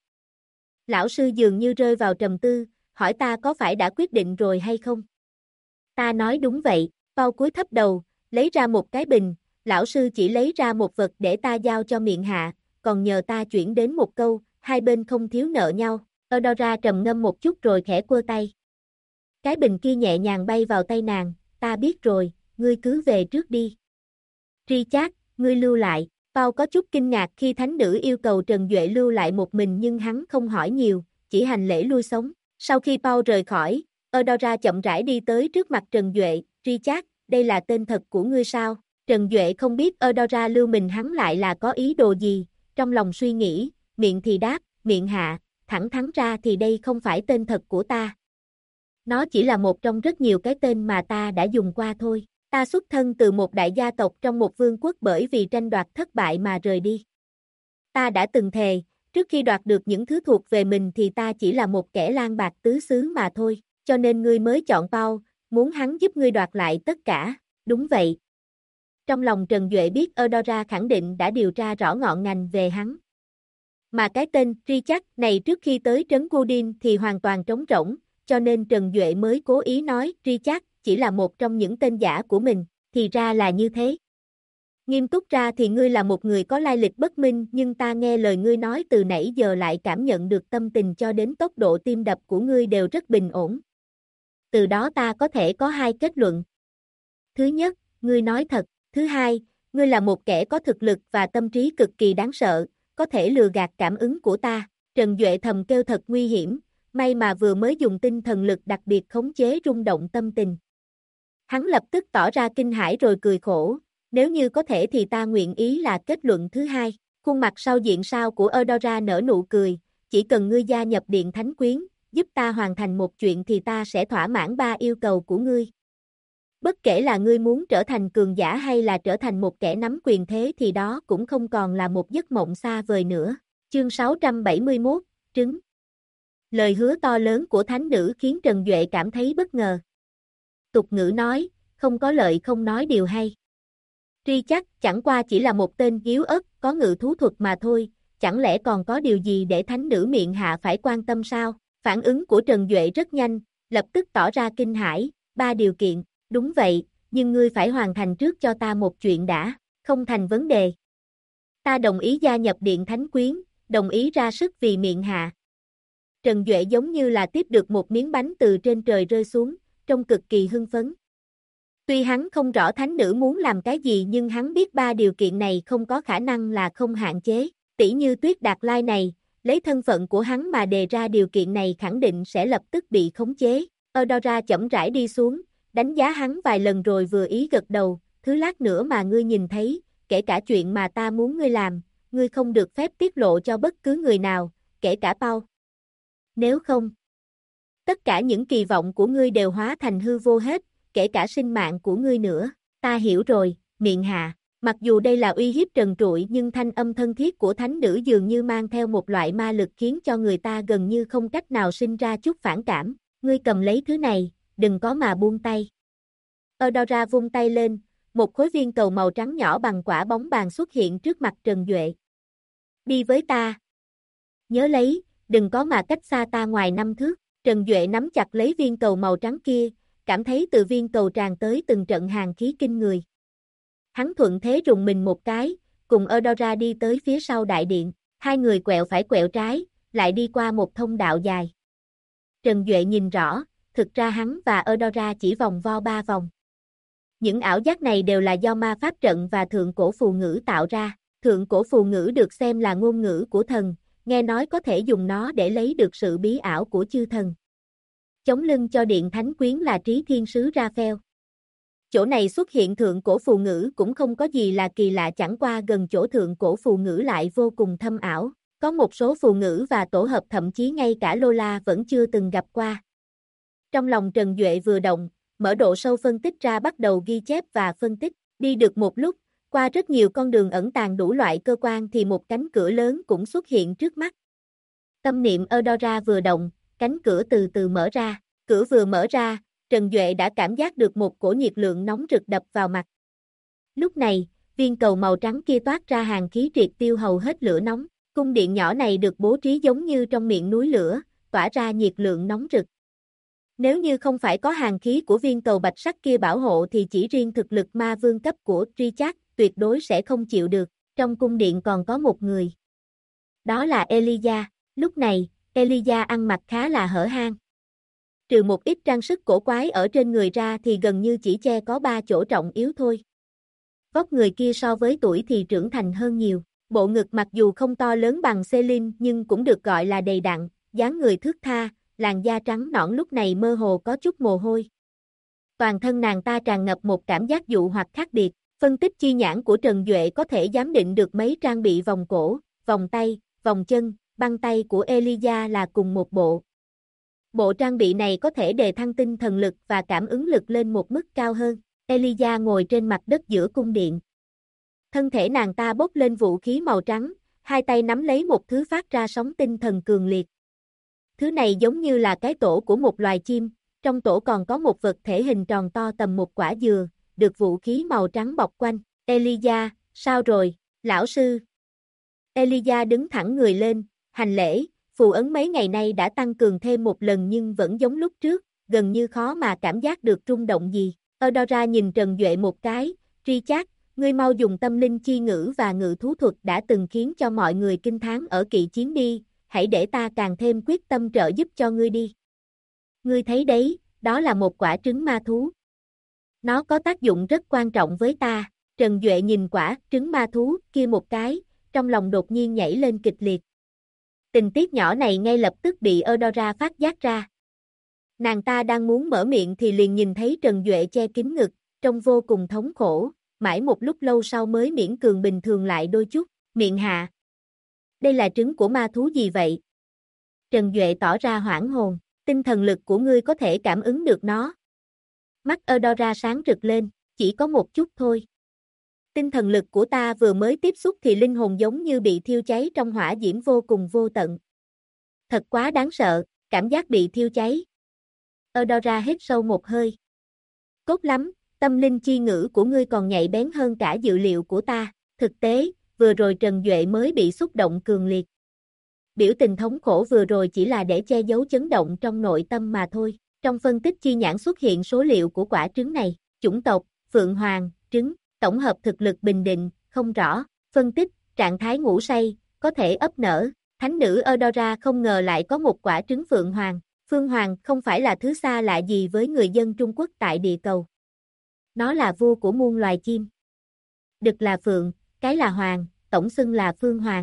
Lão sư dường như rơi vào trầm tư, hỏi ta có phải đã quyết định rồi hay không? Ta nói đúng vậy. Paul cúi thấp đầu, lấy ra một cái bình, lão sư chỉ lấy ra một vật để ta giao cho miệng hạ, còn nhờ ta chuyển đến một câu, hai bên không thiếu nợ nhau. Eudora trầm ngâm một chút rồi khẽ quơ tay. Cái bình kia nhẹ nhàng bay vào tay nàng, ta biết rồi, ngươi cứ về trước đi. Richard, ngươi lưu lại. Paul có chút kinh ngạc khi thánh nữ yêu cầu Trần Duệ lưu lại một mình, nhưng hắn không hỏi nhiều, chỉ hành lễ lui sống. Sau khi Paul rời khỏi, Eudora chậm rãi đi tới trước mặt Trần Duệ. Richard, đây là tên thật của ngươi sao? Trần Duệ không biết Eudora lưu mình hắn lại là có ý đồ gì, trong lòng suy nghĩ, miệng thì đáp, miệng hạ, thẳng thắn ra thì đây không phải tên thật của ta. Nó chỉ là một trong rất nhiều cái tên mà ta đã dùng qua thôi. Ta xuất thân từ một đại gia tộc trong một vương quốc, bởi vì tranh đoạt thất bại mà rời đi. Ta đã từng thề, trước khi đoạt được những thứ thuộc về mình thì ta chỉ là một kẻ lang bạc tứ xứ mà thôi, cho nên ngươi mới chọn Paul, muốn hắn giúp ngươi đoạt lại tất cả. Đúng vậy. Trong lòng Trần Duệ biết Eudora khẳng định đã điều tra rõ ngọn ngành về hắn. Mà cái tên Richard này trước khi tới trấn Goodin thì hoàn toàn trống rỗng, cho nên Trần Duệ mới cố ý nói Richard chỉ là một trong những tên giả của mình, thì ra là như thế. Nghiêm túc ra thì ngươi là một người có lai lịch bất minh, nhưng ta nghe lời ngươi nói từ nãy giờ lại cảm nhận được tâm tình cho đến tốc độ tim đập của ngươi đều rất bình ổn. Từ đó ta có thể có hai kết luận. Thứ nhất, ngươi nói thật. Thứ hai, ngươi là một kẻ có thực lực và tâm trí cực kỳ đáng sợ, có thể lừa gạt cảm ứng của ta. Trần Duệ thầm kêu thật nguy hiểm, may mà vừa mới dùng tinh thần lực đặc biệt khống chế rung động tâm tình. Hắn lập tức tỏ ra kinh hãi rồi cười khổ, nếu như có thể thì ta nguyện ý là kết luận thứ hai. Khuôn mặt sau diện sao của Eudora nở nụ cười, chỉ cần ngươi gia nhập Điện Thánh Quyến, giúp ta hoàn thành một chuyện thì ta sẽ thỏa mãn 3 yêu cầu của ngươi. Bất kể là ngươi muốn trở thành cường giả hay là trở thành một kẻ nắm quyền thế thì đó cũng không còn là một giấc mộng xa vời nữa. Chương 671, trứng. Lời hứa to lớn của thánh nữ khiến Trần Duệ cảm thấy bất ngờ. Tục ngữ nói, không có lợi không nói điều hay. Richard chẳng qua chỉ là một tên yếu ớt có ngự thú thuật mà thôi, chẳng lẽ còn có điều gì để thánh nữ miệng hạ phải quan tâm sao? Phản ứng của Trần Duệ rất nhanh, lập tức tỏ ra kinh hãi, 3 điều kiện, đúng vậy, nhưng ngươi phải hoàn thành trước cho ta một chuyện đã, không thành vấn đề. Ta đồng ý gia nhập Điện Thánh Quyến, đồng ý ra sức vì miệng hạ. Trần Duệ giống như là tiếp được một miếng bánh từ trên trời rơi xuống, trông cực kỳ hưng phấn. Tuy hắn không rõ thánh nữ muốn làm cái gì nhưng hắn biết 3 điều kiện này không có khả năng là không hạn chế, tỉ như Tuyết Đạt Lai này, lấy thân phận của hắn mà đề ra điều kiện này khẳng định sẽ lập tức bị khống chế. Eudora chậm rãi đi xuống, đánh giá hắn vài lần rồi vừa ý gật đầu, thứ lát nữa mà ngươi nhìn thấy, kể cả chuyện mà ta muốn ngươi làm, ngươi không được phép tiết lộ cho bất cứ người nào, kể cả Paul. Nếu không, tất cả những kỳ vọng của ngươi đều hóa thành hư vô hết, kể cả sinh mạng của ngươi nữa. Ta hiểu rồi, miệng hạ. Mặc dù đây là uy hiếp trần trụi nhưng thanh âm thân thiết của thánh nữ dường như mang theo một loại ma lực khiến cho người ta gần như không cách nào sinh ra chút phản cảm. Ngươi cầm lấy thứ này, đừng có mà buông tay. Eudora vung tay lên, một khối viên cầu màu trắng nhỏ bằng quả bóng bàn xuất hiện trước mặt Trần Duệ. Đi với ta. Nhớ lấy, đừng có mà cách xa ta ngoài 5 thước. Trần Duệ nắm chặt lấy viên cầu màu trắng kia, cảm thấy từ viên cầu tràn tới từng trận hàn khí kinh người. Hắn thuận thế rùng mình một cái, cùng Eudora đi tới phía sau đại điện, hai người quẹo phải quẹo trái, lại đi qua một thông đạo dài. Trần Duệ nhìn rõ, thực ra hắn và Eudora chỉ vòng vo 3 vòng. Những ảo giác này đều là do ma pháp trận và thượng cổ phù ngữ tạo ra. Thượng cổ phù ngữ được xem là ngôn ngữ của thần, nghe nói có thể dùng nó để lấy được sự bí ảo của chư thần. Chống lưng cho Điện Thánh Quyến là Trí Thiên Sứ Raphael. Chỗ này xuất hiện thượng cổ phù ngữ cũng không có gì là kỳ lạ, chẳng qua gần chỗ thượng cổ phù ngữ lại vô cùng thâm ảo, có một số phù ngữ và tổ hợp thậm chí ngay cả Lola vẫn chưa từng gặp qua. Trong lòng Trần Duệ vừa động, mở độ sâu phân tích ra bắt đầu ghi chép và phân tích, đi được một lúc, qua rất nhiều con đường ẩn tàng đủ loại cơ quan thì một cánh cửa lớn cũng xuất hiện trước mắt. Tâm niệm Eudora vừa động, cánh cửa từ từ mở ra, cửa vừa mở ra, Trần Duệ đã cảm giác được một cổ nhiệt lượng nóng rực đập vào mặt. Lúc này, viên cầu màu trắng kia toát ra hàn khí triệt tiêu hầu hết lửa nóng, cung điện nhỏ này được bố trí giống như trong miệng núi lửa, tỏa ra nhiệt lượng nóng rực. Nếu như không phải có hàn khí của viên cầu bạch sắc kia bảo hộ thì chỉ riêng thực lực ma vương cấp của Richard tuyệt đối sẽ không chịu được, trong cung điện còn có một người. Đó là Elijah, lúc này, Elijah ăn mặc khá là hở hang. Trừ một ít trang sức cổ quái ở trên người ra thì gần như chỉ che có 3 chỗ trọng yếu thôi. Vóc người kia so với tuổi thì trưởng thành hơn nhiều, bộ ngực mặc dù không to lớn bằng Celine nhưng cũng được gọi là đầy đặn, dáng người thướt tha, làn da trắng nõn lúc này mơ hồ có chút mồ hôi. Toàn thân nàng ta tràn ngập một cảm giác dụ hoặc khác biệt, phân tích chi nhãn của Trần Duệ có thể giám định được mấy trang bị vòng cổ, vòng tay, vòng chân, băng tay của Elijah là cùng một bộ. Bộ trang bị này có thể đề thăng tinh thần lực và cảm ứng lực lên một mức cao hơn. Elijah ngồi trên mặt đất giữa cung điện. Thân thể nàng ta bốc lên vũ khí màu trắng, hai tay nắm lấy một thứ phát ra sóng tinh thần cường liệt. Thứ này giống như là cái tổ của một loài chim, trong tổ còn có một vật thể hình tròn to tầm một quả dừa, được vũ khí màu trắng bọc quanh. Elijah, sao rồi, lão sư? Elijah đứng thẳng người lên, hành lễ, phù ấn mấy ngày nay đã tăng cường thêm một lần nhưng vẫn giống lúc trước, gần như khó mà cảm giác được rung động gì. Eudora nhìn Trần Duệ một cái, Richard, ngươi mau dùng tâm linh chi ngữ và ngự thú thuật đã từng khiến cho mọi người kinh thán ở kỵ chiến đi, hãy để ta càng thêm quyết tâm trợ giúp cho ngươi đi. Ngươi thấy đấy, đó là một quả trứng ma thú. Nó có tác dụng rất quan trọng với ta. Trần Duệ nhìn quả trứng ma thú kia một cái, trong lòng đột nhiên nhảy lên kịch liệt. Tình tiết nhỏ này ngay lập tức bị Eudora phát giác ra. Nàng ta đang muốn mở miệng thì liền nhìn thấy Trần Duệ che kín ngực, trông vô cùng thống khổ, mãi một lúc lâu sau mới miễn cường bình thường lại đôi chút, miệng hạ. Đây là trứng của ma thú gì vậy? Trần Duệ tỏ ra hoảng hồn, tinh thần lực của ngươi có thể cảm ứng được nó. Mắt Eudora sáng rực lên, chỉ có một chút thôi. Tinh thần lực của ta vừa mới tiếp xúc thì linh hồn giống như bị thiêu cháy trong hỏa diễm vô cùng vô tận. Thật quá đáng sợ, cảm giác bị thiêu cháy. Eudora hít sâu một hơi. Tốt lắm, tâm linh chi ngữ của ngươi còn nhạy bén hơn cả dự liệu của ta. Thực tế, vừa rồi Trần Duệ mới bị xúc động cường liệt. Biểu tình thống khổ vừa rồi chỉ là để che giấu chấn động trong nội tâm mà thôi. Trong phân tích chi nhãn xuất hiện số liệu của quả trứng này, chủng tộc, Phượng Hoàng, trứng, tổng hợp thực lực bình định, không rõ, phân tích, trạng thái ngủ say, có thể ấp nở, thánh nữ Eudora không ngờ lại có một quả trứng Phượng Hoàng. Phương Hoàng không phải là thứ xa lạ gì với người dân Trung Quốc tại địa cầu. Nó là vua của muôn loài chim. Đực là Phượng, cái là Hoàng, tổng xưng là Phương Hoàng.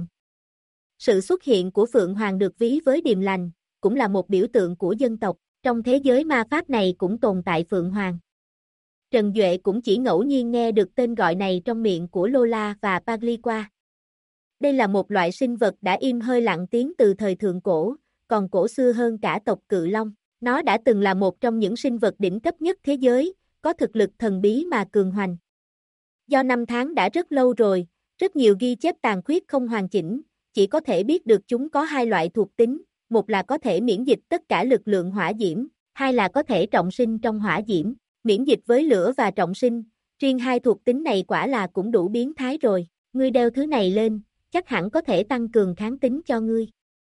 Sự xuất hiện của Phượng Hoàng được ví với điềm lành, cũng là một biểu tượng của dân tộc. Trong thế giới ma pháp này cũng tồn tại Phượng Hoàng. Trần Duệ cũng chỉ ngẫu nhiên nghe được tên gọi này trong miệng của Lola và Pagliqua. Đây là một loại sinh vật đã im hơi lặng tiếng từ thời thượng cổ, còn cổ xưa hơn cả tộc Cự Long. Nó đã từng là một trong những sinh vật đỉnh cấp nhất thế giới, có thực lực thần bí mà cường hoành. Do năm tháng đã rất lâu rồi, rất nhiều ghi chép tàn khuyết không hoàn chỉnh, chỉ có thể biết được chúng có hai loại thuộc tính, một là có thể miễn dịch tất cả lực lượng hỏa diễm, hai là có thể trọng sinh trong hỏa diễm, miễn dịch với lửa và trọng sinh, riêng hai thuộc tính này quả là cũng đủ biến thái rồi, ngươi đeo thứ này lên, chắc hẳn có thể tăng cường kháng tính cho ngươi.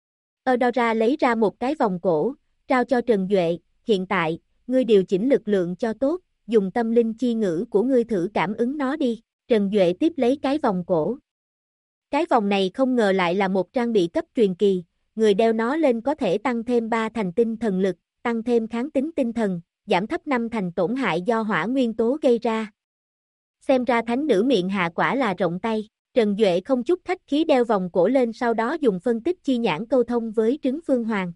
Eudora lấy ra một cái vòng cổ, trao cho Trần Duệ, hiện tại, ngươi điều chỉnh lực lượng cho tốt, dùng tâm linh chi ngữ của ngươi thử cảm ứng nó đi. Trần Duệ tiếp lấy cái vòng cổ. Cái vòng này không ngờ lại là một trang bị cấp truyền kỳ, người đeo nó lên có thể tăng thêm 3 thành tinh thần lực, tăng thêm kháng tính tinh thần, giảm thấp 5 thành tổn hại do hỏa nguyên tố gây ra. Xem ra thánh nữ miệng hạ quả là rộng tay. Trần Duệ không chút khách khí đeo vòng cổ lên, sau đó dùng phân tích chi nhãn câu thông với trứng Phương Hoàng.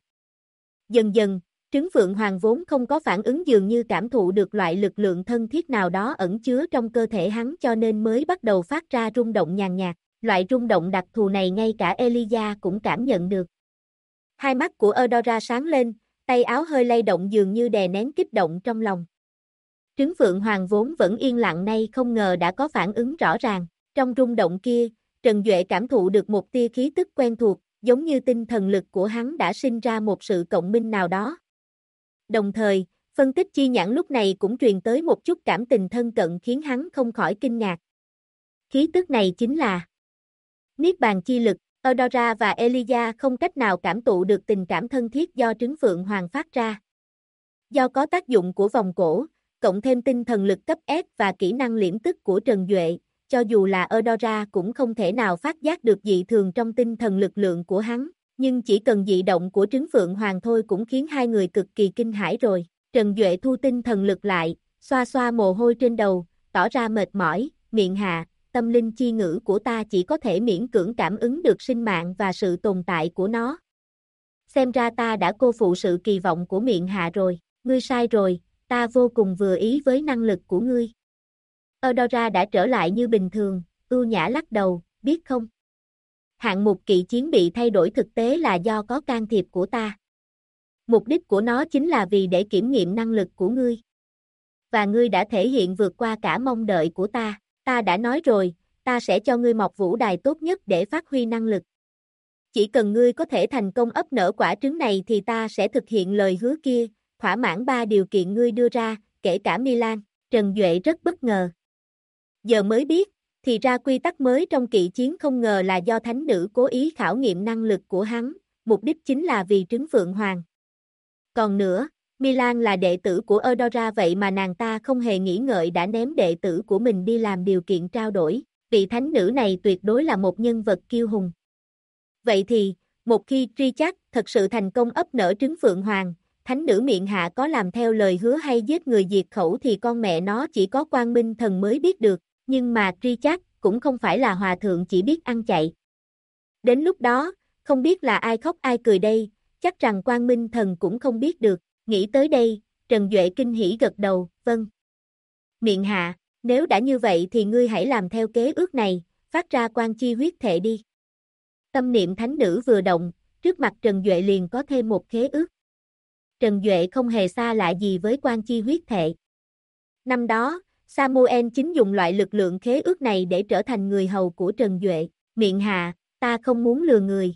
Dần dần, trứng Phượng Hoàng vốn không có phản ứng dường như cảm thụ được loại lực lượng thân thiết nào đó ẩn chứa trong cơ thể hắn cho nên mới bắt đầu phát ra rung động nhàn nhạt. Loại rung động đặc thù này ngay cả Elijah cũng cảm nhận được. Hai mắt của Eudora sáng lên, tay áo hơi lay động dường như đè nén kích động trong lòng. Trứng Phượng Hoàng vốn vẫn yên lặng nay không ngờ đã có phản ứng rõ ràng. Trong rung động kia, Trần Duệ cảm thụ được một tia khí tức quen thuộc, giống như tinh thần lực của hắn đã sinh ra một sự cộng minh nào đó. Đồng thời, phân tích chi nhãn lúc này cũng truyền tới một chút cảm tình thân cận khiến hắn không khỏi kinh ngạc. Khí tức này chính là Niết bàn chi lực. Eudora và Elijah không cách nào cảm thụ được tình cảm thân thiết do trứng Phượng Hoàng phát ra. Do có tác dụng của vòng cổ, cộng thêm tinh thần lực cấp S và kỹ năng liễm tức của Trần Duệ, cho dù là Eudora cũng không thể nào phát giác được dị thường trong tinh thần lực lượng của hắn, nhưng chỉ cần dị động của trứng Phượng Hoàng thôi cũng khiến hai người cực kỳ kinh hãi rồi. Trần Duệ thu tinh thần lực lại, xoa xoa mồ hôi trên đầu, tỏ ra mệt mỏi, miệng hạ, tâm linh chi ngữ của ta chỉ có thể miễn cưỡng cảm ứng được sinh mạng và sự tồn tại của nó. Xem ra ta đã cô phụ sự kỳ vọng của miệng hạ rồi, ngươi sai rồi, ta vô cùng vừa ý với năng lực của ngươi. Eudora đã trở lại như bình thường, ưu nhã lắc đầu, biết không? Hạng mục kỵ chiến bị thay đổi thực tế là do có can thiệp của ta. Mục đích của nó chính là vì để kiểm nghiệm năng lực của ngươi. Và ngươi đã thể hiện vượt qua cả mong đợi của ta. Ta đã nói rồi, ta sẽ cho ngươi mọc vũ đài tốt nhất để phát huy năng lực. Chỉ cần ngươi có thể thành công ấp nở quả trứng này thì ta sẽ thực hiện lời hứa kia, thỏa mãn 3 điều kiện ngươi đưa ra, kể cả Milan. Trần Duệ rất bất ngờ. Giờ mới biết, thì ra quy tắc mới trong kỵ chiến không ngờ là do thánh nữ cố ý khảo nghiệm năng lực của hắn, mục đích chính là vì trứng Phượng Hoàng. Còn nữa, Milan là đệ tử của Eudora vậy mà nàng ta không hề nghĩ ngợi đã ném đệ tử của mình đi làm điều kiện trao đổi, vị thánh nữ này tuyệt đối là một nhân vật kiêu hùng. Vậy thì, một khi Richard thật sự thành công ấp nở trứng Phượng Hoàng, thánh nữ miệng hạ có làm theo lời hứa hay giết người diệt khẩu thì con mẹ nó chỉ có Quang Minh Thần mới biết được, nhưng mà Richard cũng không phải là hòa thượng chỉ biết ăn chạy. Đến lúc đó, không biết là ai khóc ai cười đây, chắc rằng Quang Minh Thần cũng không biết được. Nghĩ tới đây, Trần Duệ kinh hỉ gật đầu, vâng. Miệng hạ, nếu đã như vậy thì ngươi hãy làm theo kế ước này, phát ra quan chi huyết thệ đi. Tâm niệm thánh nữ vừa động, trước mặt Trần Duệ liền có thêm một khế ước. Trần Duệ không hề xa lạ gì với quan chi huyết thệ. Năm đó, Samuel chính dùng loại lực lượng khế ước này để trở thành người hầu của Trần Duệ. Miệng hạ, ta không muốn lừa người.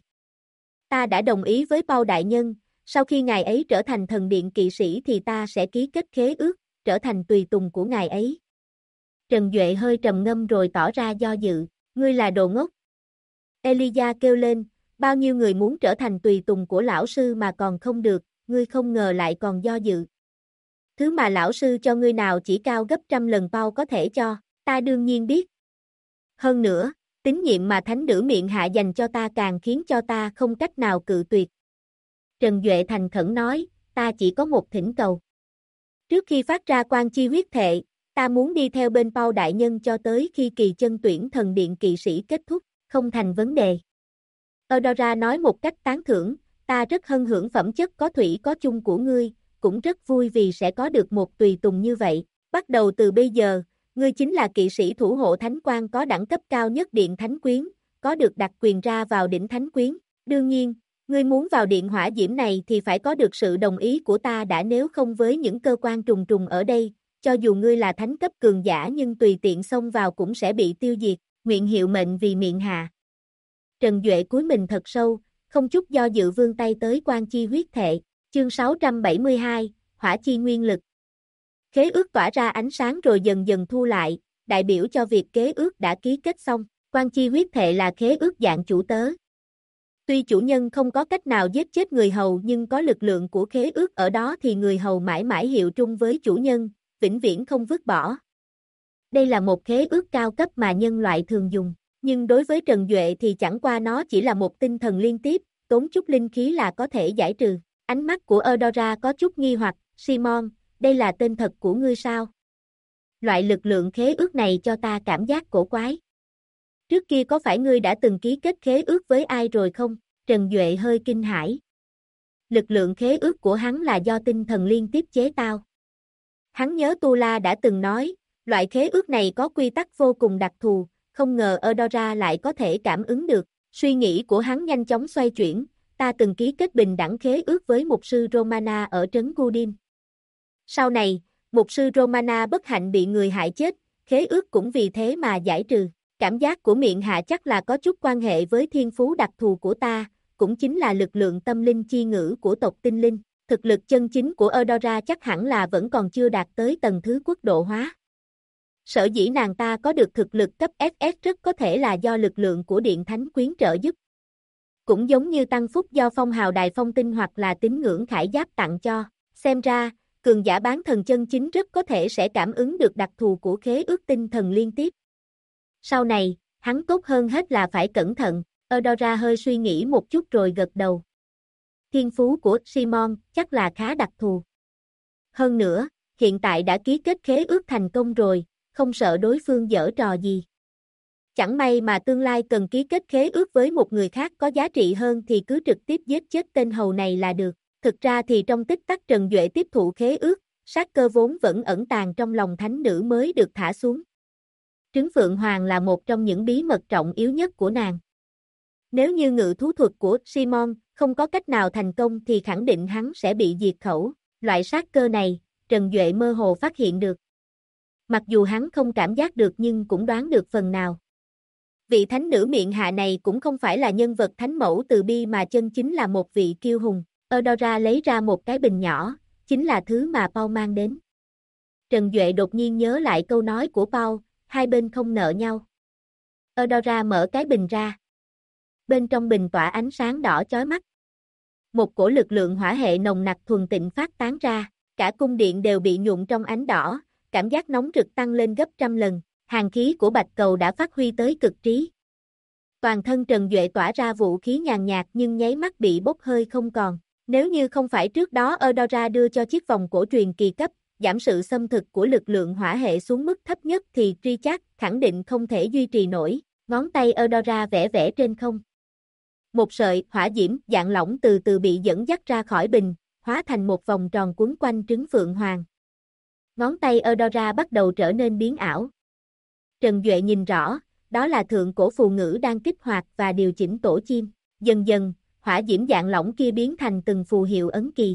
Ta đã đồng ý với Paul Đại Nhân, sau khi ngài ấy trở thành thần điện kỵ sĩ thì ta sẽ ký kết khế ước, trở thành tùy tùng của ngài ấy. Trần Duệ hơi trầm ngâm rồi tỏ ra do dự, ngươi là đồ ngốc, Elijah kêu lên, bao nhiêu người muốn trở thành tùy tùng của lão sư mà còn không được, ngươi không ngờ lại còn do dự. Thứ mà lão sư cho ngươi nào chỉ cao gấp trăm lần Paul có thể cho, ta đương nhiên biết. Hơn nữa, tín nhiệm mà thánh nữ miệng hạ dành cho ta càng khiến cho ta không cách nào cự tuyệt. Trần Duệ thành khẩn nói, ta chỉ có một thỉnh cầu. Trước khi phát ra quan chi huyết thệ, ta muốn đi theo bên Paul đại nhân cho tới khi kỳ chân tuyển thần điện kỵ sĩ kết thúc, không thành vấn đề. Eudora nói một cách tán thưởng, ta rất hân hưởng phẩm chất có thủy có chung của ngươi, cũng rất vui vì sẽ có được một tùy tùng như vậy. Bắt đầu từ bây giờ, ngươi chính là kỵ sĩ thủ hộ thánh quan có đẳng cấp cao nhất điện thánh quyến, có được đặc quyền ra vào đỉnh thánh quyến. Đương nhiên, ngươi muốn vào điện hỏa diễm này thì phải có được sự đồng ý của ta đã, nếu không với những cơ quan trùng trùng ở đây, cho dù ngươi là thánh cấp cường giả nhưng tùy tiện xông vào cũng sẽ bị tiêu diệt, nguyện hiệu mệnh vì miệng hạ. Trần Duệ cúi mình thật sâu, không chút do dự vươn tay tới quan chi huyết thệ. Chương 672, Hỏa chi nguyên lực. Khế ước tỏa ra ánh sáng rồi dần dần thu lại, đại biểu cho việc kế ước đã ký kết xong. Quan chi huyết thệ là khế ước dạng chủ tớ. Tuy chủ nhân không có cách nào giết chết người hầu nhưng có lực lượng của khế ước ở đó thì người hầu mãi mãi hiệu trung với chủ nhân, vĩnh viễn không vứt bỏ. Đây là một khế ước cao cấp mà nhân loại thường dùng, nhưng đối với Trần Duệ thì chẳng qua nó chỉ là một tinh thần liên tiếp, tốn chút linh khí là có thể giải trừ. Ánh mắt của Eudora có chút nghi hoặc, Simon, đây là tên thật của ngươi sao? Loại lực lượng khế ước này cho ta cảm giác cổ quái. Trước kia có phải ngươi đã từng ký kết khế ước với ai rồi không? Trần Duệ hơi kinh hãi. Lực lượng khế ước của hắn là do tinh thần liên tiếp chế tạo. Hắn nhớ Tu La đã từng nói, loại khế ước này có quy tắc vô cùng đặc thù, không ngờ Eudora lại có thể cảm ứng được. Suy nghĩ của hắn nhanh chóng xoay chuyển, ta từng ký kết bình đẳng khế ước với mục sư Romana ở trấn Gudim. Sau này, mục sư Romana bất hạnh bị người hại chết, khế ước cũng vì thế mà giải trừ. Cảm giác của miệng hạ chắc là có chút quan hệ với thiên phú đặc thù của ta, cũng chính là lực lượng tâm linh chi ngữ của tộc tinh linh. Thực lực chân chính của Eudora chắc hẳn là vẫn còn chưa đạt tới tầng thứ quốc độ hóa. Sở dĩ nàng ta có được thực lực cấp SS rất có thể là do lực lượng của điện thánh quyến trợ giúp. Cũng giống như tăng phúc do phong hào đài phong tinh hoặc là tín ngưỡng khải giáp tặng cho. Xem ra, cường giả bán thần chân chính rất có thể sẽ cảm ứng được đặc thù của khế ước tinh thần liên tiếp. Sau này, hắn tốt hơn hết là phải cẩn thận. Eudora hơi suy nghĩ một chút rồi gật đầu. Thiên phú của Simon chắc là khá đặc thù. Hơn nữa, hiện tại đã ký kết khế ước thành công rồi, không sợ đối phương giở trò gì. Chẳng may mà tương lai cần ký kết khế ước với một người khác có giá trị hơn thì cứ trực tiếp giết chết tên hầu này là được. Thực ra thì trong tích tắc Trần Duệ tiếp thụ khế ước, sát cơ vốn vẫn ẩn tàng trong lòng thánh nữ mới được thả xuống. Trứng Phượng Hoàng là một trong những bí mật trọng yếu nhất của nàng. Nếu như ngự thú thuật của Simon không có cách nào thành công thì khẳng định hắn sẽ bị diệt khẩu. Loại sát cơ này, Trần Duệ mơ hồ phát hiện được. Mặc dù hắn không cảm giác được nhưng cũng đoán được phần nào. Vị thánh nữ miệng hạ này cũng không phải là nhân vật thánh mẫu từ bi mà chân chính là một vị kiêu hùng. Eudora lấy ra một cái bình nhỏ, chính là thứ mà Paul mang đến. Trần Duệ đột nhiên nhớ lại câu nói của Paul, hai bên không nợ nhau. Eudora mở cái bình ra. Bên trong bình tỏa ánh sáng đỏ chói mắt. Một cổ lực lượng hỏa hệ nồng nặc thuần tịnh phát tán ra, cả cung điện đều bị nhuộm trong ánh đỏ, cảm giác nóng rực tăng lên gấp trăm lần, hàn khí của bạch cầu đã phát huy tới cực trí. Toàn thân Trần Duệ tỏa ra vũ khí nhàn nhạt nhưng nháy mắt bị bốc hơi không còn. Nếu như không phải trước đó Eudora đưa cho chiếc vòng cổ truyền kỳ cấp, giảm sự xâm thực của lực lượng hỏa hệ xuống mức thấp nhất thì Richard khẳng định không thể duy trì nổi. Ngón tay Eudora vẽ vẽ trên không. Một sợi hỏa diễm dạng lỏng từ từ bị dẫn dắt ra khỏi bình, hóa thành một vòng tròn quấn quanh trứng Phượng Hoàng. Ngón tay Eudora bắt đầu trở nên biến ảo. Trần Duệ nhìn rõ, đó là thượng cổ phù ngữ đang kích hoạt và điều chỉnh tổ chim. Dần dần, hỏa diễm dạng lỏng kia biến thành từng phù hiệu ấn kỳ.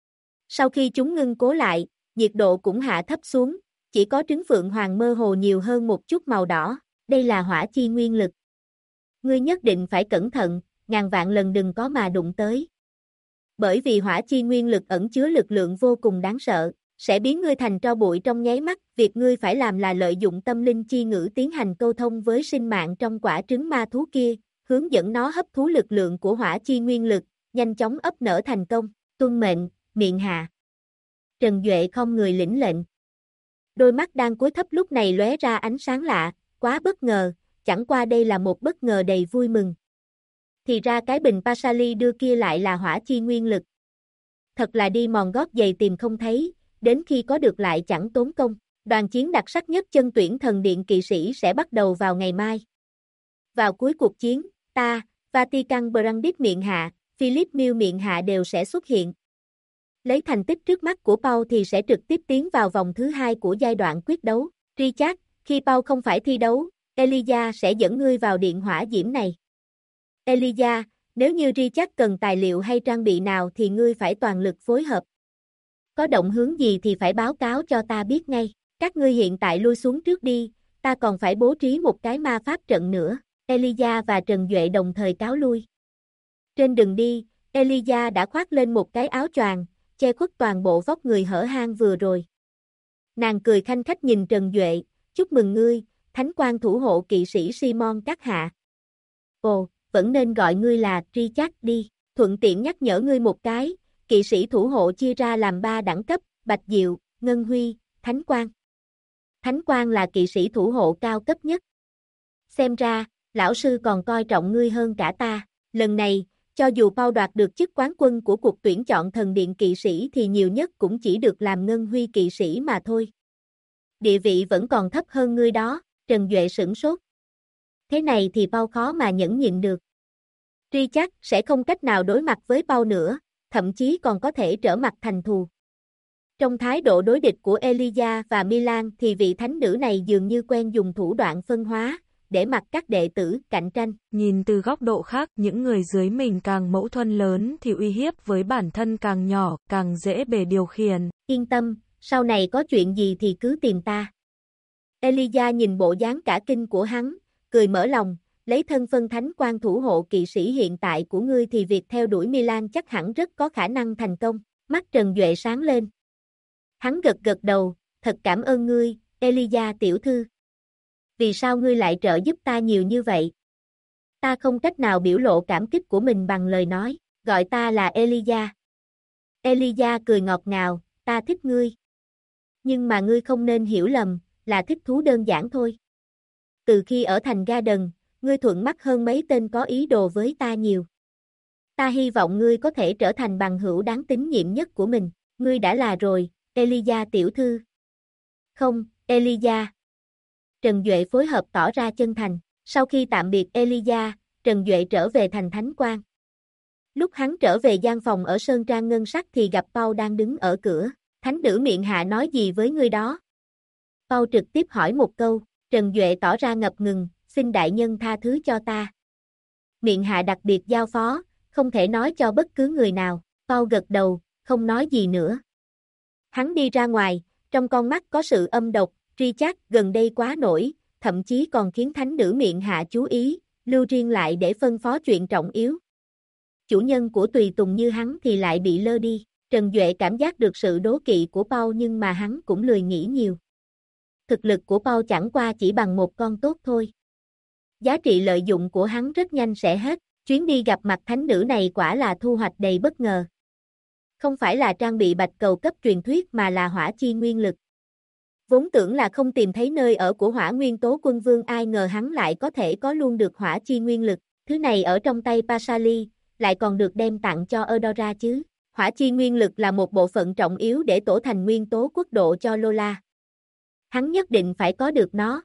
Sau khi chúng ngưng cố lại, nhiệt độ cũng hạ thấp xuống, chỉ có trứng Phượng Hoàng mơ hồ nhiều hơn một chút màu đỏ. Đây là hỏa chi nguyên lực. Ngươi nhất định phải cẩn thận, ngàn vạn lần đừng có mà đụng tới. Bởi vì hỏa chi nguyên lực ẩn chứa lực lượng vô cùng đáng sợ, sẽ biến ngươi thành tro bụi trong nháy mắt. Việc ngươi phải làm là lợi dụng tâm linh chi ngữ tiến hành câu thông với sinh mạng trong quả trứng ma thú kia, hướng dẫn nó hấp thu lực lượng của hỏa chi nguyên lực, nhanh chóng ấp nở thành công. Tuân mệnh, miệng hạ. Trần Duệ không người lĩnh lệnh. Đôi mắt đang cúi thấp lúc này lóe ra ánh sáng lạ, quá bất ngờ, chẳng qua đây là một bất ngờ đầy vui mừng. Thì ra cái bình Pasali đưa kia lại là hỏa chi nguyên lực. Thật là đi mòn gót giày tìm không thấy, đến khi có được lại chẳng tốn công. Đoàn chiến đặc sắc nhất chân tuyển thần điện kỵ sĩ sẽ bắt đầu vào ngày mai. Vào cuối cuộc chiến, ta, Vatican Brandit miệng hạ, Philip Mill miệng hạ đều sẽ xuất hiện. Lấy thành tích trước mắt của Paul thì sẽ trực tiếp tiến vào vòng thứ 2 của giai đoạn quyết đấu. Richard, khi Paul không phải thi đấu, Elijah sẽ dẫn ngươi vào điện hỏa diễm này. Elijah, nếu như Richard cần tài liệu hay trang bị nào thì ngươi phải toàn lực phối hợp. Có động hướng gì thì phải báo cáo cho ta biết ngay. Các ngươi hiện tại lui xuống trước đi, ta còn phải bố trí một cái ma pháp trận nữa. Elijah và Trần Duệ đồng thời cáo lui. Trên đường đi, Elijah đã khoác lên một cái áo choàng, che khuất toàn bộ vóc người hở hang vừa rồi. Nàng cười khanh khách nhìn Trần Duệ, chúc mừng ngươi, thánh quan thủ hộ kỵ sĩ Simon các hạ. Ồ, vẫn nên gọi ngươi là Richard đi, thuận tiện nhắc nhở ngươi một cái, kỵ sĩ thủ hộ chia ra làm 3 đẳng cấp, Bạch Diệu, Ngân Huy, Thánh quan. Thánh quan là kỵ sĩ thủ hộ cao cấp nhất. Xem ra, lão sư còn coi trọng ngươi hơn cả ta. Lần này, cho dù Paul đoạt được chức quán quân của cuộc tuyển chọn thần điện kỵ sĩ thì nhiều nhất cũng chỉ được làm Ngân Huy kỵ sĩ mà thôi. Địa vị vẫn còn thấp hơn ngươi đó, Trần Duệ sửng sốt. Thế này thì Paul khó mà nhẫn nhịn được. Richard sẽ không cách nào đối mặt với Paul nữa, thậm chí còn có thể trở mặt thành thù. Trong thái độ đối địch của Elijah và Milan thì vị thánh nữ này dường như quen dùng thủ đoạn phân hóa, để mặc các đệ tử cạnh tranh. Nhìn từ góc độ khác, những người dưới mình càng mẫu thuẫn lớn thì uy hiếp với bản thân càng nhỏ, càng dễ bề điều khiển. Yên tâm, sau này có chuyện gì thì cứ tìm ta. Elijah nhìn bộ dáng cả kinh của hắn, cười mở lòng, lấy thân phân thánh quan thủ hộ kỵ sĩ hiện tại của ngươi thì việc theo đuổi Milan chắc hẳn rất có khả năng thành công. Mắt Trần Duệ sáng lên. Hắn gật gật đầu, thật cảm ơn ngươi, Elijah tiểu thư. Vì sao ngươi lại trợ giúp ta nhiều như vậy? Ta không cách nào biểu lộ cảm kích của mình bằng lời nói, gọi ta là Elijah. Elijah cười ngọt ngào, ta thích ngươi. Nhưng mà ngươi không nên hiểu lầm, là thích thú đơn giản thôi. Từ khi ở thành Garden, ngươi thuận mắt hơn mấy tên có ý đồ với ta nhiều. Ta hy vọng ngươi có thể trở thành bằng hữu đáng tín nhiệm nhất của mình. Ngươi đã là rồi, Elijah tiểu thư. Không, Elijah. Trần Duệ phối hợp tỏ ra chân thành. Sau khi tạm biệt Elijah, Trần Duệ trở về thành thánh quan. Lúc hắn trở về gian phòng ở Sơn Trang Ngân Sắc thì gặp Paul đang đứng ở cửa. Thánh nữ miệng hạ nói gì với ngươi đó? Paul trực tiếp hỏi một câu. Trần Duệ tỏ ra ngập ngừng, xin đại nhân tha thứ cho ta. Miệng hạ đặc biệt giao phó, không thể nói cho bất cứ người nào. Paul gật đầu, không nói gì nữa. Hắn đi ra ngoài, trong con mắt có sự âm độc, Richard gần đây quá nổi, thậm chí còn khiến thánh nữ miệng hạ chú ý, lưu riêng lại để phân phó chuyện trọng yếu. Chủ nhân của tùy tùng như hắn thì lại bị lơ đi. Trần Duệ cảm giác được sự đố kỵ của Paul nhưng mà hắn cũng lười nghĩ nhiều. Thực lực của Paul chẳng qua chỉ bằng một con tốt thôi. Giá trị lợi dụng của hắn rất nhanh sẽ hết, chuyến đi gặp mặt thánh nữ này quả là thu hoạch đầy bất ngờ. Không phải là trang bị bạch cầu cấp truyền thuyết mà là hỏa chi nguyên lực. Vốn tưởng là không tìm thấy nơi ở của hỏa nguyên tố quân vương, ai ngờ hắn lại có thể có luôn được hỏa chi nguyên lực. Thứ này ở trong tay Pasali, lại còn được đem tặng cho Eudora chứ. Hỏa chi nguyên lực là một bộ phận trọng yếu để tổ thành nguyên tố quốc độ cho Lola. Hắn nhất định phải có được nó.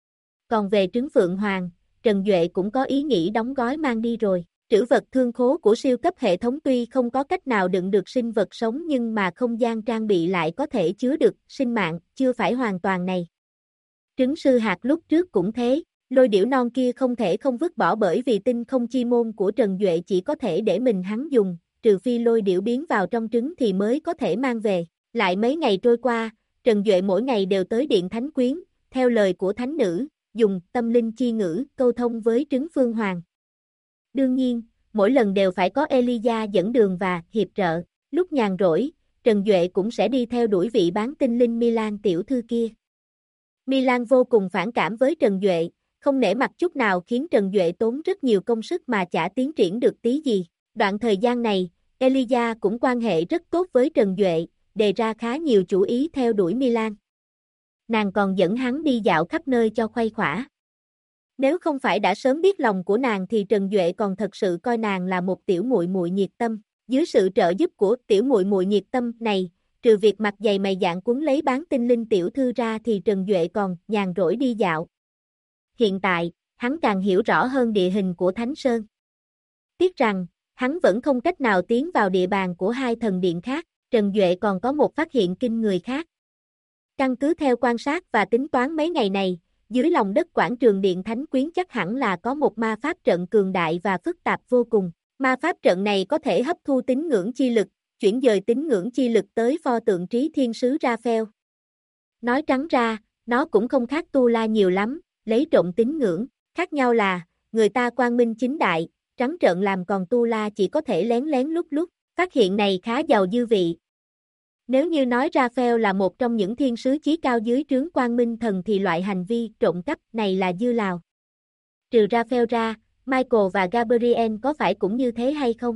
Còn về trứng Phượng Hoàng, Trần Duệ cũng có ý nghĩ đóng gói mang đi rồi. Trữ vật thương khố của siêu cấp hệ thống tuy không có cách nào đựng được sinh vật sống nhưng mà không gian trang bị lại có thể chứa được sinh mạng, chưa phải hoàn toàn này. Trứng sư hạt lúc trước cũng thế, lôi điểu non kia không thể không vứt bỏ bởi vì tinh không chi môn của Trần Duệ chỉ có thể để mình hắn dùng, trừ phi lôi điểu biến vào trong trứng thì mới có thể mang về. Lại mấy ngày trôi qua, Trần Duệ mỗi ngày đều tới điện thánh quyến, theo lời của thánh nữ, dùng tâm linh chi ngữ câu thông với trứng Phương Hoàng. Đương nhiên, mỗi lần đều phải có Elijah dẫn đường và hiệp trợ. Lúc nhàn rỗi, Trần Duệ cũng sẽ đi theo đuổi vị bán tinh linh Milan tiểu thư kia. Milan vô cùng phản cảm với Trần Duệ, không nể mặt chút nào khiến Trần Duệ tốn rất nhiều công sức mà chả tiến triển được tí gì. Đoạn thời gian này, Elijah cũng quan hệ rất tốt với Trần Duệ, đề ra khá nhiều chủ ý theo đuổi Milan. Nàng còn dẫn hắn đi dạo khắp nơi cho khuây khỏa. Nếu không phải đã sớm biết lòng của nàng thì Trần Duệ còn thật sự coi nàng là một tiểu muội muội nhiệt tâm. Dưới sự trợ giúp của tiểu muội muội nhiệt tâm này, trừ việc mặt dày mày dạn quấn lấy bán tinh linh tiểu thư ra thì Trần Duệ còn nhàn rỗi đi dạo. Hiện tại, hắn càng hiểu rõ hơn địa hình của Thánh Sơn. Tiếc rằng, hắn vẫn không cách nào tiến vào địa bàn của hai thần điện khác. Trần Duệ còn có một phát hiện kinh người khác. Căn cứ theo quan sát và tính toán mấy ngày này, dưới lòng đất quảng trường điện Thánh Quyến chắc hẳn là có một ma pháp trận cường đại và phức tạp vô cùng. Ma pháp trận này có thể hấp thu tín ngưỡng chi lực, chuyển dời tín ngưỡng chi lực tới pho tượng trí thiên sứ Raphael. Nói trắng ra, nó cũng không khác Tu La nhiều lắm, lấy trộm tín ngưỡng. Khác nhau là, người ta quang minh chính đại, trắng trợn làm, còn Tu La chỉ có thể lén lén lút lút. Phát hiện này khá giàu dư vị. Nếu như nói Raphael là một trong những thiên sứ chí cao dưới trướng Quang Minh Thần thì loại hành vi trộm cắp này là dư lào. Trừ Raphael ra, Michael và Gabriel có phải cũng như thế hay không?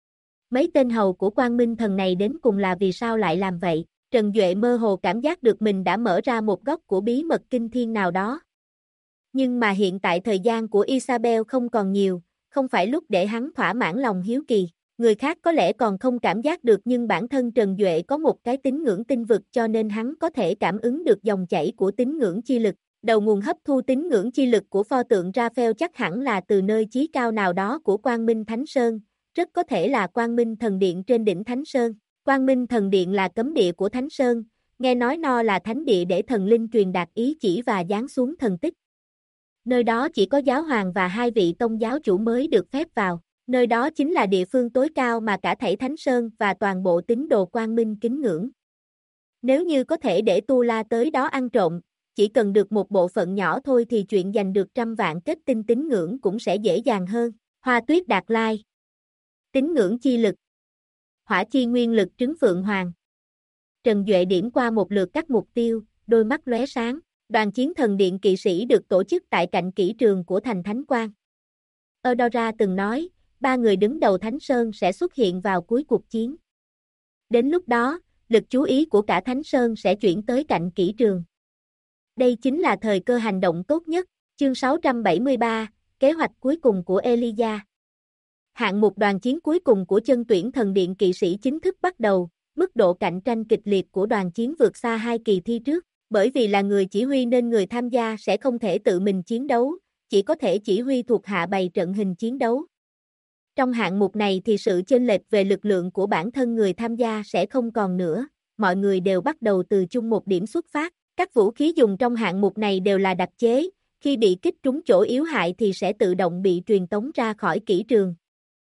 Mấy tên hầu của Quang Minh Thần này đến cùng là vì sao lại làm vậy? Trần Duệ mơ hồ cảm giác được mình đã mở ra một góc của bí mật kinh thiên nào đó. Nhưng mà hiện tại thời gian của Isabel không còn nhiều, không phải lúc để hắn thỏa mãn lòng hiếu kỳ. Người khác có lẽ còn không cảm giác được nhưng bản thân Trần Duệ có một cái tín ngưỡng tinh vực cho nên hắn có thể cảm ứng được dòng chảy của tín ngưỡng chi lực. Đầu nguồn hấp thu tín ngưỡng chi lực của pho tượng Raphael chắc hẳn là từ nơi chí cao nào đó của Quang Minh Thánh Sơn, rất có thể là Quang Minh Thần Điện trên đỉnh Thánh Sơn. Quang Minh Thần Điện là cấm địa của Thánh Sơn, nghe nói nó là thánh địa để thần linh truyền đạt ý chỉ và giáng xuống thần tích. Nơi đó chỉ có giáo hoàng và hai vị tông giáo chủ mới được phép vào. Nơi đó chính là địa phương tối cao mà cả thảy Thánh Sơn và toàn bộ tín đồ Quang Minh kính ngưỡng. Nếu như có thể để Tu La tới đó ăn trộm, chỉ cần được một bộ phận nhỏ thôi thì chuyện giành được 100 vạn kết tinh tín ngưỡng cũng sẽ dễ dàng hơn. Hoa Tuyết Đạt Lai. Tín ngưỡng chi lực. Hỏa chi nguyên lực trứng Phượng Hoàng. Trần Duệ điểm qua một lượt các mục tiêu, đôi mắt lóe sáng. Đoàn chiến thần điện kỵ sĩ được tổ chức tại cạnh kỹ trường của thành Thánh Quang. Eudora từng nói, 3 người đứng đầu Thánh Sơn sẽ xuất hiện vào cuối cuộc chiến. Đến lúc đó, lực chú ý của cả Thánh Sơn sẽ chuyển tới cạnh kỹ trường. Đây chính là thời cơ hành động tốt nhất. Chương 673, kế hoạch cuối cùng của Elijah. Hạng mục đoàn chiến cuối cùng của chân tuyển thần điện kỵ sĩ chính thức bắt đầu, mức độ cạnh tranh kịch liệt của đoàn chiến vượt xa hai kỳ thi trước. Bởi vì là người chỉ huy nên người tham gia sẽ không thể tự mình chiến đấu, chỉ có thể chỉ huy thuộc hạ bày trận hình chiến đấu. Trong hạng mục này thì sự chênh lệch về lực lượng của bản thân người tham gia sẽ không còn nữa, mọi người đều bắt đầu từ chung một điểm xuất phát. Các vũ khí dùng trong hạng mục này đều là đặc chế, khi bị kích trúng chỗ yếu hại thì sẽ tự động bị truyền tống ra khỏi kỹ trường.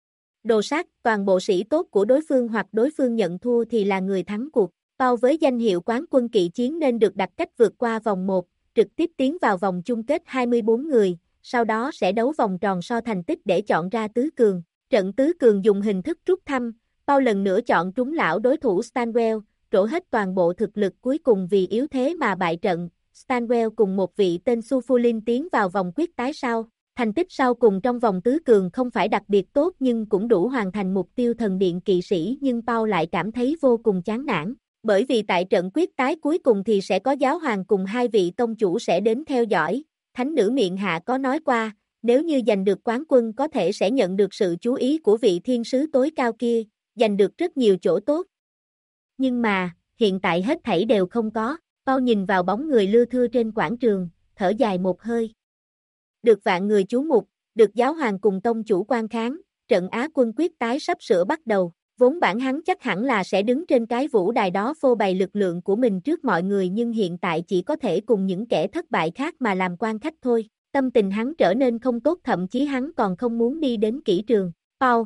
Đồ sát toàn bộ sĩ tốt của đối phương hoặc đối phương nhận thua thì là người thắng cuộc. Paul với danh hiệu quán quân kỵ chiến nên được đặt cách vượt qua vòng 1, trực tiếp tiến vào vòng chung kết 24 người, sau đó sẽ đấu vòng tròn so thành tích để chọn ra tứ cường. Trận tứ cường dùng hình thức rút thăm, Paul lần nữa chọn trúng lão đối thủ Stanwell, trổ hết toàn bộ thực lực cuối cùng vì yếu thế mà bại trận. Stanwell cùng một vị tên Sufulin tiến vào vòng quyết tái sau. Thành tích sau cùng trong vòng tứ cường không phải đặc biệt tốt nhưng cũng đủ hoàn thành mục tiêu thần điện kỵ sĩ, nhưng Paul lại cảm thấy vô cùng chán nản. Bởi vì tại trận quyết tái cuối cùng thì sẽ có giáo hoàng cùng hai vị tông chủ sẽ đến theo dõi. Thánh nữ miệng hạ có nói qua, nếu như giành được quán quân có thể sẽ nhận được sự chú ý của vị thiên sứ tối cao kia, giành được rất nhiều chỗ tốt. Nhưng mà, hiện tại hết thảy đều không có. Paul nhìn vào bóng người lưa thưa trên quảng trường, thở dài một hơi. Được vạn người chú mục, được giáo hoàng cùng tông chủ quan kháng, trận Á quân quyết tái sắp sửa bắt đầu. Vốn bản hắn chắc hẳn là sẽ đứng trên cái vũ đài đó phô bày lực lượng của mình trước mọi người nhưng hiện tại chỉ có thể cùng những kẻ thất bại khác mà làm quan khách thôi. Tâm tình hắn trở nên không tốt, thậm chí hắn còn không muốn đi đến kỹ trường. Paul.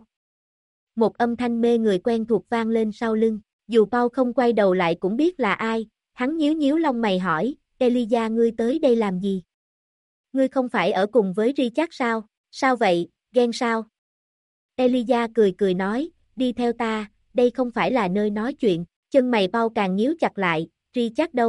Một âm thanh mê người quen thuộc vang lên sau lưng. Dù Paul không quay đầu lại cũng biết là ai, hắn nhíu nhíu lông mày hỏi, Elijah ngươi tới đây làm gì? Ngươi không phải ở cùng với Richard sao? Sao vậy, ghen sao? Elijah cười cười nói, đi theo ta, đây không phải là nơi nói chuyện. Chân mày Paul càng nhíu chặt lại, Richard đâu?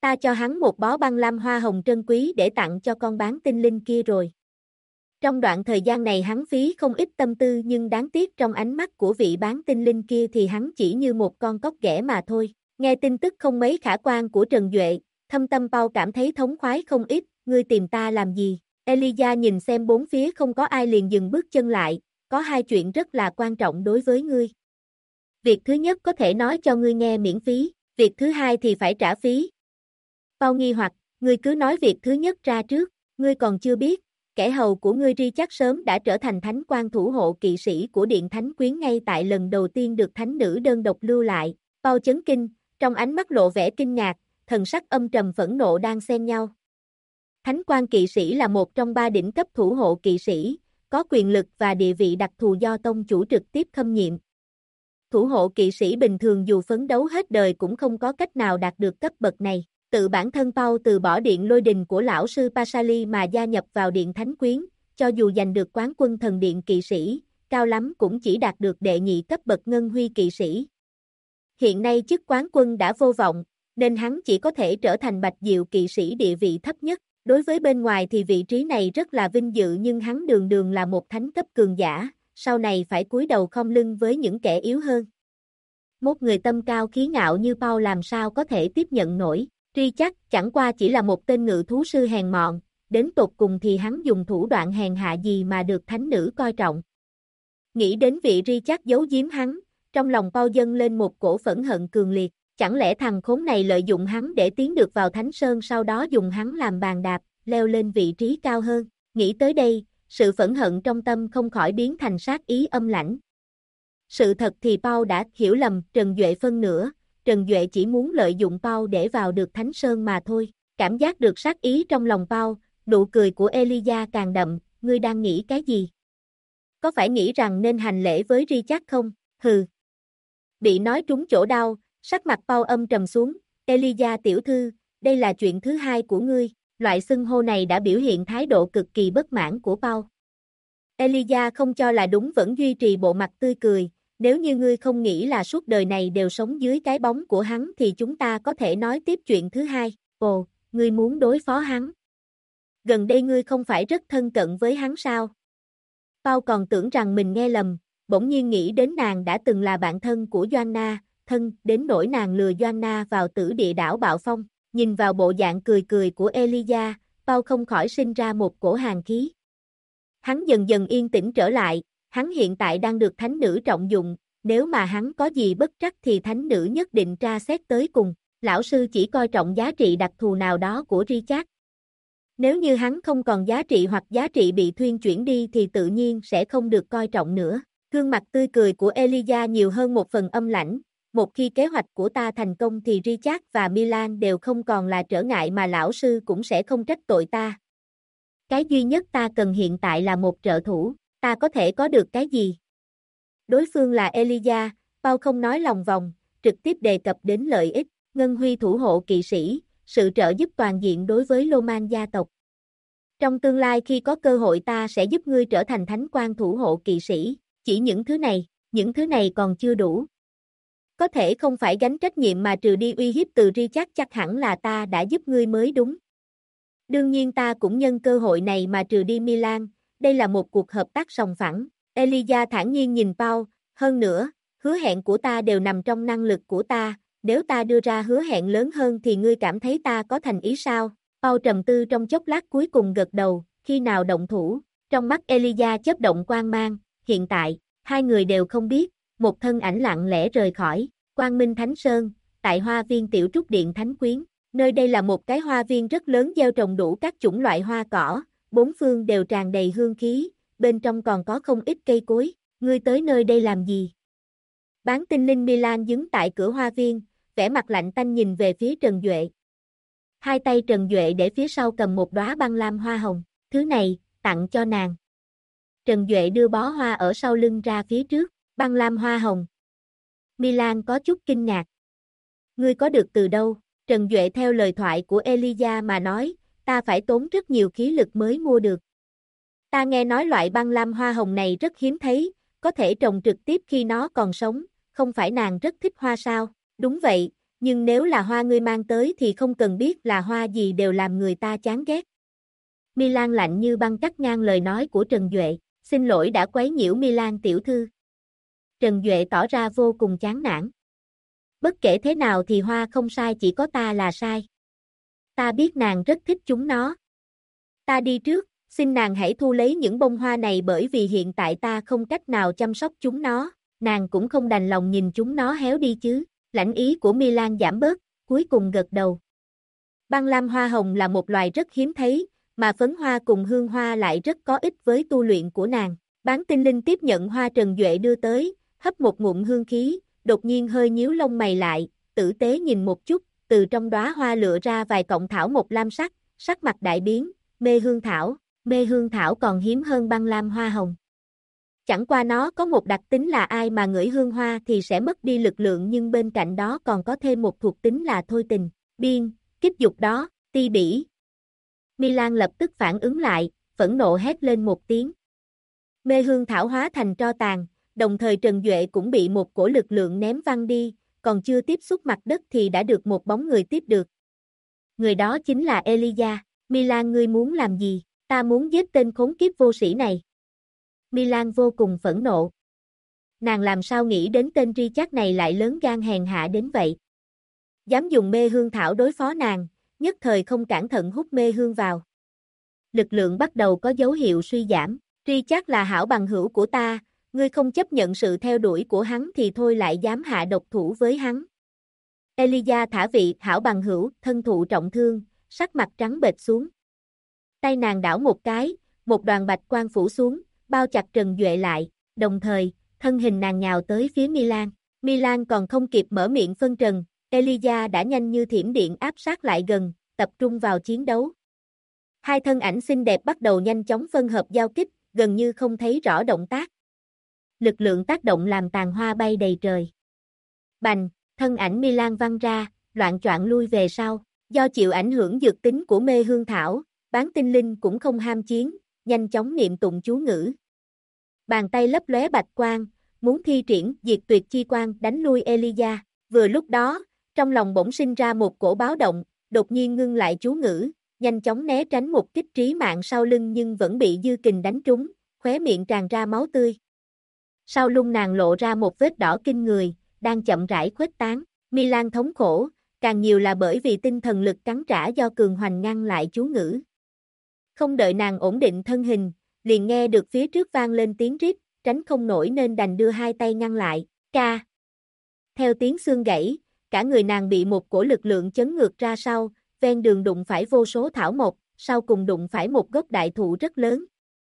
Ta cho hắn một bó băng lam hoa hồng trân quý để tặng cho con bán tinh linh kia rồi. Trong đoạn thời gian này hắn phí không ít tâm tư nhưng đáng tiếc trong ánh mắt của vị bán tinh linh kia thì hắn chỉ như một con cóc ghẻ mà thôi. Nghe tin tức không mấy khả quan của Trần Duệ, thâm tâm Pau cảm thấy thống khoái không ít, ngươi tìm ta làm gì? Elijah nhìn xem bốn phía không có ai liền dừng bước chân lại, có hai chuyện rất là quan trọng đối với ngươi. Việc thứ nhất có thể nói cho ngươi nghe miễn phí, việc thứ hai thì phải trả phí. Pau nghi hoặc, ngươi cứ nói việc thứ nhất ra trước, ngươi còn chưa biết, kẻ hầu của ngươi Richard sớm đã trở thành thánh quan thủ hộ kỵ sĩ của Điện Thánh Quyến ngay tại lần đầu tiên được thánh nữ đơn độc lưu lại. Pau chấn kinh, trong ánh mắt lộ vẻ kinh ngạc, thần sắc âm trầm phẫn nộ đang xen nhau. Thánh quan kỵ sĩ là một trong ba đỉnh cấp thủ hộ kỵ sĩ, có quyền lực và địa vị đặc thù do tông chủ trực tiếp khâm nhiệm. Thủ hộ kỵ sĩ bình thường dù phấn đấu hết đời cũng không có cách nào đạt được cấp bậc này. Tự bản thân Pau từ bỏ điện lôi đình của lão sư Pasali mà gia nhập vào Điện Thánh Quyến, cho dù giành được quán quân thần điện kỵ sĩ, cao lắm cũng chỉ đạt được đệ nhị cấp bậc ngân huy kỵ sĩ. Hiện nay chức quán quân đã vô vọng, nên hắn chỉ có thể trở thành bạch diệu kỵ sĩ địa vị thấp nhất. Đối với bên ngoài thì vị trí này rất là vinh dự nhưng hắn đường đường là một thánh cấp cường giả, sau này phải cúi đầu khom lưng với những kẻ yếu hơn. Một người tâm cao khí ngạo như Pau làm sao có thể tiếp nhận nổi. Richard chẳng qua chỉ là một tên ngự thú sư hèn mọn, đến tột cùng thì hắn dùng thủ đoạn hèn hạ gì mà được thánh nữ coi trọng. Nghĩ đến vị Richard giấu giếm hắn, trong lòng Pau dâng lên một cổ phẫn hận cường liệt, chẳng lẽ thằng khốn này lợi dụng hắn để tiến được vào Thánh Sơn sau đó dùng hắn làm bàn đạp, leo lên vị trí cao hơn. Nghĩ tới đây, sự phẫn hận trong tâm không khỏi biến thành sát ý âm lãnh. Sự thật thì Pau đã hiểu lầm Trần Duệ phân nửa. Trần Duệ chỉ muốn lợi dụng Pau để vào được Thánh Sơn mà thôi. Cảm giác được sát ý trong lòng Pau, nụ cười của Elijah càng đậm, ngươi đang nghĩ cái gì? Có phải nghĩ rằng nên hành lễ với Richard không? Hừ. Bị nói trúng chỗ đau, sắc mặt Pau âm trầm xuống, Elijah tiểu thư, đây là chuyện thứ hai của ngươi, loại xưng hô này đã biểu hiện thái độ cực kỳ bất mãn của Pau. Elijah không cho là đúng vẫn duy trì bộ mặt tươi cười. Nếu như ngươi không nghĩ là suốt đời này đều sống dưới cái bóng của hắn thì chúng ta có thể nói tiếp chuyện thứ hai. Ồ, ngươi muốn đối phó hắn. Gần đây ngươi không phải rất thân cận với hắn sao? Pau còn tưởng rằng mình nghe lầm, bỗng nhiên nghĩ đến nàng đã từng là bạn thân của Joanna, thân đến nỗi nàng lừa Joanna vào tử địa đảo Bạo Phong. Nhìn vào bộ dạng cười cười của Elijah, Pau không khỏi sinh ra một cổ hàn khí. Hắn dần dần yên tĩnh trở lại. Hắn hiện tại đang được thánh nữ trọng dụng, nếu mà hắn có gì bất trắc thì thánh nữ nhất định tra xét tới cùng. Lão sư chỉ coi trọng giá trị đặc thù nào đó của Richard. Nếu như hắn không còn giá trị hoặc giá trị bị thuyên chuyển đi thì tự nhiên sẽ không được coi trọng nữa. Gương mặt tươi cười của Elijah nhiều hơn một phần âm lãnh. Một khi kế hoạch của ta thành công thì Richard và Milan đều không còn là trở ngại mà lão sư cũng sẽ không trách tội ta. Cái duy nhất ta cần hiện tại là một trợ thủ. Ta có thể có được cái gì? Đối phương là Elijah, Pau không nói lòng vòng, trực tiếp đề cập đến lợi ích, ngân huy thủ hộ kỵ sĩ, sự trợ giúp toàn diện đối với Loman gia tộc. Trong tương lai khi có cơ hội ta sẽ giúp ngươi trở thành thánh quan thủ hộ kỵ sĩ, chỉ những thứ này còn chưa đủ. Có thể không phải gánh trách nhiệm mà trừ đi uy hiếp từ Richard chắc hẳn là ta đã giúp ngươi mới đúng. Đương nhiên ta cũng nhân cơ hội này mà trừ đi Milan. Đây là một cuộc hợp tác sòng phẳng. Elijah thản nhiên nhìn Pau, hơn nữa, hứa hẹn của ta đều nằm trong năng lực của ta, nếu ta đưa ra hứa hẹn lớn hơn thì ngươi cảm thấy ta có thành ý sao? Pau trầm tư trong chốc lát cuối cùng gật đầu, khi nào động thủ, trong mắt Elijah chớp động quang mang, hiện tại, hai người đều không biết, một thân ảnh lặng lẽ rời khỏi, Quang Minh Thánh Sơn, tại hoa viên Tiểu Trúc Điện Thánh Quyến, nơi đây là một cái hoa viên rất lớn gieo trồng đủ các chủng loại hoa cỏ. Bốn phương đều tràn đầy hương khí, bên trong còn có không ít cây cối, ngươi tới nơi đây làm gì? Bán tinh linh Milan đứng tại cửa hoa viên, vẻ mặt lạnh tanh nhìn về phía Trần Duệ. Hai tay Trần Duệ để phía sau cầm một đóa băng lam hoa hồng, thứ này, tặng cho nàng. Trần Duệ đưa bó hoa ở sau lưng ra phía trước, băng lam hoa hồng. Milan có chút kinh ngạc. Ngươi có được từ đâu? Trần Duệ theo lời thoại của Elijah mà nói, ta phải tốn rất nhiều khí lực mới mua được. Ta nghe nói loại băng lam hoa hồng này rất hiếm thấy, có thể trồng trực tiếp khi nó còn sống, không phải nàng rất thích hoa sao? Đúng vậy, nhưng nếu là hoa ngươi mang tới thì không cần biết là hoa gì đều làm người ta chán ghét. Milan lạnh như băng cắt ngang lời nói của Trần Duệ, xin lỗi đã quấy nhiễu Milan tiểu thư. Trần Duệ tỏ ra vô cùng chán nản. Bất kể thế nào thì hoa không sai, chỉ có ta là sai. Ta biết nàng rất thích chúng nó. Ta đi trước, xin nàng hãy thu lấy những bông hoa này bởi vì hiện tại ta không cách nào chăm sóc chúng nó, nàng cũng không đành lòng nhìn chúng nó héo đi chứ. Lãnh ý của Milan giảm bớt, cuối cùng gật đầu. Băng lam hoa hồng là một loài rất hiếm thấy, mà phấn hoa cùng hương hoa lại rất có ích với tu luyện của nàng. Bán tinh linh tiếp nhận hoa Trần Duệ đưa tới, hấp một ngụm hương khí, đột nhiên hơi nhíu lông mày lại, tử tế nhìn một chút, từ trong đóa hoa lựa ra vài cọng thảo mộc lam sắc, sắc mặt đại biến, mê hương thảo còn hiếm hơn băng lam hoa hồng. Chẳng qua nó có một đặc tính là ai mà ngửi hương hoa thì sẽ mất đi lực lượng, nhưng bên cạnh đó còn có thêm một thuộc tính là thôi tình, biên, kích dục đó, ti bỉ. Milan lập tức phản ứng lại, phẫn nộ hét lên một tiếng. Mê hương thảo hóa thành tro tàn, đồng thời Trần Duệ cũng bị một cổ lực lượng ném văng đi, còn chưa tiếp xúc mặt đất thì đã được một bóng người tiếp được. Người đó chính là Elijah. Milan, ngươi muốn làm gì? Ta muốn giết tên khốn kiếp vô sĩ này. Milan vô cùng phẫn nộ. Nàng làm sao nghĩ đến tên Richard này lại lớn gan hèn hạ đến vậy? Dám dùng mê hương thảo đối phó nàng, nhất thời không cẩn thận hút mê hương vào. Lực lượng bắt đầu có dấu hiệu suy giảm. Richard là hảo bằng hữu của ta, ngươi không chấp nhận sự theo đuổi của hắn thì thôi lại dám hạ độc thủ với hắn. Elijah thả vị hảo bằng hữu, thân thụ trọng thương, sắc mặt trắng bệch xuống. Tay nàng đảo một cái, một đoàn bạch quang phủ xuống, bao chặt Trần Duệ lại, đồng thời, thân hình nàng nhào tới phía Milan. Milan còn không kịp mở miệng phân trần, Elijah đã nhanh như thiểm điện áp sát lại gần, tập trung vào chiến đấu. Hai thân ảnh xinh đẹp bắt đầu nhanh chóng phân hợp giao kích, gần như không thấy rõ động tác. Lực lượng tác động làm tàn hoa bay đầy trời. Bành, thân ảnh Milan văng ra, loạng choạng lui về sau. Do chịu ảnh hưởng dược tính của mê hương thảo, bán tinh linh cũng không ham chiến, nhanh chóng niệm tụng chú ngữ. Bàn tay lấp lóe bạch quang, muốn thi triển diệt tuyệt chi quang đánh lui Elijah. Vừa lúc đó, trong lòng bỗng sinh ra một cổ báo động, đột nhiên ngưng lại chú ngữ, nhanh chóng né tránh một kích trí mạng sau lưng nhưng vẫn bị dư kình đánh trúng, khóe miệng tràn ra máu tươi. Sau lưng nàng lộ ra một vết đỏ kinh người, đang chậm rãi khuếch tán. Milan thống khổ, càng nhiều là bởi vì tinh thần lực cắn trả do cường hoành ngăn lại chú ngữ. Không đợi nàng ổn định thân hình, liền nghe được phía trước vang lên tiếng rít, tránh không nổi nên đành đưa hai tay ngăn lại. Ca. Theo tiếng xương gãy, cả người nàng bị một cổ lực lượng chấn ngược ra sau, ven đường đụng phải vô số thảo mộc, sau cùng đụng phải một gốc đại thụ rất lớn.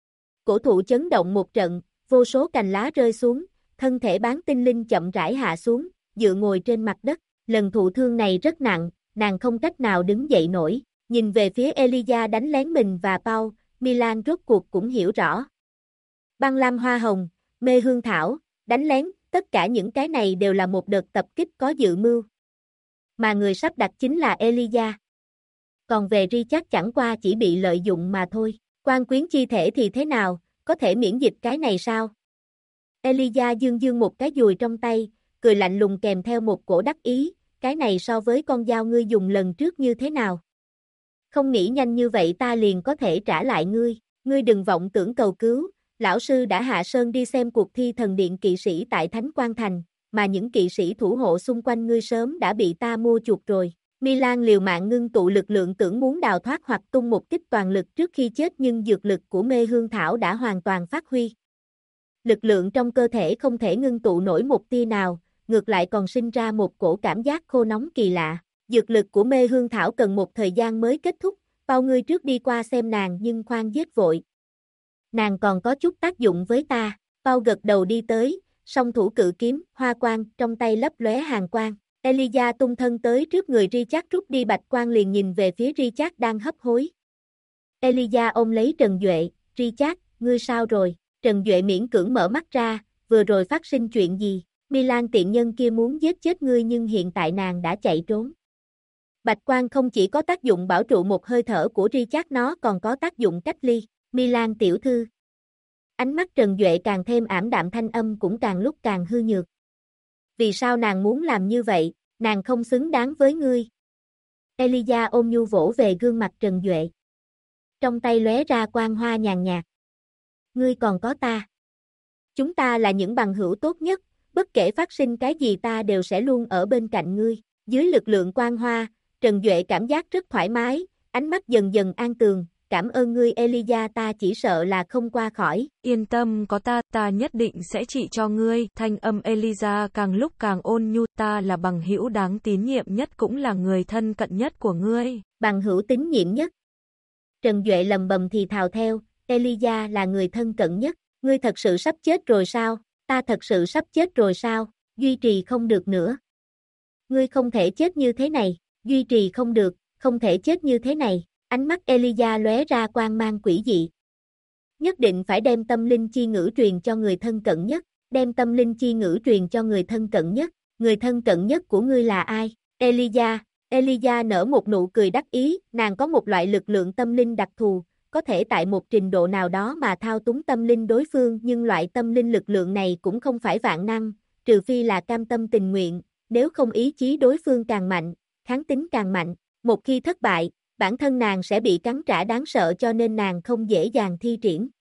Cổ thụ chấn động một trận, vô số cành lá rơi xuống, thân thể bán tinh linh chậm rãi hạ xuống, dựa ngồi trên mặt đất. Lần thụ thương này rất nặng, nàng không cách nào đứng dậy nổi. Nhìn về phía Elijah đánh lén mình và Paul, Milan rốt cuộc cũng hiểu rõ. Băng lam hoa hồng, mê hương thảo, đánh lén, tất cả những cái này đều là một đợt tập kích có dự mưu. Mà người sắp đặt chính là Elijah. Còn về Richard chẳng qua chỉ bị lợi dụng mà thôi. Quan quyến chi thể thì thế nào, có thể miễn dịch cái này sao? Elijah dương dương một cái dùi trong tay, cười lạnh lùng kèm theo một cổ đắc ý, cái này so với con dao ngươi dùng lần trước như thế nào? Không nghĩ nhanh như vậy ta liền có thể trả lại ngươi đừng vọng tưởng cầu cứu, lão sư đã hạ sơn đi xem cuộc thi thần điện kỵ sĩ tại Thánh Quang Thành, mà những kỵ sĩ thủ hộ xung quanh ngươi sớm đã bị ta mua chuộc rồi. Milan liều mạng ngưng tụ lực lượng tưởng muốn đào thoát hoặc tung một kích toàn lực trước khi chết nhưng dược lực của mê hương thảo đã hoàn toàn phát huy. Lực lượng trong cơ thể không thể ngưng tụ nổi một tia nào, ngược lại còn sinh ra một cổ cảm giác khô nóng kỳ lạ. Dược lực của mê hương thảo cần một thời gian mới kết thúc, bao ngươi trước đi qua xem nàng nhưng khoan giết vội. Nàng còn có chút tác dụng với ta. Paul gật đầu đi tới, song thủ cự kiếm, hoa quang, trong tay lấp lóe hàn quang. Elijah tung thân tới trước người Richard rút đi bạch quang liền nhìn về phía Richard đang hấp hối. Elijah ôm lấy Trần Duệ, Richard, ngươi sao rồi? Trần Duệ miễn cưỡng mở mắt ra, vừa rồi phát sinh chuyện gì? Milan tiện nhân kia muốn giết chết ngươi nhưng hiện tại nàng đã chạy trốn. Bạch quang không chỉ có tác dụng bảo trụ một hơi thở của Richard, nó còn có tác dụng cách ly. Milan tiểu thư. Ánh mắt Trần Duệ càng thêm ảm đạm, thanh âm cũng càng lúc càng hư nhược. Vì sao nàng muốn làm như vậy? nàng không xứng đáng với ngươi. Elijah ôm nhu vỗ về gương mặt Trần Duệ. Trong tay lóe ra quang hoa nhàn nhạt. Ngươi còn có ta. Chúng ta là những bằng hữu tốt nhất, bất kể phát sinh cái gì ta đều sẽ luôn ở bên cạnh ngươi. Dưới lực lượng quang hoa, Trần Duệ cảm giác rất thoải mái, ánh mắt dần dần an tường. Cảm ơn ngươi Elijah, ta chỉ sợ là không qua khỏi. Yên tâm có ta nhất định sẽ trị cho ngươi. Thanh âm Elijah càng lúc càng ôn nhu, ta là bằng hữu đáng tín nhiệm nhất cũng là người thân cận nhất của ngươi. Bằng hữu tín nhiệm nhất. Trần Duệ lầm bầm thì thào theo, Elijah là người thân cận nhất. Ngươi thật sự sắp chết rồi sao? Ta thật sự sắp chết rồi sao? Duy trì không được nữa. Ngươi không thể chết như thế này. Duy trì không được, không thể chết như thế này. Ánh mắt Elijah lóe ra quang mang quỷ dị. Nhất định phải đem tâm linh chi ngữ truyền cho người thân cận nhất. Đem tâm linh chi ngữ truyền cho người thân cận nhất. Người thân cận nhất của ngươi là ai? Elijah nở một nụ cười đắc ý. Nàng có một loại lực lượng tâm linh đặc thù, có thể tại một trình độ nào đó mà thao túng tâm linh đối phương, nhưng loại tâm linh lực lượng này cũng không phải vạn năng, trừ phi là cam tâm tình nguyện, nếu không ý chí đối phương càng mạnh, kháng tính càng mạnh. Một khi thất bại, bản thân nàng sẽ bị cắn trả đáng sợ, cho nên nàng không dễ dàng thi triển.